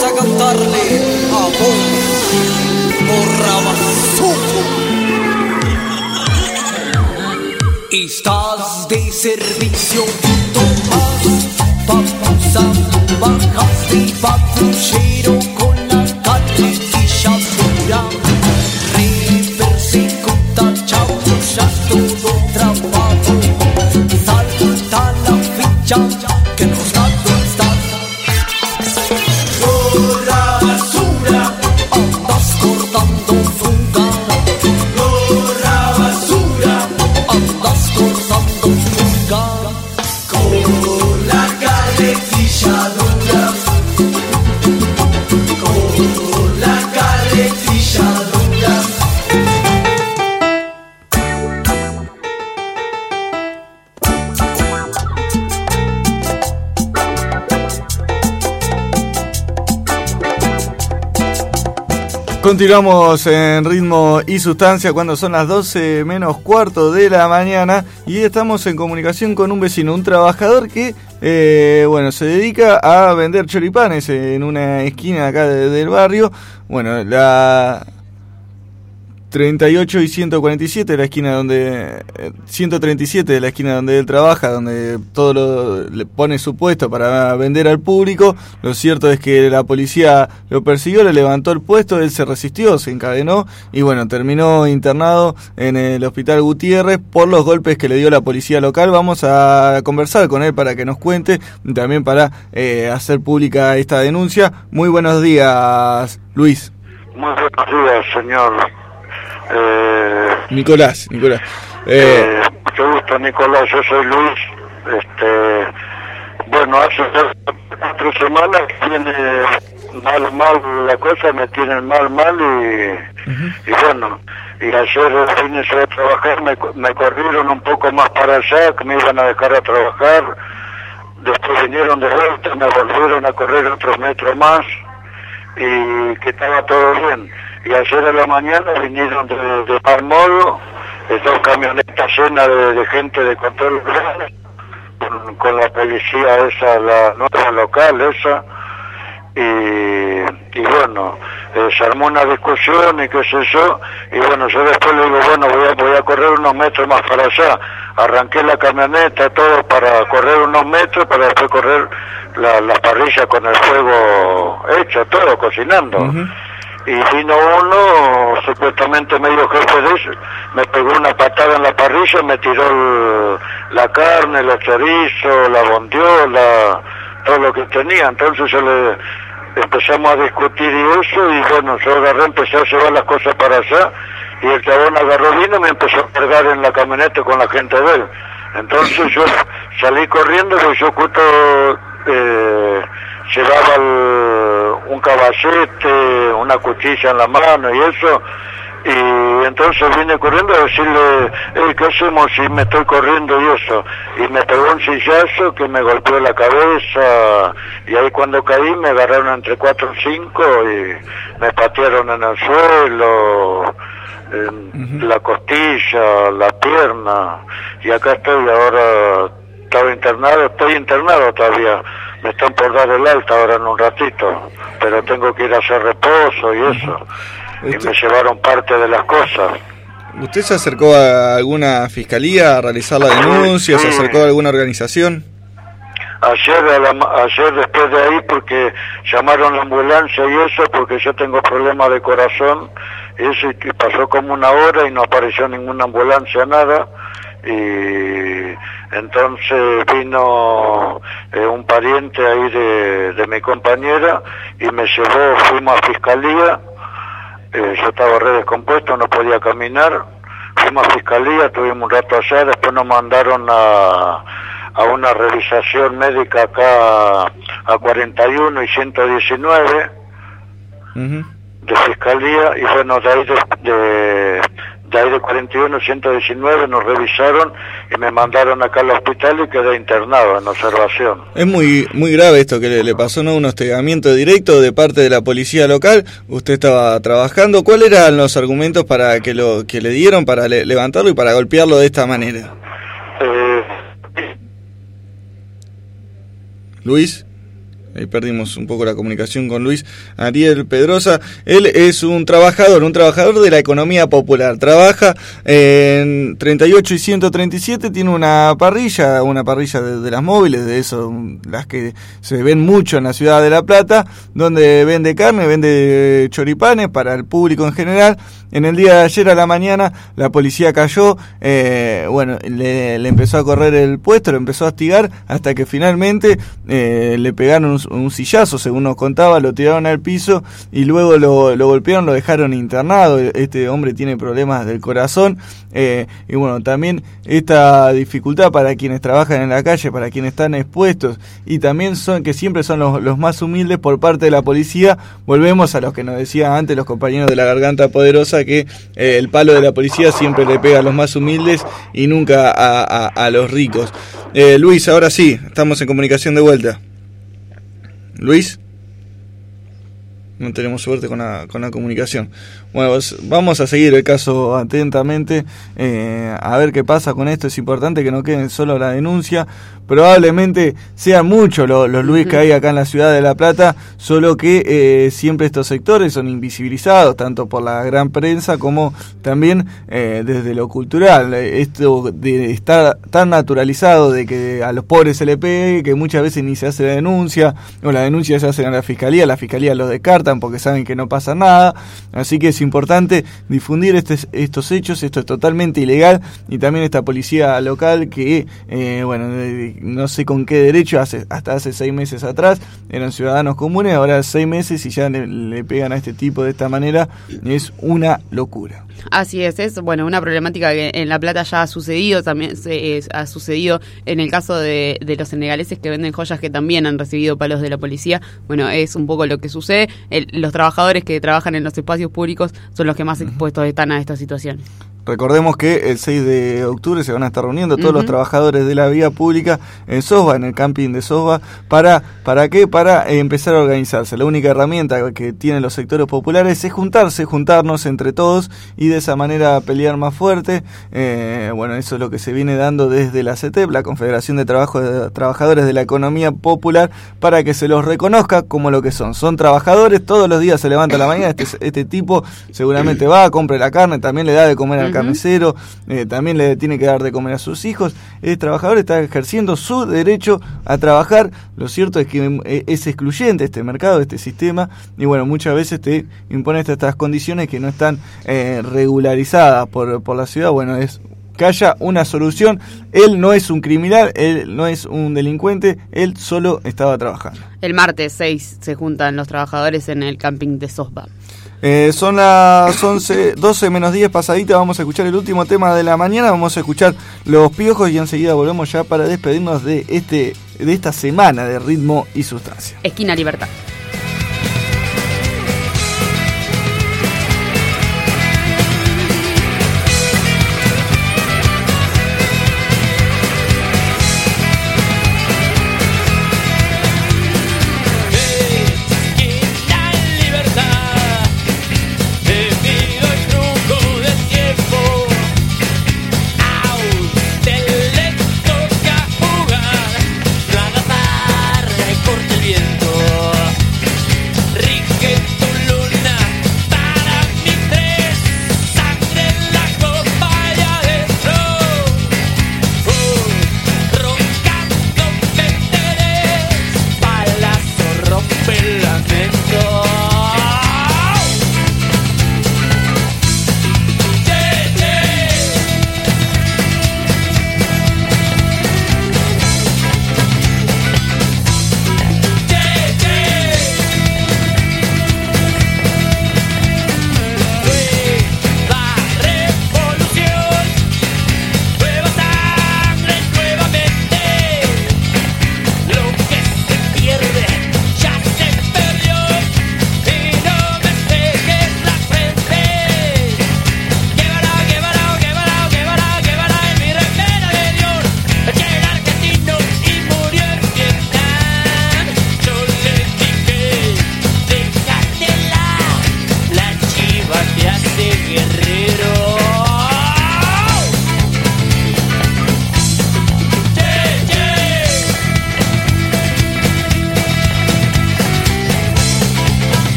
vamos a cantarle a vos, Borrabazuco. Estás de servicio, tomas, vamos a bajas de patrullero con la carretilla dura. Repersecuta, chabullas, todo trabado. Salta la ficha que nos da tu estado. Gorra basura, andas cortando fuga. Gorra basura, andas cortando fuga. Con la carretilla dura. Con la carretilla dura. Continuamos en Ritmo y Sustancia cuando son las doce menos cuarto de la mañana y estamos en comunicación con un vecino, un trabajador que eh, bueno, se dedica a vender choripanes en una esquina acá de, del barrio. Bueno, la treinta y ocho y ciento cuarenta y siete de la esquina donde ciento treinta y siete de la esquina donde él trabaja, donde todo lo le pone su puesto para vender al público. Lo cierto es que la policía lo persiguió, le levantó el puesto, él se resistió, se encadenó y bueno, terminó internado en el hospital Gutiérrez por los golpes que le dio la policía local. Vamos a conversar con él para que nos cuente, también para eh, hacer pública esta denuncia. Muy buenos días, Luis. Muy buenos días, señor. Eh, Nicolás, Nicolás. Eh, eh, mucho gusto, Nicolás. Yo soy Luis. Este, bueno, hace cuatro semanas que viene mal, mal la cosa, me tienen mal, mal y, uh-huh. y bueno, y ayer vine a trabajar, me, me corrieron un poco más para allá, que me iban a dejar a trabajar. Después vinieron de vuelta, me volvieron a correr otros metros más y que estaba todo bien. Y ayer a la mañana vinieron de, de Palmolo, dos camionetas llenas de, de gente de control con, con la policía esa, la nueva local esa, y, y bueno, eh, se armó una discusión y qué sé yo, y bueno, yo después le digo, bueno, voy a, voy a correr unos metros más para allá. Arranqué la camioneta, todo para correr unos metros, para después correr la, la parrilla con el fuego hecho, todo, cocinando. Uh-huh. Y vino uno, supuestamente medio jefe de eso, me pegó una patada en la parrilla, me tiró el, la carne, los chorizos, la bondiola, todo lo que tenía. Entonces yo le empezamos a discutir y eso, y bueno, yo agarré, empecé a llevar las cosas para allá, y el chabón agarró vino y me empezó a cargar en la camioneta con la gente de él. Entonces yo salí corriendo, porque yo justo eh, llevaba el, un caballete, una cuchilla en la mano y eso, y entonces vine corriendo a decirle, hey, ¿qué hacemos si me estoy corriendo y eso? Y me pegó un sillazo que me golpeó la cabeza, y ahí cuando caí me agarraron entre cuatro y cinco y me patearon en el suelo, en uh-huh. la costilla, la pierna, y acá estoy ahora. Estaba internado, estoy internado todavía, me están por dar el alta ahora en un ratito, pero tengo que ir a hacer reposo y eso, y me llevaron parte de las cosas. ¿Usted se acercó a alguna fiscalía a realizar la denuncia? Sí, sí. ¿Se acercó a alguna organización? Ayer, a la, ayer después de ahí, porque llamaron la ambulancia y eso, porque yo tengo problemas de corazón, y eso, y pasó como una hora y no apareció ninguna ambulancia, nada, y entonces vino eh, un pariente ahí de, de mi compañera y me llevó, fuimos a fiscalía, eh, yo estaba re descompuesto, no podía caminar, fuimos a fiscalía, estuvimos un rato allá, después nos mandaron a, a una revisación médica acá a cuarenta y uno y ciento diecinueve uh-huh. de fiscalía, y bueno, de ahí de, de de ahí de cuarenta y uno, ciento diecinueve nos revisaron y me mandaron acá al hospital y quedé internado en observación. Es muy muy grave esto que le, le pasó, ¿no? Un hostigamiento directo de parte de la policía local. Usted estaba trabajando. ¿Cuáles eran los argumentos para que lo que le dieron para le, levantarlo y para golpearlo de esta manera? Eh... Luis, Ahí perdimos un poco la comunicación con Luis Ariel Pedrosa. Él es un trabajador, un trabajador de la economía popular. Trabaja en treinta y ocho y ciento treinta y siete, tiene una parrilla, una parrilla de, de las móviles, de eso, las que se ven mucho en la ciudad de La Plata, donde vende carne, vende choripanes para el público en general. En el día de ayer a la mañana la policía cayó, eh, bueno, le, le empezó a correr el puesto, lo empezó a hostigar hasta que finalmente eh, le pegaron un, un sillazo, según nos contaba, lo tiraron al piso y luego lo, lo golpearon, lo dejaron internado. Este hombre tiene problemas del corazón, eh, y bueno, también esta dificultad para quienes trabajan en la calle, para quienes están expuestos y también son que siempre son los, los más humildes por parte de la policía. Volvemos a los que nos decían antes los compañeros de la Garganta Poderosa, que eh, el palo de la policía siempre le pega a los más humildes y nunca a, a, a los ricos. Eh, Luis, ahora sí, estamos en comunicación de vuelta. Luis, no tenemos suerte con la, con la comunicación. Bueno, vamos a seguir el caso atentamente, eh, a ver qué pasa con esto. Es importante que no quede solo la denuncia. Probablemente sean muchos los, los Luis que hay acá en la ciudad de La Plata, solo que eh, siempre estos sectores son invisibilizados, tanto por la gran prensa como también eh, desde lo cultural. Esto de estar tan naturalizado de que a los pobres se le pegue, que muchas veces ni se hace la denuncia, o la denuncia se hace en la fiscalía, la fiscalía los descartan porque saben que no pasa nada. Así que es importante difundir este, estos hechos. Esto es totalmente ilegal, y también esta policía local que, eh, bueno, no sé con qué derecho, hace, hasta hace seis meses atrás eran ciudadanos comunes, ahora seis meses y ya le, le pegan a este tipo de esta manera. Es una locura. Así es, es bueno una problemática que en La Plata ya ha sucedido, también se, es, ha sucedido en el caso de, de los senegaleses que venden joyas, que también han recibido palos de la policía. Bueno, es un poco lo que sucede. El, los trabajadores que trabajan en los espacios públicos son los que más expuestos están a esta situación. Recordemos que el seis de octubre se van a estar reuniendo todos uh-huh. los trabajadores de la vía pública en Sosba, en el camping de Sosba. ¿Para, para qué? Para eh, empezar a organizarse. La única herramienta que tienen los sectores populares es juntarse, juntarnos entre todos y de esa manera pelear más fuerte. Eh, bueno, eso es lo que se viene dando desde la C E T E P, la Confederación de, Trabajo de Trabajadores de la Economía Popular, para que se los reconozca como lo que son. Son trabajadores, todos los días se levanta a la mañana, este, este tipo seguramente va, compra la carne, también le da de comer al carnicero, eh, también le tiene que dar de comer a sus hijos. El trabajador está ejerciendo su derecho a trabajar. Lo cierto es que es excluyente este mercado, este sistema, y bueno, muchas veces te impone estas condiciones que no están eh, regularizadas por, por la ciudad. Bueno, es que haya una solución. Él no es un criminal, él no es un delincuente, él solo estaba trabajando. El martes seis se juntan los trabajadores en el camping de Sosba. Eh, son las once, doce menos diez pasaditas. Vamos a escuchar el último tema de la mañana. Vamos a escuchar Los Piojos y enseguida volvemos ya para despedirnos de este de esta semana de Ritmo y Sustancia. Esquina Libertad. Corte el viento.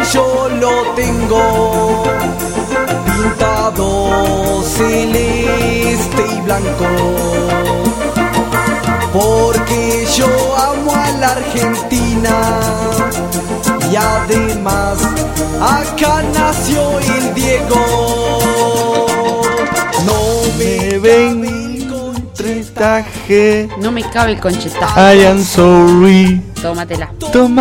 yo lo tengo pintado celeste y blanco, porque yo amo a la Argentina y además acá nació el Diego. No me ven con tretaje, no me cabe el conchetaje. I am sorry. Tómatela.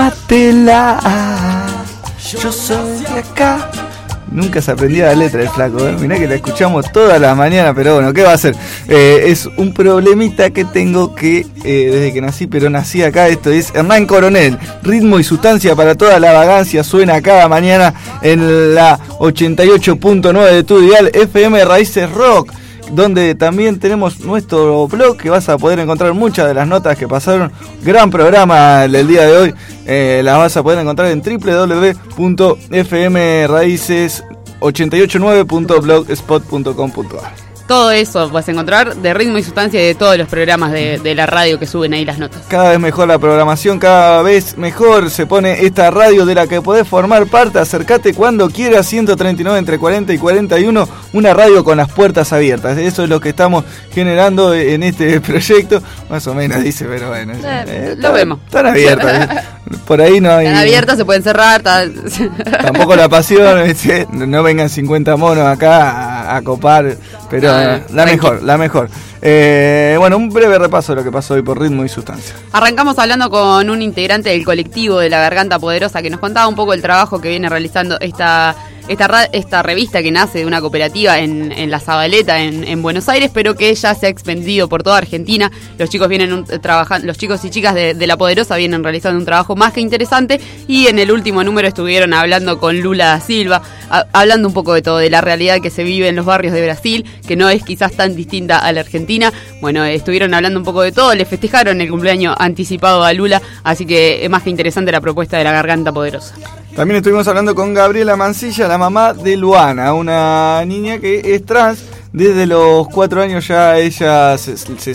Tómatela. Yo soy de acá. Nunca se aprendía la letra del flaco, ¿eh? Mirá que la escuchamos toda la mañana, pero bueno, ¿qué va a hacer? Eh, es un problemita que tengo que eh, desde que nací, pero nací acá. Esto es Hernán Coronel, ritmo y sustancia para toda la vagancia. Suena cada mañana en la ochenta y ocho punto nueve de tu dial F M Raíces Rock, donde también tenemos nuestro blog, que vas a poder encontrar muchas de las notas que pasaron. Gran programa el día de hoy, eh, las vas a poder encontrar en w w w punto f m raíces ochenta y ocho nueve punto blogspot punto com punto a r. Todo eso vas a encontrar de ritmo y sustancia y de todos los programas de, de la radio que suben ahí las notas. Cada vez mejor la programación, cada vez mejor se pone esta radio de la que podés formar parte. Acércate cuando quieras, ciento treinta y nueve entre cuarenta y cuarenta y uno, una radio con las puertas abiertas. Eso es lo que estamos generando en este proyecto. Más o menos dice, pero bueno. Eh, eh, lo vemos. Están abiertas. Por ahí no hay... Están abiertas, se pueden cerrar. Está... Tampoco la pasión, ¿sí? No vengan cincuenta monos acá a, a copar, pero ah, la tranquilo. mejor, la mejor. Eh, bueno, un breve repaso de lo que pasó hoy por ritmo y sustancia. Arrancamos hablando con un integrante del colectivo de La Garganta Poderosa que nos contaba un poco el trabajo que viene realizando esta... Esta, esta revista que nace de una cooperativa en, en La Zabaleta, en, en Buenos Aires, pero que ya se ha expandido por toda Argentina. Los chicos vienen un, trabajando, los chicos y chicas de, de La Poderosa vienen realizando un trabajo más que interesante, y en el último número estuvieron hablando con Lula da Silva, a, hablando un poco de todo, de la realidad que se vive en los barrios de Brasil, que no es quizás tan distinta a la Argentina. Bueno, estuvieron hablando un poco de todo, le festejaron el cumpleaños anticipado a Lula, así que es más que interesante la propuesta de La Garganta Poderosa. También estuvimos hablando con Gabriela Mancilla, la mamá de Luana, una niña que es trans. Desde los cuatro años ya ella se, se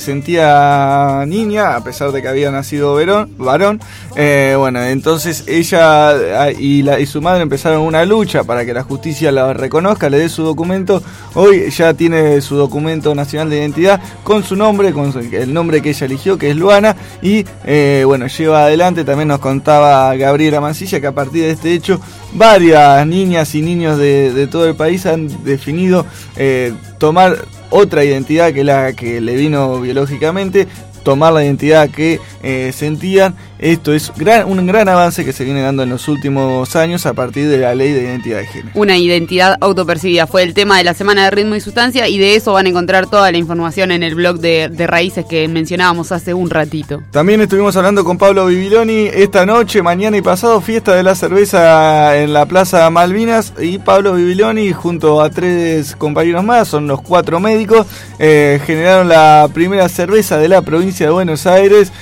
sentía niña, a pesar de que había nacido varón. varón. Eh, bueno, entonces ella y, la, y su madre empezaron una lucha para que la justicia la reconozca, le dé su documento. Hoy ya tiene su documento nacional de identidad con su nombre, con el nombre que ella eligió, que es Luana. Y eh, bueno, lleva adelante, también nos contaba Gabriela Mancilla, que a partir de este hecho varias niñas y niños de, de todo el país han definido eh, tomar otra identidad que la que le vino biológicamente, tomar la identidad que eh, sentían. Esto es gran, un gran avance que se viene dando en los últimos años a partir de la ley de identidad de género. Una identidad autopercibida fue el tema de la semana de Ritmo y Sustancia, y de eso van a encontrar toda la información en el blog de, de Raíces que mencionábamos hace un ratito. También estuvimos hablando con Pablo Bibiloni esta noche, mañana y pasado, fiesta de la cerveza en la Plaza Malvinas, y Pablo Bibiloni junto a tres compañeros más, son los cuatro médicos, eh, generaron la primera cerveza de la provincia de Buenos Aires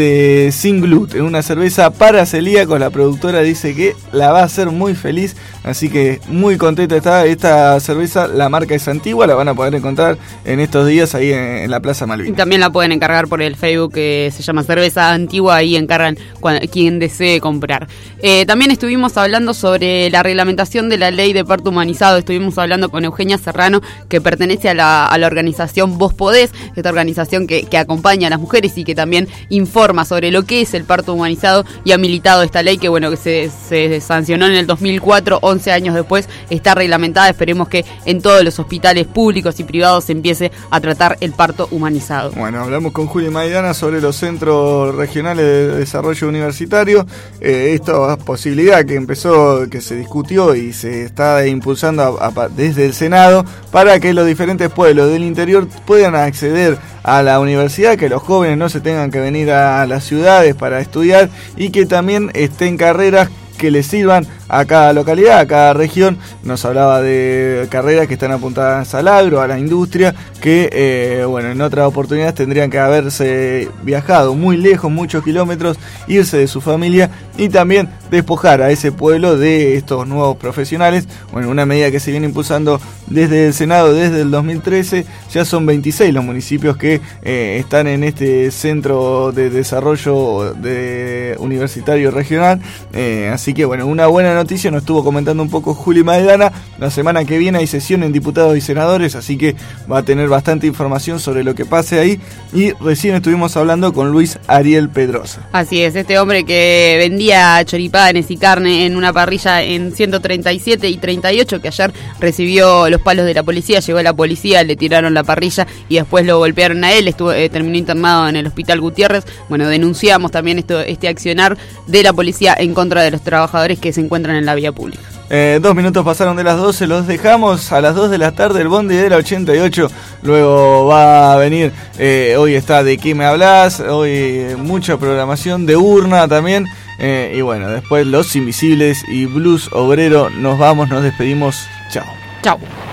de sin gluten, una cerveza para celíacos. La productora dice que la va a hacer muy feliz, así que muy contenta está esta cerveza. La marca es Antigua, la van a poder encontrar en estos días ahí en, en la Plaza Malvinas. Y también la pueden encargar por el Facebook, que se llama Cerveza Antigua, ahí encargan cuando, quien desee comprar. Eh, también estuvimos hablando sobre la reglamentación de la ley de parto humanizado. Estuvimos hablando con Eugenia Serrano, que pertenece a la, a la organización Vos Podés, esta organización que, que acompaña a las mujeres y que también informa sobre lo que es el parto humanizado, y ha militado esta ley que bueno que se, se sancionó en el dos mil cuatro, once años después está reglamentada. Esperemos que en todos los hospitales públicos y privados se empiece a tratar el parto humanizado. Bueno, hablamos con Julia Maidana sobre los centros regionales de desarrollo universitario, eh, esta posibilidad que empezó, que se discutió y se está impulsando a, a, desde el Senado, para que los diferentes pueblos del interior puedan acceder a la universidad, que los jóvenes no se tengan que venir a las ciudades para estudiar, y que también estén carreras que les sirvan a cada localidad, a cada región. Nos hablaba de carreras que están apuntadas al agro, a la industria, que eh, bueno, en otras oportunidades tendrían que haberse viajado muy lejos, muchos kilómetros, irse de su familia y también despojar a ese pueblo de estos nuevos profesionales. Bueno, una medida que se viene impulsando desde el Senado desde el dos mil trece. Ya son veintiséis los municipios que eh, están en este centro de desarrollo de universitario regional, eh, así que bueno, una buena noticia. Nos estuvo comentando un poco Juli Maidana. La semana que viene hay sesión en diputados y senadores, así que va a tener bastante información sobre lo que pase ahí. Y recién estuvimos hablando con Luis Ariel Pedrosa. Así es, este hombre que vendía choripanes y carne en una parrilla en ciento treinta y siete y treinta y ocho, que ayer recibió los palos de la policía. Llegó la policía, le tiraron la parrilla y después lo golpearon a él. Estuvo, eh, terminó internado en el Hospital Gutiérrez. Bueno, denunciamos también esto, este accionar de la policía en contra de los trabajadores que se encuentran en la vía pública. Eh, dos minutos pasaron de las doce, los dejamos a las dos de la tarde, el bondi de la ochenta y ocho, luego va a venir, eh, hoy está De Qué Me Hablas, hoy eh, mucha programación de Urna también, eh, y bueno, después Los Invisibles y Blues Obrero. Nos vamos, nos despedimos, chao. Chao.